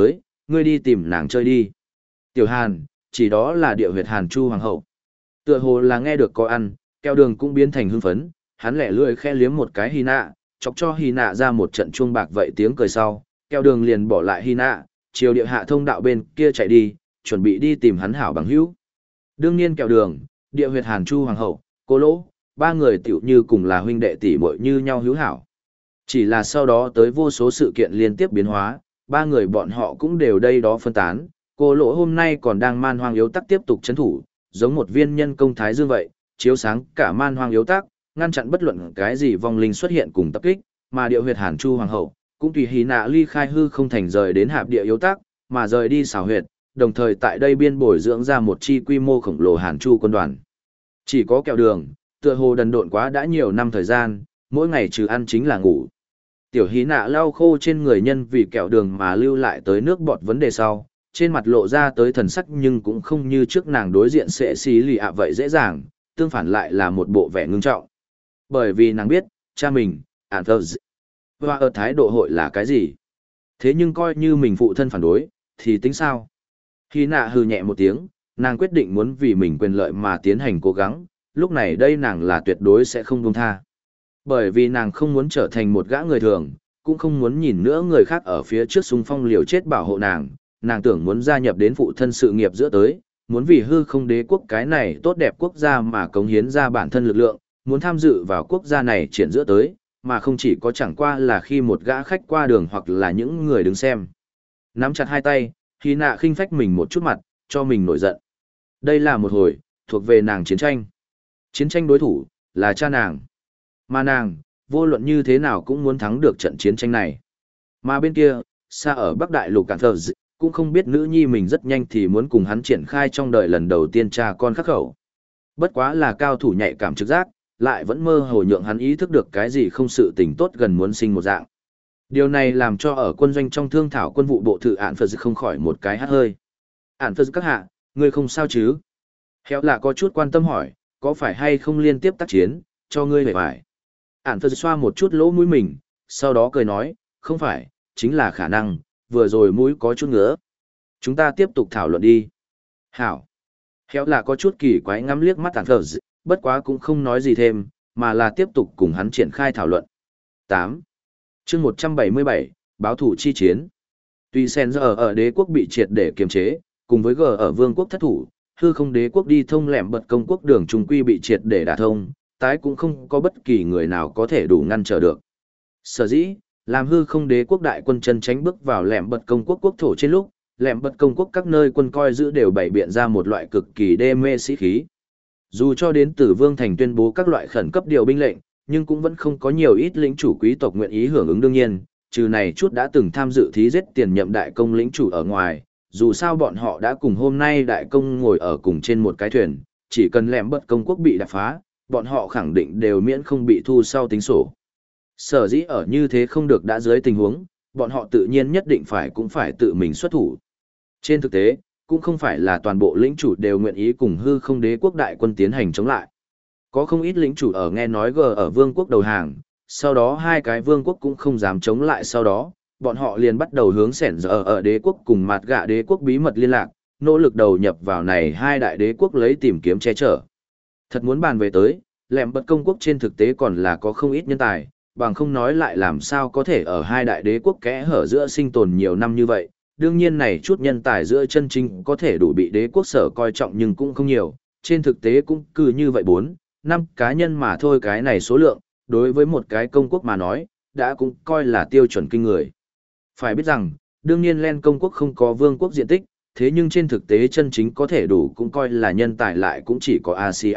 ngươi đi tìm nàng chơi đi. Tiểu Hàn, chỉ đó là địa huyệt Hàn Chu hoàng hậu. Tựa hồ là nghe được có ăn, kẹo đường cũng biến thành hưng phấn, hắn lẻ lươi khe liếm một cái Hy Nạ, chọc cho Hy Nạ ra một trận chuông bạc vậy tiếng cười sau, kẹo đường liền bỏ lại Hy Nạ, chiều địa hạ thông đạo bên kia chạy đi, chuẩn bị đi tìm hắn hảo bằng hữu. Đương nhiên kẹo đường, địa huyệt Hàn Chu hoàng hậu, cô lỗ, ba người tiểu như cùng là huynh đệ tỷ muội như nhau hữu hảo. Chỉ là sau đó tới vô số sự kiện liên tiếp biến hóa, ba người bọn họ cũng đều đây đó phân tán, cô lỗ hôm nay còn đang man hoang yếu tắc tiếp tục chấn thủ, giống một viên nhân công thái dương vậy, chiếu sáng cả man hoang yếu tắc, ngăn chặn bất luận cái gì vong linh xuất hiện cùng tập kích, mà địa huyệt Hàn Chu hoàng hậu cũng tùy Hy Nạ ly khai hư không thành rời đến hạp địa yếu tắc, mà rời đi xảo huyệt, đồng thời tại đây biên bồi dưỡng ra một chi quy mô khổng lồ Hàn Chu quân đoàn. Chỉ có kẹo đường, tựa hồ đần độn quá đã nhiều năm thời gian, mỗi ngày trừ ăn chính là ngủ. Tiểu Hy Nạ lau khô trên người nhân vì kẹo đường mà lưu lại tới nước bọt vấn đề sau, trên mặt lộ ra tới thần sắc nhưng cũng không như trước nàng đối diện sẽ xí lì ạ vậy dễ dàng, tương phản lại là một bộ vẻ ngưng trọng. Bởi vì nàng biết, cha mình, ản thơ và ở thái độ hội là cái gì. Thế nhưng coi như mình phụ thân phản đối, thì tính sao? Hy Nạ hừ nhẹ một tiếng, nàng quyết định muốn vì mình quyền lợi mà tiến hành cố gắng, lúc này đây nàng là tuyệt đối sẽ không buông tha. Bởi vì nàng không muốn trở thành một gã người thường, cũng không muốn nhìn nữa người khác ở phía trước xung phong liều chết bảo hộ nàng, nàng tưởng muốn gia nhập đến phụ thân sự nghiệp giữa tới, muốn vì hư không đế quốc cái này tốt đẹp quốc gia mà cống hiến ra bản thân lực lượng, muốn tham dự vào quốc gia này triển giữa tới, mà không chỉ có chẳng qua là khi một gã khách qua đường hoặc là những người đứng xem. Nắm chặt hai tay, Hy Nạ khinh phách mình một chút mặt, cho mình nổi giận. Đây là một hồi, thuộc về nàng chiến tranh. Chiến tranh đối thủ, là cha nàng. Mà nàng, vô luận như thế nào cũng muốn thắng được trận chiến tranh này. Mà bên kia, xa ở Bắc Đại Lục Cản Thờ cũng không biết nữ nhi mình rất nhanh thì muốn cùng hắn triển khai trong đời lần đầu tiên cha con khắc khẩu. Bất quá là cao thủ nhạy cảm trực giác, lại vẫn mơ hồ nhượng hắn ý thức được cái gì không sự tình tốt gần muốn sinh một dạng. Điều này làm cho ở quân doanh trong thương thảo quân vụ bộ thự ản Phật không khỏi một cái hát hơi. Ản Phật các hạ, ngươi không sao chứ? Héo là có chút quan tâm hỏi, có phải hay không liên tiếp tác chiến, cho ngươi hề phải. Ản Phật xoa một chút lỗ mũi mình, sau đó cười nói, không phải, chính là khả năng, vừa rồi mũi có chút ngứa. Chúng ta tiếp tục thảo luận đi. Hảo. Héo là có chút kỳ quái ngắm liếc mắt Ản Phật, bất quá cũng không nói gì thêm, mà là tiếp tục cùng hắn triển khai thảo luận. 8. chương 177, báo thủ chi chiến. Tuy Sen giờ ở đế quốc bị triệt để kiềm chế, cùng với G ở vương quốc thất thủ, hư không đế quốc đi thông lẻm bật công quốc đường trung quy bị triệt để đả thông, tái cũng không có bất kỳ người nào có thể đủ ngăn trở được. Sở dĩ, làm hư không đế quốc đại quân chân tránh bước vào lẻm bật công quốc quốc thổ trên lúc, lẻm bật công quốc các nơi quân coi giữ đều bày biện ra một loại cực kỳ đê mê sĩ khí. Dù cho đến từ Vương Thành tuyên bố các loại khẩn cấp điều binh lệnh, nhưng cũng vẫn không có nhiều ít lĩnh chủ quý tộc nguyện ý hưởng ứng đương nhiên, trừ này chút đã từng tham dự thí giết tiền nhậm đại công lĩnh chủ ở ngoài, dù sao bọn họ đã cùng hôm nay đại công ngồi ở cùng trên một cái thuyền, chỉ cần lẻm bật công quốc bị đập phá, bọn họ khẳng định đều miễn không bị thu sau tính sổ. Sở dĩ ở như thế không được đã dưới tình huống, bọn họ tự nhiên nhất định cũng phải tự mình xuất thủ. Trên thực tế, cũng không phải là toàn bộ lĩnh chủ đều nguyện ý cùng hư không đế quốc đại quân tiến hành chống lại. Có không ít lĩnh chủ ở nghe nói ở vương quốc đầu hàng, sau đó hai cái vương quốc cũng không dám chống lại sau đó, bọn họ liền bắt đầu hướng sẻn giờ ở đế quốc cùng mặt gạ đế quốc bí mật liên lạc, nỗ lực đầu nhập vào này hai đại đế quốc lấy tìm kiếm che chở. Thật muốn bàn về tới, lẻm bật công quốc trên thực tế còn là có không ít nhân tài, bằng không nói lại làm sao có thể ở hai đại đế quốc kẽ hở giữa sinh tồn nhiều năm như vậy. Đương nhiên này chút nhân tài giữa chân chính có thể đủ bị đế quốc sở coi trọng nhưng cũng không nhiều, trên thực tế cũng cứ như vậy 4-5 cá nhân mà thôi, cái này số lượng, đối với một cái công quốc mà nói, đã cũng coi là tiêu chuẩn kinh người. Phải biết rằng, đương nhiên Len công quốc không có vương quốc diện tích, thế nhưng trên thực tế chân chính có thể đủ cũng coi là nhân tài lại cũng chỉ có Asia.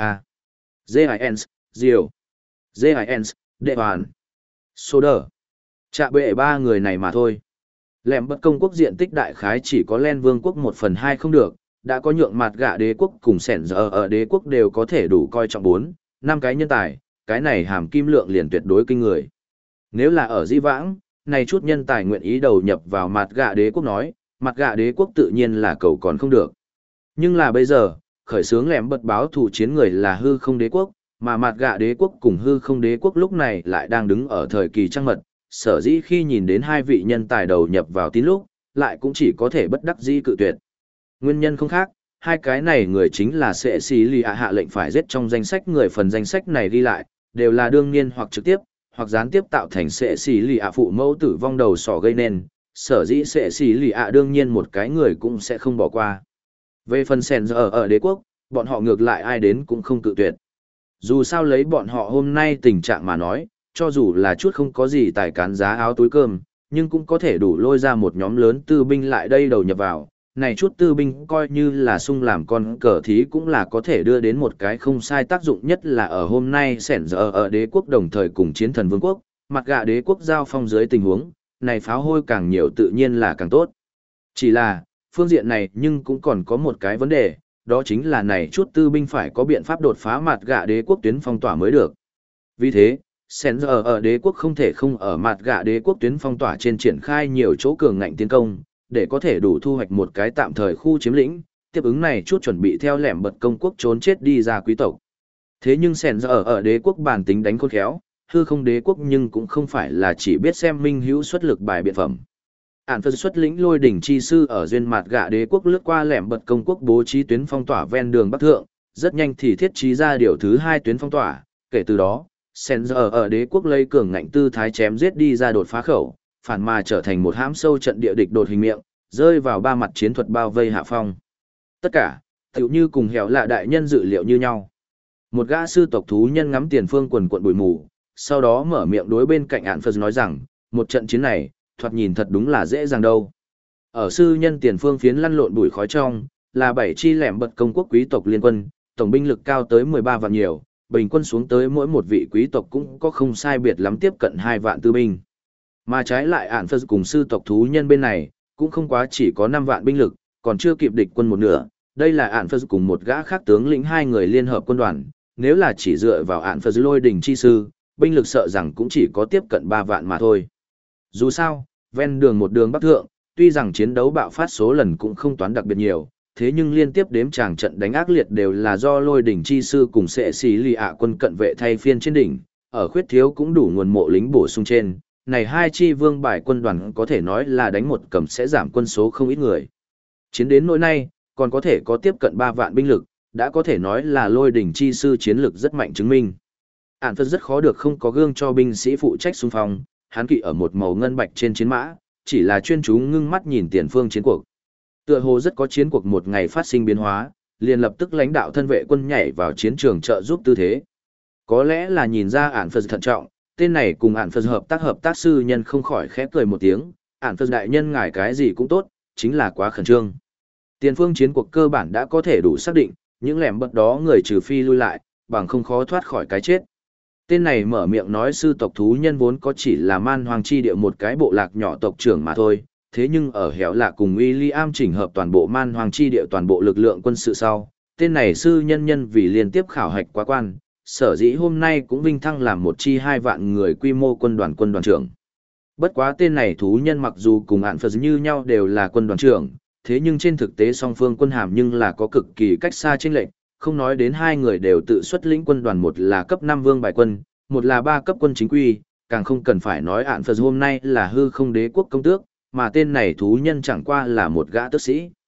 Giants, Diều, Giants, Đệ Hoàn, Soder. Chạ bệ ba người này mà thôi. Lẻm bật công quốc diện tích đại khái chỉ có Len vương quốc 1/2 không được, đã có nhượng mặt gạ đế quốc cùng sẻn giờ ở đế quốc đều có thể đủ coi trọng 4-5 cái nhân tài, cái này hàm kim lượng liền tuyệt đối kinh người. Nếu là ở di vãng, này chút nhân tài nguyện ý đầu nhập vào mặt gạ đế quốc nói, mặt gạ đế quốc tự nhiên là cầu còn không được. Nhưng là bây giờ, khởi xướng lẻm bật báo thủ chiến người là hư không đế quốc, mà mặt gạ đế quốc cùng hư không đế quốc lúc này lại đang đứng ở thời kỳ trăng mật, sở dĩ khi nhìn đến hai vị nhân tài đầu nhập vào tín lúc, lại cũng chỉ có thể bất đắc dĩ cự tuyệt. Nguyên nhân không khác, hai cái này người chính là sẽ xí lì hạ lệnh phải giết trong danh sách người, phần danh sách này ghi lại, đều là đương nhiên hoặc trực tiếp, hoặc gián tiếp tạo thành sẽ xí lì phụ mẫu tử vong đầu sỏ gây nên, sở dĩ sẽ xí lì đương nhiên một cái người cũng sẽ không bỏ qua. Về phần sèn giờ ở đế quốc, bọn họ ngược lại ai đến cũng không cự tuyệt. Dù sao lấy bọn họ hôm nay tình trạng mà nói, cho dù là chút không có gì tài cán giá áo túi cơm, nhưng cũng có thể đủ lôi ra một nhóm lớn tư binh lại đây đầu nhập vào. Này chút tư binh coi như là sung làm con cờ thí cũng là có thể đưa đến một cái không sai tác dụng, nhất là ở hôm nay sẻn giờ ở đế quốc đồng thời cùng chiến thần vương quốc, mặt gạ đế quốc giao phong dưới tình huống, này pháo hôi càng nhiều tự nhiên là càng tốt. Chỉ là, phương diện này nhưng cũng còn có một cái vấn đề, đó chính là này chút tư binh phải có biện pháp đột phá mặt gạ đế quốc tuyến phong tỏa mới được. Vì thế, sẻn giờ ở đế quốc không thể không ở mặt gạ đế quốc tuyến phong tỏa trên triển khai nhiều chỗ cường ngạnh tiến công, để có thể đủ thu hoạch một cái tạm thời khu chiếm lĩnh, tiếp ứng này chút chuẩn bị theo lẻm bật công quốc trốn chết đi ra quý tộc. Thế nhưng sẻn giờ ở đế quốc bản tính đánh khôn khéo, hư không đế quốc nhưng cũng không phải là chỉ biết xem minh hữu xuất lực bài biện phẩm. Ản phân xuất lĩnh lôi đỉnh chi sư ở duyên mặt gạ đế quốc lướt qua lẻm bật công quốc bố trí tuyến phong tỏa ven đường bắc thượng, rất nhanh thì thiết trí ra điều thứ 2 tuyến phong tỏa, kể từ đó, sẻn giờ ở đế quốc lấy cường ngạnh tư thái chém giết đi ra đột phá khẩu, phản mà trở thành một hãm sâu trận địa địch đột hình miệng, rơi vào 3 mặt chiến thuật bao vây hạ phong. Tất cả, tựu như cùng hẻo lạ đại nhân dự liệu như nhau. Một gã sư tộc thú nhân ngắm tiền phương quần quận bụi mù, sau đó mở miệng đối bên cạnh Ản Phật nói rằng, một trận chiến này, thoạt nhìn thật đúng là dễ dàng đâu. Ở sư nhân tiền phương phiến lăn lộn bụi khói trong, là 7 chi lẻm bật công quốc quý tộc liên quân, tổng binh lực cao tới 13 vạn nhiều, bình quân xuống tới mỗi một vị quý tộc cũng có không sai biệt lắm tiếp cận 2 vạn tư binh. Mà trái lại Ản Phật cùng sư tộc thú nhân bên này, cũng không quá chỉ có 5 vạn binh lực, còn chưa kịp địch quân một nửa. Đây là Ản Phật cùng một gã khác tướng lĩnh 2 người liên hợp quân đoàn, nếu là chỉ dựa vào Ản Phật lôi đỉnh chi sư, binh lực sợ rằng cũng chỉ có tiếp cận 3 vạn mà thôi. Dù sao, ven đường một đường bắc thượng, tuy rằng chiến đấu bạo phát số lần cũng không toán đặc biệt nhiều, thế nhưng liên tiếp đếm tràng trận đánh ác liệt đều là do lôi đỉnh chi sư cùng sệ xí lì quân cận vệ thay phiên trên đỉnh, ở khuyết thiếu cũng đủ nguồn mộ lính bổ sung trên. Này 2 chi vương bài quân đoàn có thể nói là đánh một cầm sẽ giảm quân số không ít người. Chiến đến nỗi nay, còn có thể có tiếp cận 3 vạn binh lực, đã có thể nói là lôi đỉnh chi sư chiến lực rất mạnh chứng minh. Ản Phật rất khó được không có gương cho binh sĩ phụ trách xung phong, hắn kỵ ở một màu ngân bạch trên chiến mã, chỉ là chuyên chú ngưng mắt nhìn tiền phương chiến cuộc. Tựa hồ rất có chiến cuộc một ngày phát sinh biến hóa, liền lập tức lãnh đạo thân vệ quân nhảy vào chiến trường trợ giúp tư thế. Có lẽ là nhìn ra Ản Phật thận trọng, tên này cùng Ản Phật hợp tác sư nhân không khỏi khẽ cười một tiếng, Ản Phật đại nhân ngài cái gì cũng tốt, chính là quá khẩn trương. Tiền phương chiến cuộc cơ bản đã có thể đủ xác định, những lẻm bật đó người trừ phi lui lại, bằng không khó thoát khỏi cái chết. Tên này mở miệng nói sư tộc thú nhân vốn có chỉ là man hoàng chi địa một cái bộ lạc nhỏ tộc trưởng mà thôi, thế nhưng ở hẻo lạ cùng William chỉnh hợp toàn bộ man hoàng chi địa toàn bộ lực lượng quân sự sau, tên này sư nhân vì liên tiếp khảo hạch quá quan, sở dĩ hôm nay cũng vinh thăng làm một chi 2 vạn người quy mô quân đoàn trưởng. Bất quá tên này thú nhân mặc dù cùng Ản Phật như nhau đều là quân đoàn trưởng, thế nhưng trên thực tế song phương quân hàm nhưng là có cực kỳ cách xa chênh lệch, không nói đến 2 người đều tự xuất lĩnh quân đoàn, một là cấp 5 vương bài quân, một là 3 cấp quân chính quy, càng không cần phải nói Ản Phật hôm nay là hư không đế quốc công tước, mà tên này thú nhân chẳng qua là một gã tước sĩ.